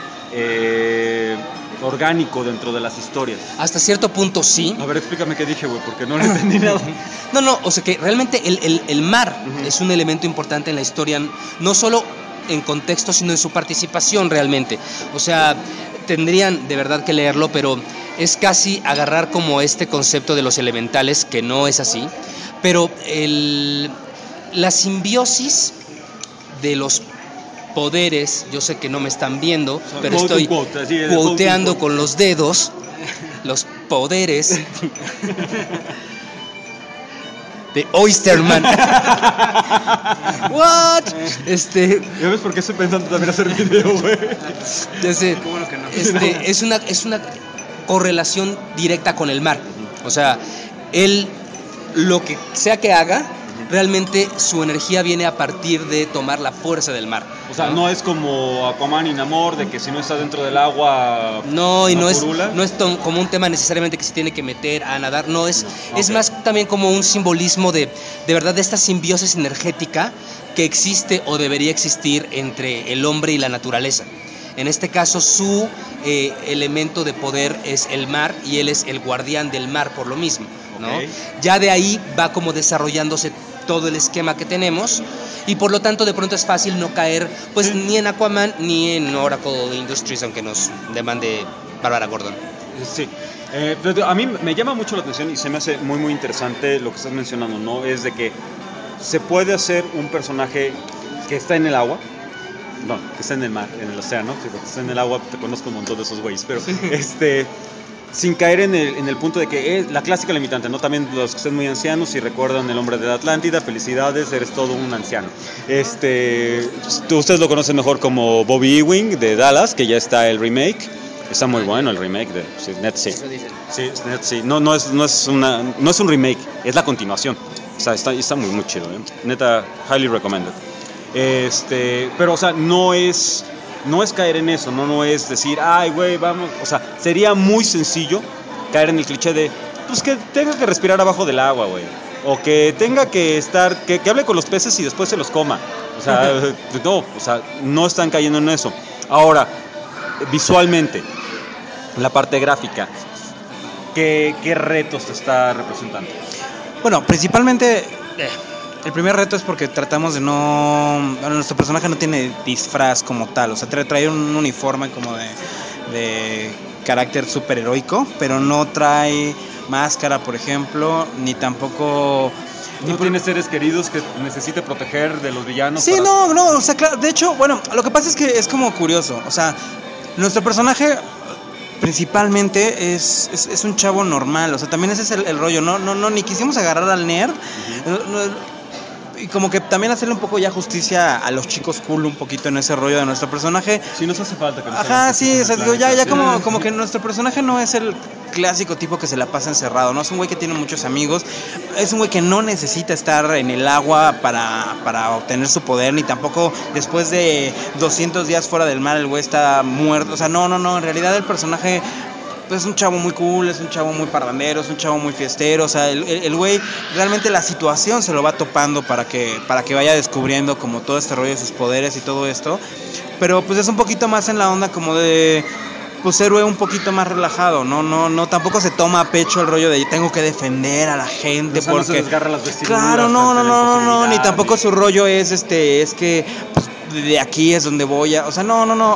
Eh, orgánico dentro de las historias. Hasta cierto punto sí. A ver, explícame qué dije, güey, porque no le entendí nada. No, no, o sea que realmente el, el, el mar uh-huh. es un elemento importante en la historia, no solo en contexto, sino en su participación realmente. O sea, tendrían de verdad que leerlo, pero es casi agarrar como este concepto de los elementales, que no es así, pero el, la simbiosis de los poderes, yo sé que no me están viendo, o sea, pero estoy quoteando con los dedos, los poderes de Oysterman. What? Este, ¿ya ves por qué estoy pensando también hacer video, güey? Ya sé. Bueno que no. Este, es una es una correlación directa con el mar. O sea, él lo que sea que haga, realmente su energía viene a partir de tomar la fuerza del mar. O sea, no es como Aquaman y Namor, de que si no está dentro del agua... No, y no es, no es to- como un tema necesariamente que se tiene que meter a nadar, no, es, no. Okay. Es más también como un simbolismo de, de verdad, de esta simbiosis energética que existe o debería existir entre el hombre y la naturaleza. En este caso, su eh, elemento de poder es el mar y él es el guardián del mar por lo mismo, ¿no? Okay. Ya de ahí va como desarrollándose todo el esquema que tenemos y por lo tanto de pronto es fácil no caer pues sí. ni en Aquaman ni en Oracle Industries, aunque nos demande Bárbara Gordon. Sí, eh, a mí me llama mucho la atención y se me hace muy muy interesante lo que estás mencionando, ¿no? Es de que se puede hacer un personaje que está en el agua, no, que está en el mar, en el océano, sí, porque está en el agua, te conozco un montón de esos güeyes, pero sí. este... sin caer en el, en el punto de que es la clásica limitante, ¿no? También los que estén muy ancianos, si recuerdan El Hombre de la Atlántida, felicidades, eres todo un anciano. Este, ustedes lo conocen mejor como Bobby Ewing de Dallas, que ya está el remake. Está muy bueno el remake de sí, NetSea. Sí, NetSea. No, no, es, no, es una, no es un remake, es la continuación. O sea, está, está muy, muy chido, ¿eh? Neta, highly recommended. Este, pero, o sea, no es... No es caer en eso, no, no es decir, ay, güey, vamos, o sea, sería muy sencillo caer en el cliché de, pues que tenga que respirar abajo del agua, güey. O que tenga que estar, que, que hable con los peces y después se los coma. O sea, no, o sea, no están cayendo en eso. Ahora, visualmente, la parte gráfica, ¿qué, qué retos te está representando? Bueno, principalmente eh, el primer reto es porque tratamos de no... Bueno, nuestro personaje no tiene disfraz como tal, o sea, trae, trae un uniforme como de, de carácter superheroico, pero no trae máscara, por ejemplo, ni tampoco... ¿No tiene seres queridos que necesite proteger de los villanos? Sí, para... no, no, o sea, claro, de hecho, bueno, lo que pasa es que es como curioso, o sea, nuestro personaje principalmente es, es, es un chavo normal, o sea, también ese es el, el rollo, no, no, no, ni quisimos agarrar al nerd, uh-huh. no, no, y como que también hacerle un poco ya justicia a los chicos cool un poquito en ese rollo de nuestro personaje. Sí, nos hace falta que nos Ajá, sí, o sea, digo, ya, ya como, como que nuestro personaje no es el clásico tipo que se la pasa encerrado, ¿no? Es un güey que tiene muchos amigos, es un güey que no necesita estar en el agua para, para obtener su poder, ni tampoco después de doscientos días fuera del mar el güey está muerto, o sea, no, no, no, en realidad el personaje... Pues es un chavo muy cool, es un chavo muy parrandero, es un chavo muy fiestero, o sea, el, el, el güey realmente la situación se lo va topando para que, para que vaya descubriendo como todo este rollo de sus poderes y todo esto, pero pues es un poquito más en la onda como de, pues héroe un poquito más relajado, no, no, no, tampoco se toma a pecho el rollo de tengo que defender a la gente, o sea, porque no se desgarra las vestiduras, claro, no, no, no, no, no, ni tampoco su rollo es este, es que pues, de aquí es donde voy a, o sea, no, no, no,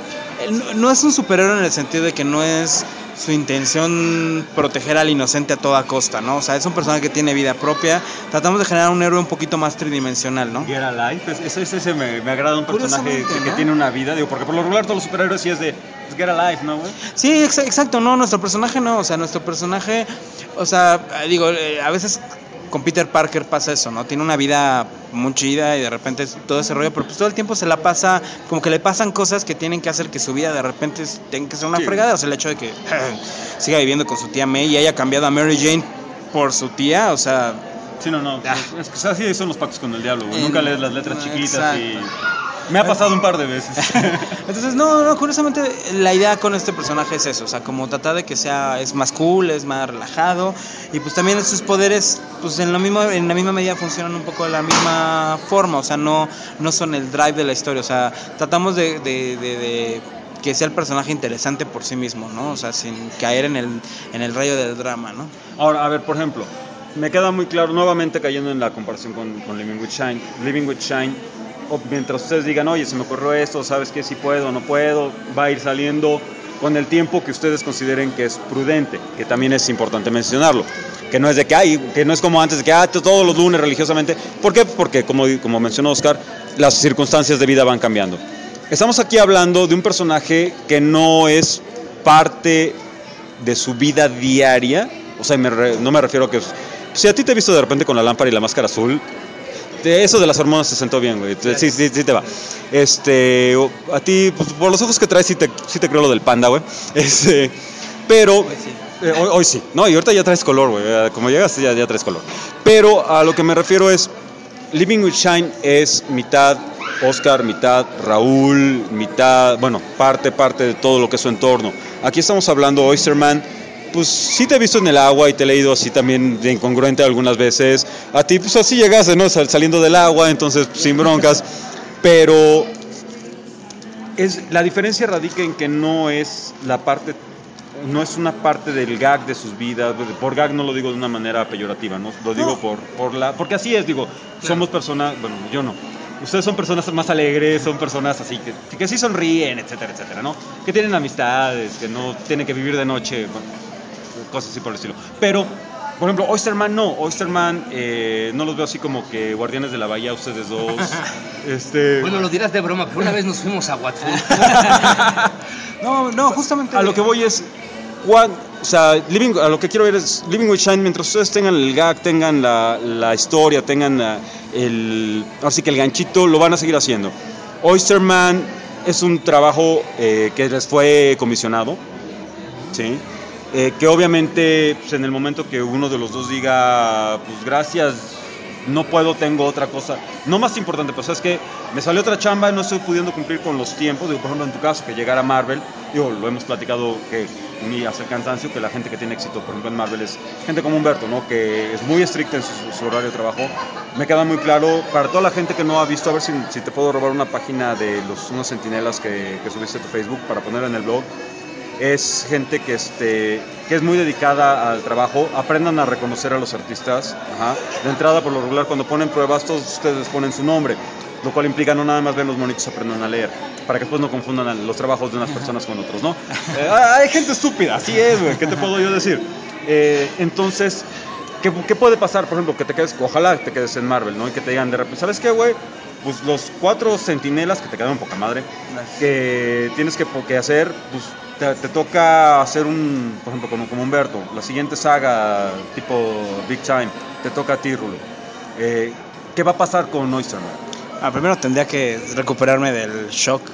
no, no es un superhéroe en el sentido de que no es su intención proteger al inocente a toda costa, ¿no? O sea, es un personaje que tiene vida propia. Tratamos de generar un héroe un poquito más tridimensional, ¿no? Get Alive, ese, ese, ese me, me agrada, un personaje que, ¿no? que tiene una vida, digo, porque por lo regular todos los superhéroes sí es de pues, Get Alive, ¿no, güey? Sí, ex- exacto, no, nuestro personaje no, o sea, nuestro personaje, o sea, digo, eh, a veces con Peter Parker pasa eso, ¿no? Tiene una vida muy chida y de repente todo ese rollo, pero pues todo el tiempo se la pasa, como que le pasan cosas que tienen que hacer que su vida de repente tenga que ser una sí. fregada, o sea, el hecho de que siga viviendo con su tía May y haya cambiado a Mary Jane por su tía, o sea... Sí, no, no, ah. es que así son los pactos con el diablo, güey, eh, nunca lees las letras no, chiquitas exacto. y... Me ha pasado un par de veces. Entonces, no, no, curiosamente la idea con este personaje es eso, o sea, como tratar de que sea, es más cool, es más relajado, y pues también sus poderes, pues en, lo mismo, en la misma medida funcionan un poco de la misma forma, o sea, no, no son el drive de la historia, o sea, tratamos de, de, de, de que sea el personaje interesante por sí mismo, ¿no? O sea, sin caer en el, en el rayo del drama, ¿no? Ahora, a ver, por ejemplo, me queda muy claro, nuevamente cayendo en la comparación con, con Living with Shine, Living with Shine, o mientras ustedes digan, oye, se me ocurrió esto, ¿sabes qué? Si puedo o no puedo, va a ir saliendo con el tiempo que ustedes consideren que es prudente, que también es importante mencionarlo, que no es de que hay, que no es como antes de que ah, todos los lunes religiosamente. ¿Por qué? Porque como, como mencionó Oscar, las circunstancias de vida van cambiando. Estamos aquí hablando de un personaje que no es parte de su vida diaria, o sea, me re, no me refiero a que si a ti te he visto de repente con la lámpara y la máscara azul, eso de las hormonas te sentó bien, güey. Sí, sí, sí te va. Este, a ti, pues, por los ojos que traes, sí te, sí te creo lo del panda, güey. Este, pero, hoy sí. Eh, hoy, hoy sí. No, y ahorita ya traes color, güey. Como llegas, ya, ya traes color. Pero a lo que me refiero es, Living with Shine es mitad Oscar, mitad Raúl, mitad, bueno, parte, parte de todo lo que es su entorno. Aquí estamos hablando Oysterman. Pues sí te he visto en el agua y te he leído así también de incongruente algunas veces. A ti pues así llegaste, ¿no? Saliendo del agua, entonces pues, sin broncas. Pero es, la diferencia radica en que no es la parte, no es una parte del gag de sus vidas. Por gag no lo digo de una manera peyorativa, ¿no? Lo digo no. por, por la, porque así es, digo, somos personas, bueno, yo no. Ustedes son personas más alegres, son personas así que, que sí sonríen, etcétera, etcétera, ¿no? Que tienen amistades, que no tienen que vivir de noche, bueno, cosas así por el estilo. Pero, por ejemplo, Oysterman no. Oysterman eh, no los veo así como que guardianes de la bahía, ustedes dos. este... Bueno, lo dirás de broma, pero una vez nos fuimos a Watford. no, no, justamente. A lo que voy es, Juan, o sea, living, a lo que quiero ver es Living with Shine, mientras ustedes tengan el gag, tengan la, la historia, tengan la, el, así que el ganchito, lo van a seguir haciendo. Oysterman es un trabajo eh, que les fue comisionado, ¿sí? Eh, que obviamente pues, en el momento que uno de los dos diga pues gracias no puedo, tengo otra cosa, no más importante, pero sabes que me salió otra chamba y no estoy pudiendo cumplir con los tiempos. Digo, por ejemplo, en tu caso, que llegara Marvel, digo, lo hemos platicado que ni hace el cansancio, que la gente que tiene éxito, por ejemplo, en Marvel es gente como Humberto, ¿no? Que es muy estricta en su, su horario de trabajo. Me queda muy claro, para toda la gente que no ha visto, a ver si, si te puedo robar una página de los unos centinelas que, que subiste a tu Facebook para ponerla en el blog. Es gente que, este, que es muy dedicada al trabajo. Aprendan a reconocer a los artistas. Ajá. De entrada, por lo regular, cuando ponen pruebas, todos ustedes ponen su nombre, lo cual implica no nada más ver los monitos, aprendan a leer, para que después no confundan los trabajos de unas personas con otros, ¿no? Eh, hay gente estúpida, así es, güey, ¿qué te puedo yo decir? Eh, entonces, ¿qué, ¿qué puede pasar? Por ejemplo, que te quedes, ojalá te quedes en Marvel, ¿no? Y que te digan de repente, ¿sabes qué, güey? Pues los cuatro centinelas que te quedaron poca madre, que tienes que, que hacer, pues te, te toca hacer un, por ejemplo, como, como Humberto, la siguiente saga tipo Big Time, te toca a ti, Rulo. Eh, ¿Qué va a pasar con Oysterman? Ah, primero tendría que recuperarme del shock.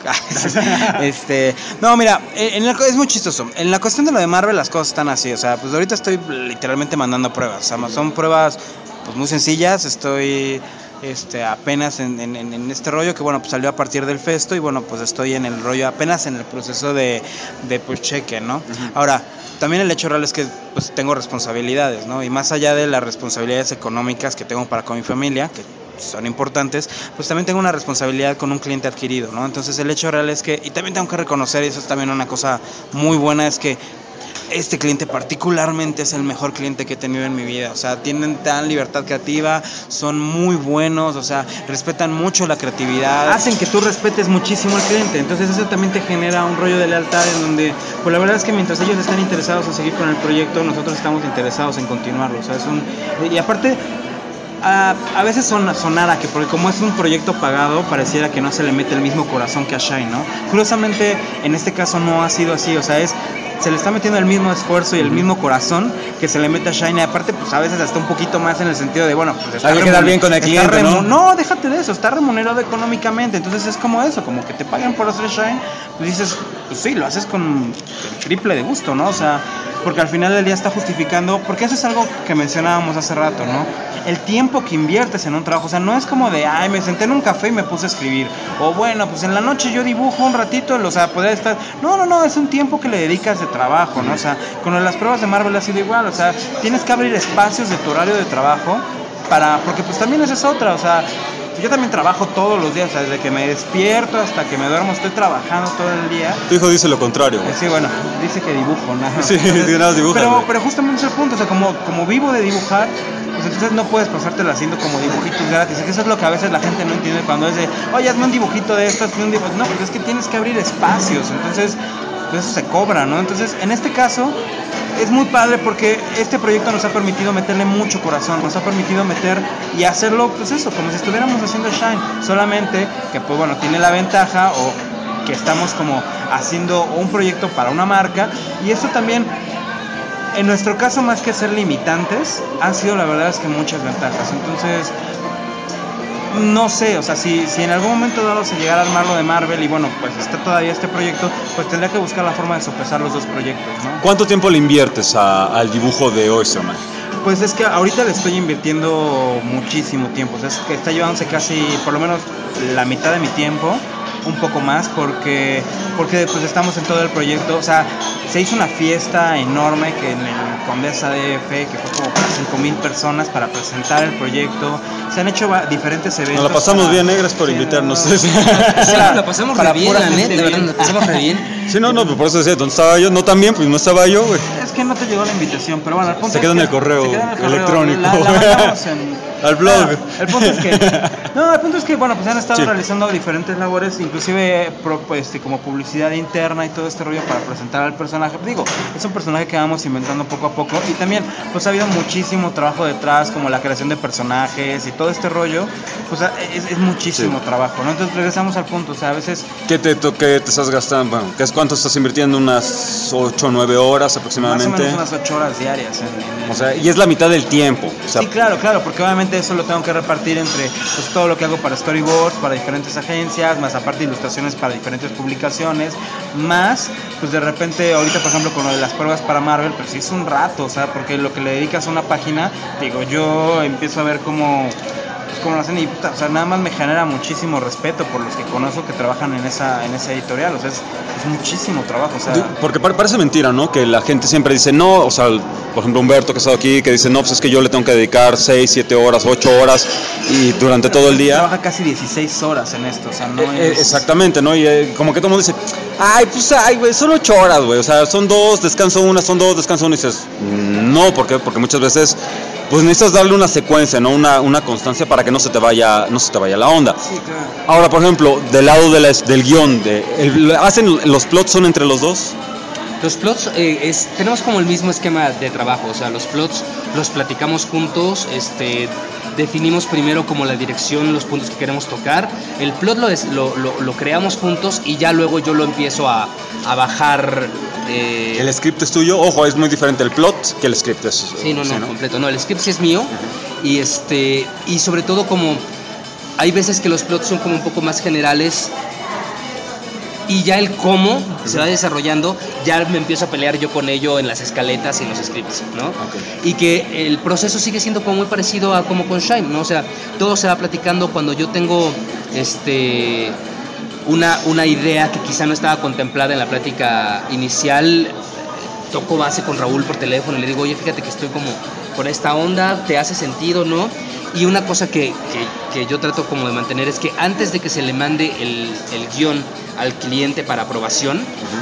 este, no, mira, en el, es muy chistoso. En la cuestión de lo de Marvel las cosas están así. O sea, pues ahorita estoy literalmente mandando pruebas. O sea, son pruebas pues muy sencillas. Estoy este, apenas en, en, en este rollo que bueno, pues salió a partir del Festo. Y bueno, pues estoy en el rollo apenas en el proceso de, de pues cheque, ¿no? Uh-huh. Ahora, también el hecho real es que pues tengo responsabilidades, ¿no? Y más allá de las responsabilidades económicas que tengo para con mi familia, que son importantes, pues también tengo una responsabilidad con un cliente adquirido, ¿no? Entonces el hecho real es que, y también tengo que reconocer, y eso es también una cosa muy buena, es que este cliente particularmente es el mejor cliente que he tenido en mi vida. O sea, tienen tan libertad creativa, son muy buenos, o sea, respetan mucho la creatividad, hacen que tú respetes muchísimo al cliente. Entonces eso también te genera un rollo de lealtad en donde, pues la verdad es que mientras ellos están interesados en seguir con el proyecto, nosotros estamos interesados en continuarlo. O sea, es un... Y aparte... A, a veces son, sonara que porque como es un proyecto pagado pareciera que no se le mete el mismo corazón que a Shine, ¿no? Curiosamente en este caso no ha sido así, o sea, es se le está metiendo el mismo esfuerzo y el mismo corazón que se le mete a Shine, y aparte pues a veces hasta un poquito más en el sentido de bueno, pues está hay que quedar bien con el cliente, remu- ¿no? No, déjate de eso, está remunerado económicamente, entonces es como eso, como que te pagan por hacer Shine, pues dices, pues sí, lo haces con el triple de gusto, ¿no? O sea, porque al final del día está justificando, porque eso es algo que mencionábamos hace rato, ¿no? El tiempo que inviertes en un trabajo, o sea, no es como de, ay, me senté en un café y me puse a escribir, o bueno, pues en la noche yo dibujo un ratito, o sea, poder estar, no, no, no, es un tiempo que le dedicas de trabajo, ¿no? O sea, con las pruebas de Marvel ha sido igual, o sea, tienes que abrir espacios de tu horario de trabajo para, porque pues también esa es otra, o sea, yo también trabajo todos los días, o sea, desde que me despierto hasta que me duermo, estoy trabajando todo el día. Tu hijo dice lo contrario. Eh, sí, bueno, dice que dibujo, ¿no? Sí, nada, dibuja. Pero, pero justamente es el punto, o sea, como, como vivo de dibujar, pues entonces no puedes pasártela haciendo como dibujitos gratis. Eso es lo que a veces la gente no entiende cuando es de, oye, hazme un dibujito de esto, hazme un dibujito. No, pues es que tienes que abrir espacios, entonces pues eso se cobra, ¿no? Entonces, en este caso, es muy padre porque este proyecto nos ha permitido meterle mucho corazón, nos ha permitido meter y hacerlo, pues eso, como si estuviéramos haciendo Shine, solamente que, pues bueno, tiene la ventaja o que estamos como haciendo un proyecto para una marca, y esto también, en nuestro caso, más que ser limitantes, han sido, la verdad es que muchas ventajas. Entonces, no sé, o sea, si, si en algún momento dado se llegara a armar lo de Marvel y bueno, pues está todavía este proyecto, pues tendría que buscar la forma de sopesar los dos proyectos, ¿no? ¿Cuánto tiempo le inviertes a, al dibujo de Oysterman? Pues es que ahorita le estoy invirtiendo muchísimo tiempo, o sea, es que está llevándose casi, por lo menos, la mitad de mi tiempo, un poco más, porque porque pues estamos en todo el proyecto, o sea, se hizo una fiesta enorme que en el Condesa D F, que fue como para cinco mil personas para presentar el proyecto. Se han hecho diferentes eventos. Nos la pasamos para, bien, negras, por sí, invitarnos. No, sí, la pasamos re bien, la neta, de verdad, la pasamos re bien. Sí, no, no, por eso decía, ¿dónde estaba yo? No tan bien, pues no estaba yo, güey. Es que no te llegó la invitación, pero bueno, el punto se es quedó que en el correo, se quedó en el correo electrónico. La, la mandamos en... Al blog. Bueno, el punto es que no, el punto es que bueno, pues han estado sí. realizando diferentes labores, inclusive pro, pues, como publicidad interna y todo este rollo para presentar al personaje. Digo, es un personaje que vamos inventando poco a poco, y también pues ha habido muchísimo trabajo detrás, como la creación de personajes y todo este rollo, pues es, es muchísimo sí. trabajo, ¿no? Entonces regresamos al punto, o sea, a veces... ¿Qué te, qué te estás gastando? Bueno, ¿cuánto estás invirtiendo? ¿Unas ocho o nueve horas aproximadamente? obviamente. Más o menos unas ocho horas diarias. En, en, o sea, y es la mitad del tiempo. O sea, sí, claro, claro, porque obviamente eso lo tengo que repartir entre pues, todo lo que hago para storyboards, para diferentes agencias, más aparte ilustraciones para diferentes publicaciones, más, pues de repente, ahorita por ejemplo con lo de las pruebas para Marvel, pues sí es un rato, o sea, porque lo que le dedicas a una página, digo, yo empiezo a ver cómo... como lo hacen y puta, o sea, nada más me genera muchísimo respeto por los que conozco que trabajan en esa en esa editorial, o sea, es, es muchísimo trabajo, o sea, porque parece mentira, ¿no? Que la gente siempre dice, no, o sea, por ejemplo Humberto que ha estado aquí, que dice, no, pues es que yo le tengo que dedicar seis, siete horas, ocho horas y durante todo el día. Trabaja casi dieciséis horas en esto, o sea, no eh, es... Exactamente, ¿no? Y eh, como que todo el mundo dice, ay, pues, ay, güey, son ocho horas, güey, o sea, son dos, descanso una, son dos, descanso una, y dices, no, ¿por qué? Porque muchas veces, pues necesitas darle una secuencia, ¿no? Una, una constancia para que no se te vaya, no se te vaya la onda. Sí, claro. Ahora, por ejemplo, del lado de la, del guión, de, el, ¿hacen los plots son entre los dos? Los plots, eh, es, tenemos como el mismo esquema de trabajo, o sea, los plots los platicamos juntos, este, definimos primero como la dirección, los puntos que queremos tocar, el plot lo, es, lo, lo, lo creamos juntos y ya luego yo lo empiezo a, a bajar. Eh... El script es tuyo, ojo, es muy diferente el plot que el script es. Sí, no, no, ¿sí, no? completo, no, el script sí es mío. Uh-huh. y, este, y sobre todo como hay veces que los plots son como un poco más generales. Y ya el cómo se va desarrollando, ya me empiezo a pelear yo con ello en las escaletas y en los scripts, ¿no? Okay. Y que el proceso sigue siendo como muy parecido a como con Shine, ¿no? O sea, todo se va platicando cuando yo tengo este una, una idea que quizá no estaba contemplada en la plática inicial. Toco base con Raúl por teléfono y le digo, oye, fíjate que estoy como con esta onda, ¿te hace sentido, no? Y una cosa que, que, que yo trato como de mantener es que antes de que se le mande el, el guión al cliente para aprobación,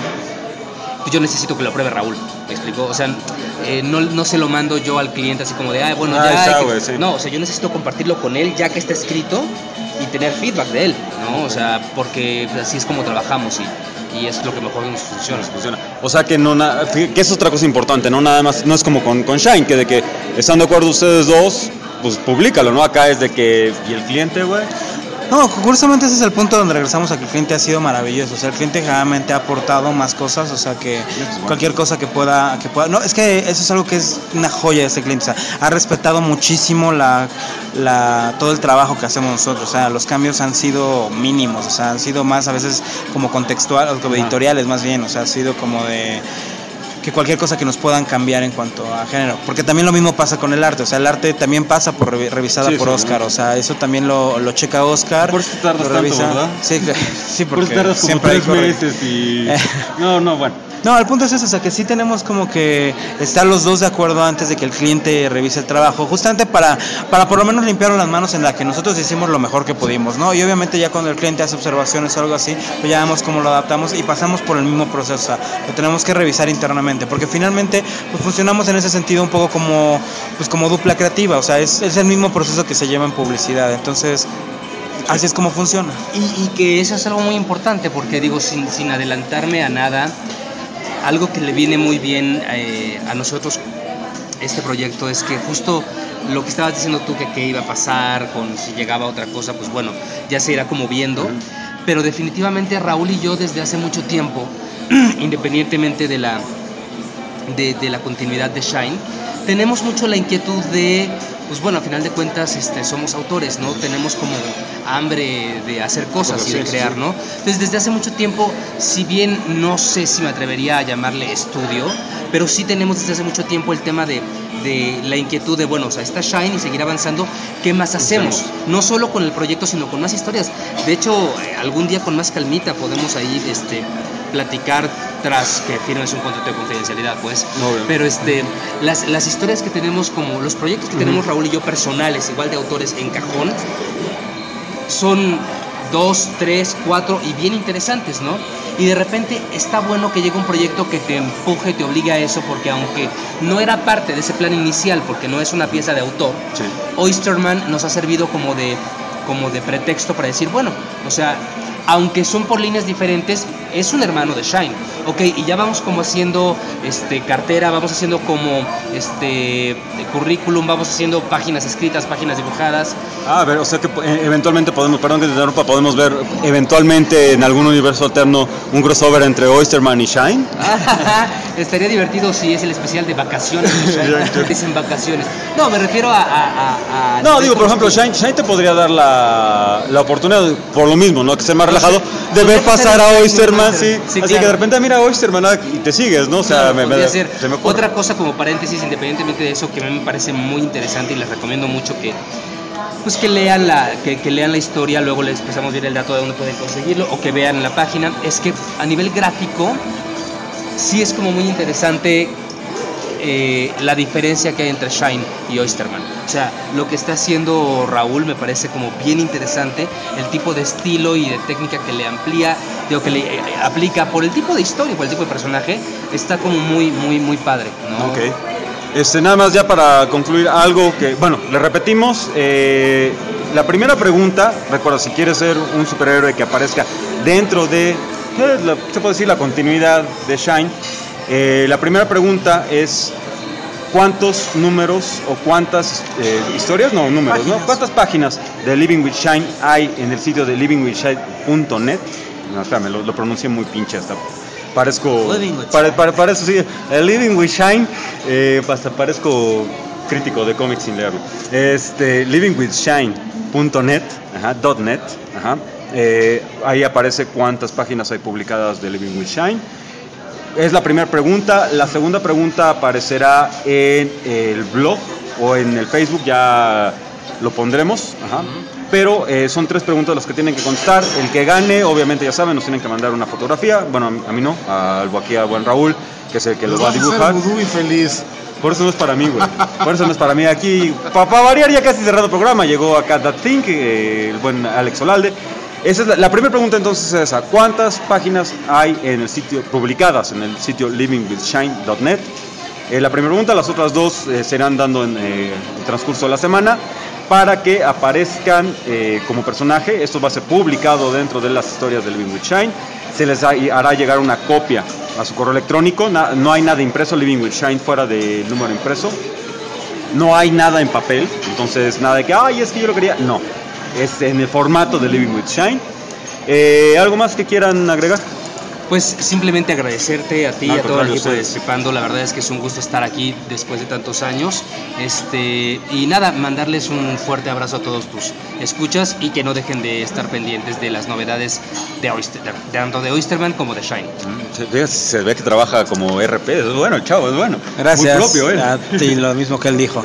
uh-huh. pues yo necesito que lo apruebe Raúl, ¿me explicó? O sea, eh, no, no se lo mando yo al cliente así como de, ah, bueno, ah, ya está, que... wey, sí. No, o sea, yo necesito compartirlo con él ya que está escrito y tener feedback de él, ¿no? O sea, porque así es como trabajamos y... y es lo que mejor nos funciona. Nos funciona. O sea que no na- que es otra cosa importante, no nada más, no es como con, con Shine, que de que están de acuerdo ustedes dos, pues públicalo, ¿no? Acá es de que, ¿y el cliente, güey? No, curiosamente ese es el punto donde regresamos a que el cliente ha sido maravilloso, o sea, el cliente generalmente ha aportado más cosas, o sea, que cualquier cosa que pueda, que pueda, no, es que eso es algo que es una joya de este cliente, o sea, ha respetado muchísimo la, la, todo el trabajo que hacemos nosotros, o sea, los cambios han sido mínimos, o sea, han sido más a veces como contextual, o como editoriales más bien, o sea, ha sido como de... que cualquier cosa que nos puedan cambiar en cuanto a género, porque también lo mismo pasa con el arte, o sea, el arte también pasa por revi- revisada sí, por sí, Oscar, ¿no? O sea, eso también lo, lo checa Oscar. Por eso tardas tanto, ¿verdad? Sí, sí, porque por eso tardas como siempre tres hay meses y... no, no, bueno. No, el punto es eso, o sea, que sí tenemos como que estar los dos de acuerdo antes de que el cliente revise el trabajo, justamente para, para por lo menos limpiar las manos en la que nosotros hicimos lo mejor que pudimos, ¿no? Y obviamente ya cuando el cliente hace observaciones o algo así, pues ya vemos cómo lo adaptamos y pasamos por el mismo proceso, o sea, lo tenemos que revisar internamente, porque finalmente pues funcionamos en ese sentido un poco como, pues como dupla creativa, o sea, es, es el mismo proceso que se lleva en publicidad, entonces... así es como funciona. Y, y que eso es algo muy importante, porque digo, sin, sin adelantarme a nada, algo que le viene muy bien eh, a nosotros este proyecto es que justo lo que estabas diciendo tú que qué iba a pasar con si llegaba otra cosa, pues bueno, ya se irá como viendo, uh-huh. Pero definitivamente Raúl y yo desde hace mucho tiempo, independientemente de la, de, de la continuidad de Shine, tenemos mucho la inquietud de, pues bueno, a final de cuentas este, somos autores, ¿no? Tenemos como hambre de hacer cosas y de crear, ¿no? Entonces desde hace mucho tiempo, si bien no sé si me atrevería a llamarle estudio, pero sí tenemos desde hace mucho tiempo el tema de, de la inquietud de, bueno, o sea, está Shine y seguir avanzando, ¿qué más hacemos? No solo con el proyecto, sino con más historias. De hecho, algún día con más calmita podemos ahí este, platicar tras que firmes un contrato de confidencialidad, pues. No, pero este, las, las historias que tenemos, como los proyectos que uh-huh. tenemos Raúl y yo personales, igual de autores en cajón, son dos, tres, cuatro y bien interesantes, ¿no? Y de repente está bueno que llegue un proyecto que te empuje, te obligue a eso, porque aunque no era parte de ese plan inicial, porque no es una pieza de autor, sí. Oysterman nos ha servido como de, como de pretexto para decir, bueno, o sea, aunque son por líneas diferentes, es un hermano de Shine, ok, y ya vamos como haciendo este, cartera, vamos haciendo como este currículum, vamos haciendo páginas escritas, páginas dibujadas. Ah, a ver, o sea que eventualmente podemos, perdón que te interrumpa, podemos ver eventualmente en algún universo alterno un crossover entre Oysterman y Shine. estaría divertido si es el especial de vacaciones. Dicen vacaciones. No, me refiero a... a, a, a no, digo, por ejemplo, Shine, Shine te podría dar la, la oportunidad, por lo mismo, ¿no? Que esté más relajado, de ver pasar a Oysterman, sí. Sí, Así claro. que de repente mira a Oysterman ah, y te sigues, ¿no? O sea, Claro, me, podría me, ser. se me ocurre. Otra cosa como paréntesis, independientemente de eso, que a mí me parece muy interesante y les recomiendo mucho que pues que lean la que, que lean la historia, luego les empezamos a ver el dato de dónde pueden conseguirlo o que vean la página. Es que a nivel gráfico sí es como muy interesante eh, la diferencia que hay entre Shine y Oysterman. O sea, lo que está haciendo Raúl me parece como bien interesante, el tipo de estilo y de técnica que le amplía, digo, que le eh, aplica por el tipo de historia, por el tipo de personaje, está como muy, muy, muy padre, ¿no? Ok. Este, nada más ya para concluir algo que, bueno, le repetimos, eh, la primera pregunta, recuerda, si quieres ser un superhéroe que aparezca dentro de, eh, la, se puede decir, la continuidad de Shine, eh, la primera pregunta es, ¿cuántos números o cuántas eh, historias, no números, páginas. ¿no? ¿Cuántas páginas de Living with Shine hay en el sitio de living with shine punto net? No, espérame, lo, lo pronuncié muy pinche hasta... Parezco, pare, pare, parezco, sí, el Living with Shine, eh, hasta parezco crítico de cómics sin leerlo. Este, living with shine punto net, ajá, .net, ajá, eh, ahí aparece cuántas páginas hay publicadas de Living with Shine. Es la primera pregunta. La segunda pregunta aparecerá en el blog o en el Facebook, ya lo pondremos, ajá. Pero eh, son tres preguntas las que tienen que contestar. El que gane, obviamente ya saben, nos tienen que mandar una fotografía. Bueno, a mí no, al aquí a buen Raúl, que es el que lo va a dibujar. Muy feliz. Por eso no es para mí, güey. Por eso no es para mí. Aquí, para pa variar, ya casi cerrado el programa, llegó acá That Thing, eh, el buen Alex Olalde. Esa es la, la primera pregunta entonces es esa. ¿Cuántas páginas hay en el sitio, publicadas en el sitio living with shine punto net? Eh, la primera pregunta, las otras dos eh, serán dando en eh, el transcurso de la semana para que aparezcan eh, como personaje. Esto va a ser publicado dentro de las historias de Living with Shine. Se les hará llegar una copia a su correo electrónico. Na, no hay nada impreso, Living with Shine fuera del número impreso. No hay nada en papel, entonces nada de que, ay, es que yo lo quería. No, es en el formato de Living with Shine. Eh, ¿Algo más que quieran agregar? Pues simplemente agradecerte a ti y No, a todo el equipo de ustedes. Destripando. La verdad es que es un gusto estar aquí después de tantos años. Este, y nada, mandarles un fuerte abrazo a todos tus escuchas y que no dejen de estar pendientes de las novedades de Oyster, de, tanto de Oysterman como de Shine. Se ve, se ve que trabaja como R P, es bueno el chavo, es bueno. Gracias. Muy propio, ¿eh? A ti, lo mismo que él dijo.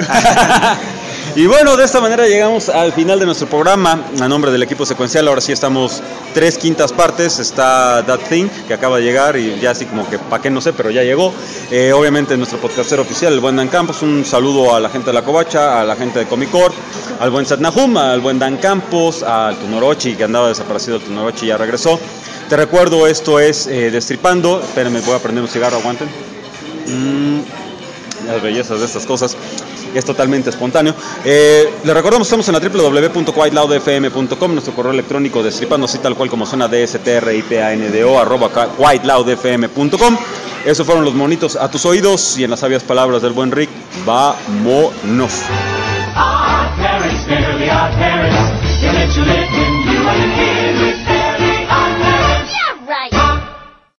Y bueno, de esta manera llegamos al final de nuestro programa. A nombre del equipo secuencial, ahora sí estamos tres quintas partes. Está That Thing, que acaba de llegar y ya así como que pa' qué no sé, pero ya llegó. Eh, obviamente nuestro podcastero oficial, el buen Dan Campos. Un saludo a la gente de La Covacha, a la gente de Comicor, al buen Sat Nahum, al buen Dan Campos, al Tunorochi, que andaba desaparecido. El Tunorochi ya regresó. Te recuerdo, esto es eh, Destripando. Espérenme, voy a prender un cigarro, aguanten. Mm, las bellezas de estas cosas. Es totalmente espontáneo. Eh, les recordamos, estamos en la doble u doble u doble u punto quiet loud f m punto com, nuestro correo electrónico Destripando, así tal cual como suena, D S T R I P A N D O, arroba quiet loud f m punto com. Esos fueron los monitos a tus oídos y en las sabias palabras del buen Rick, vámonos. Our parents, nearly our parents, eventually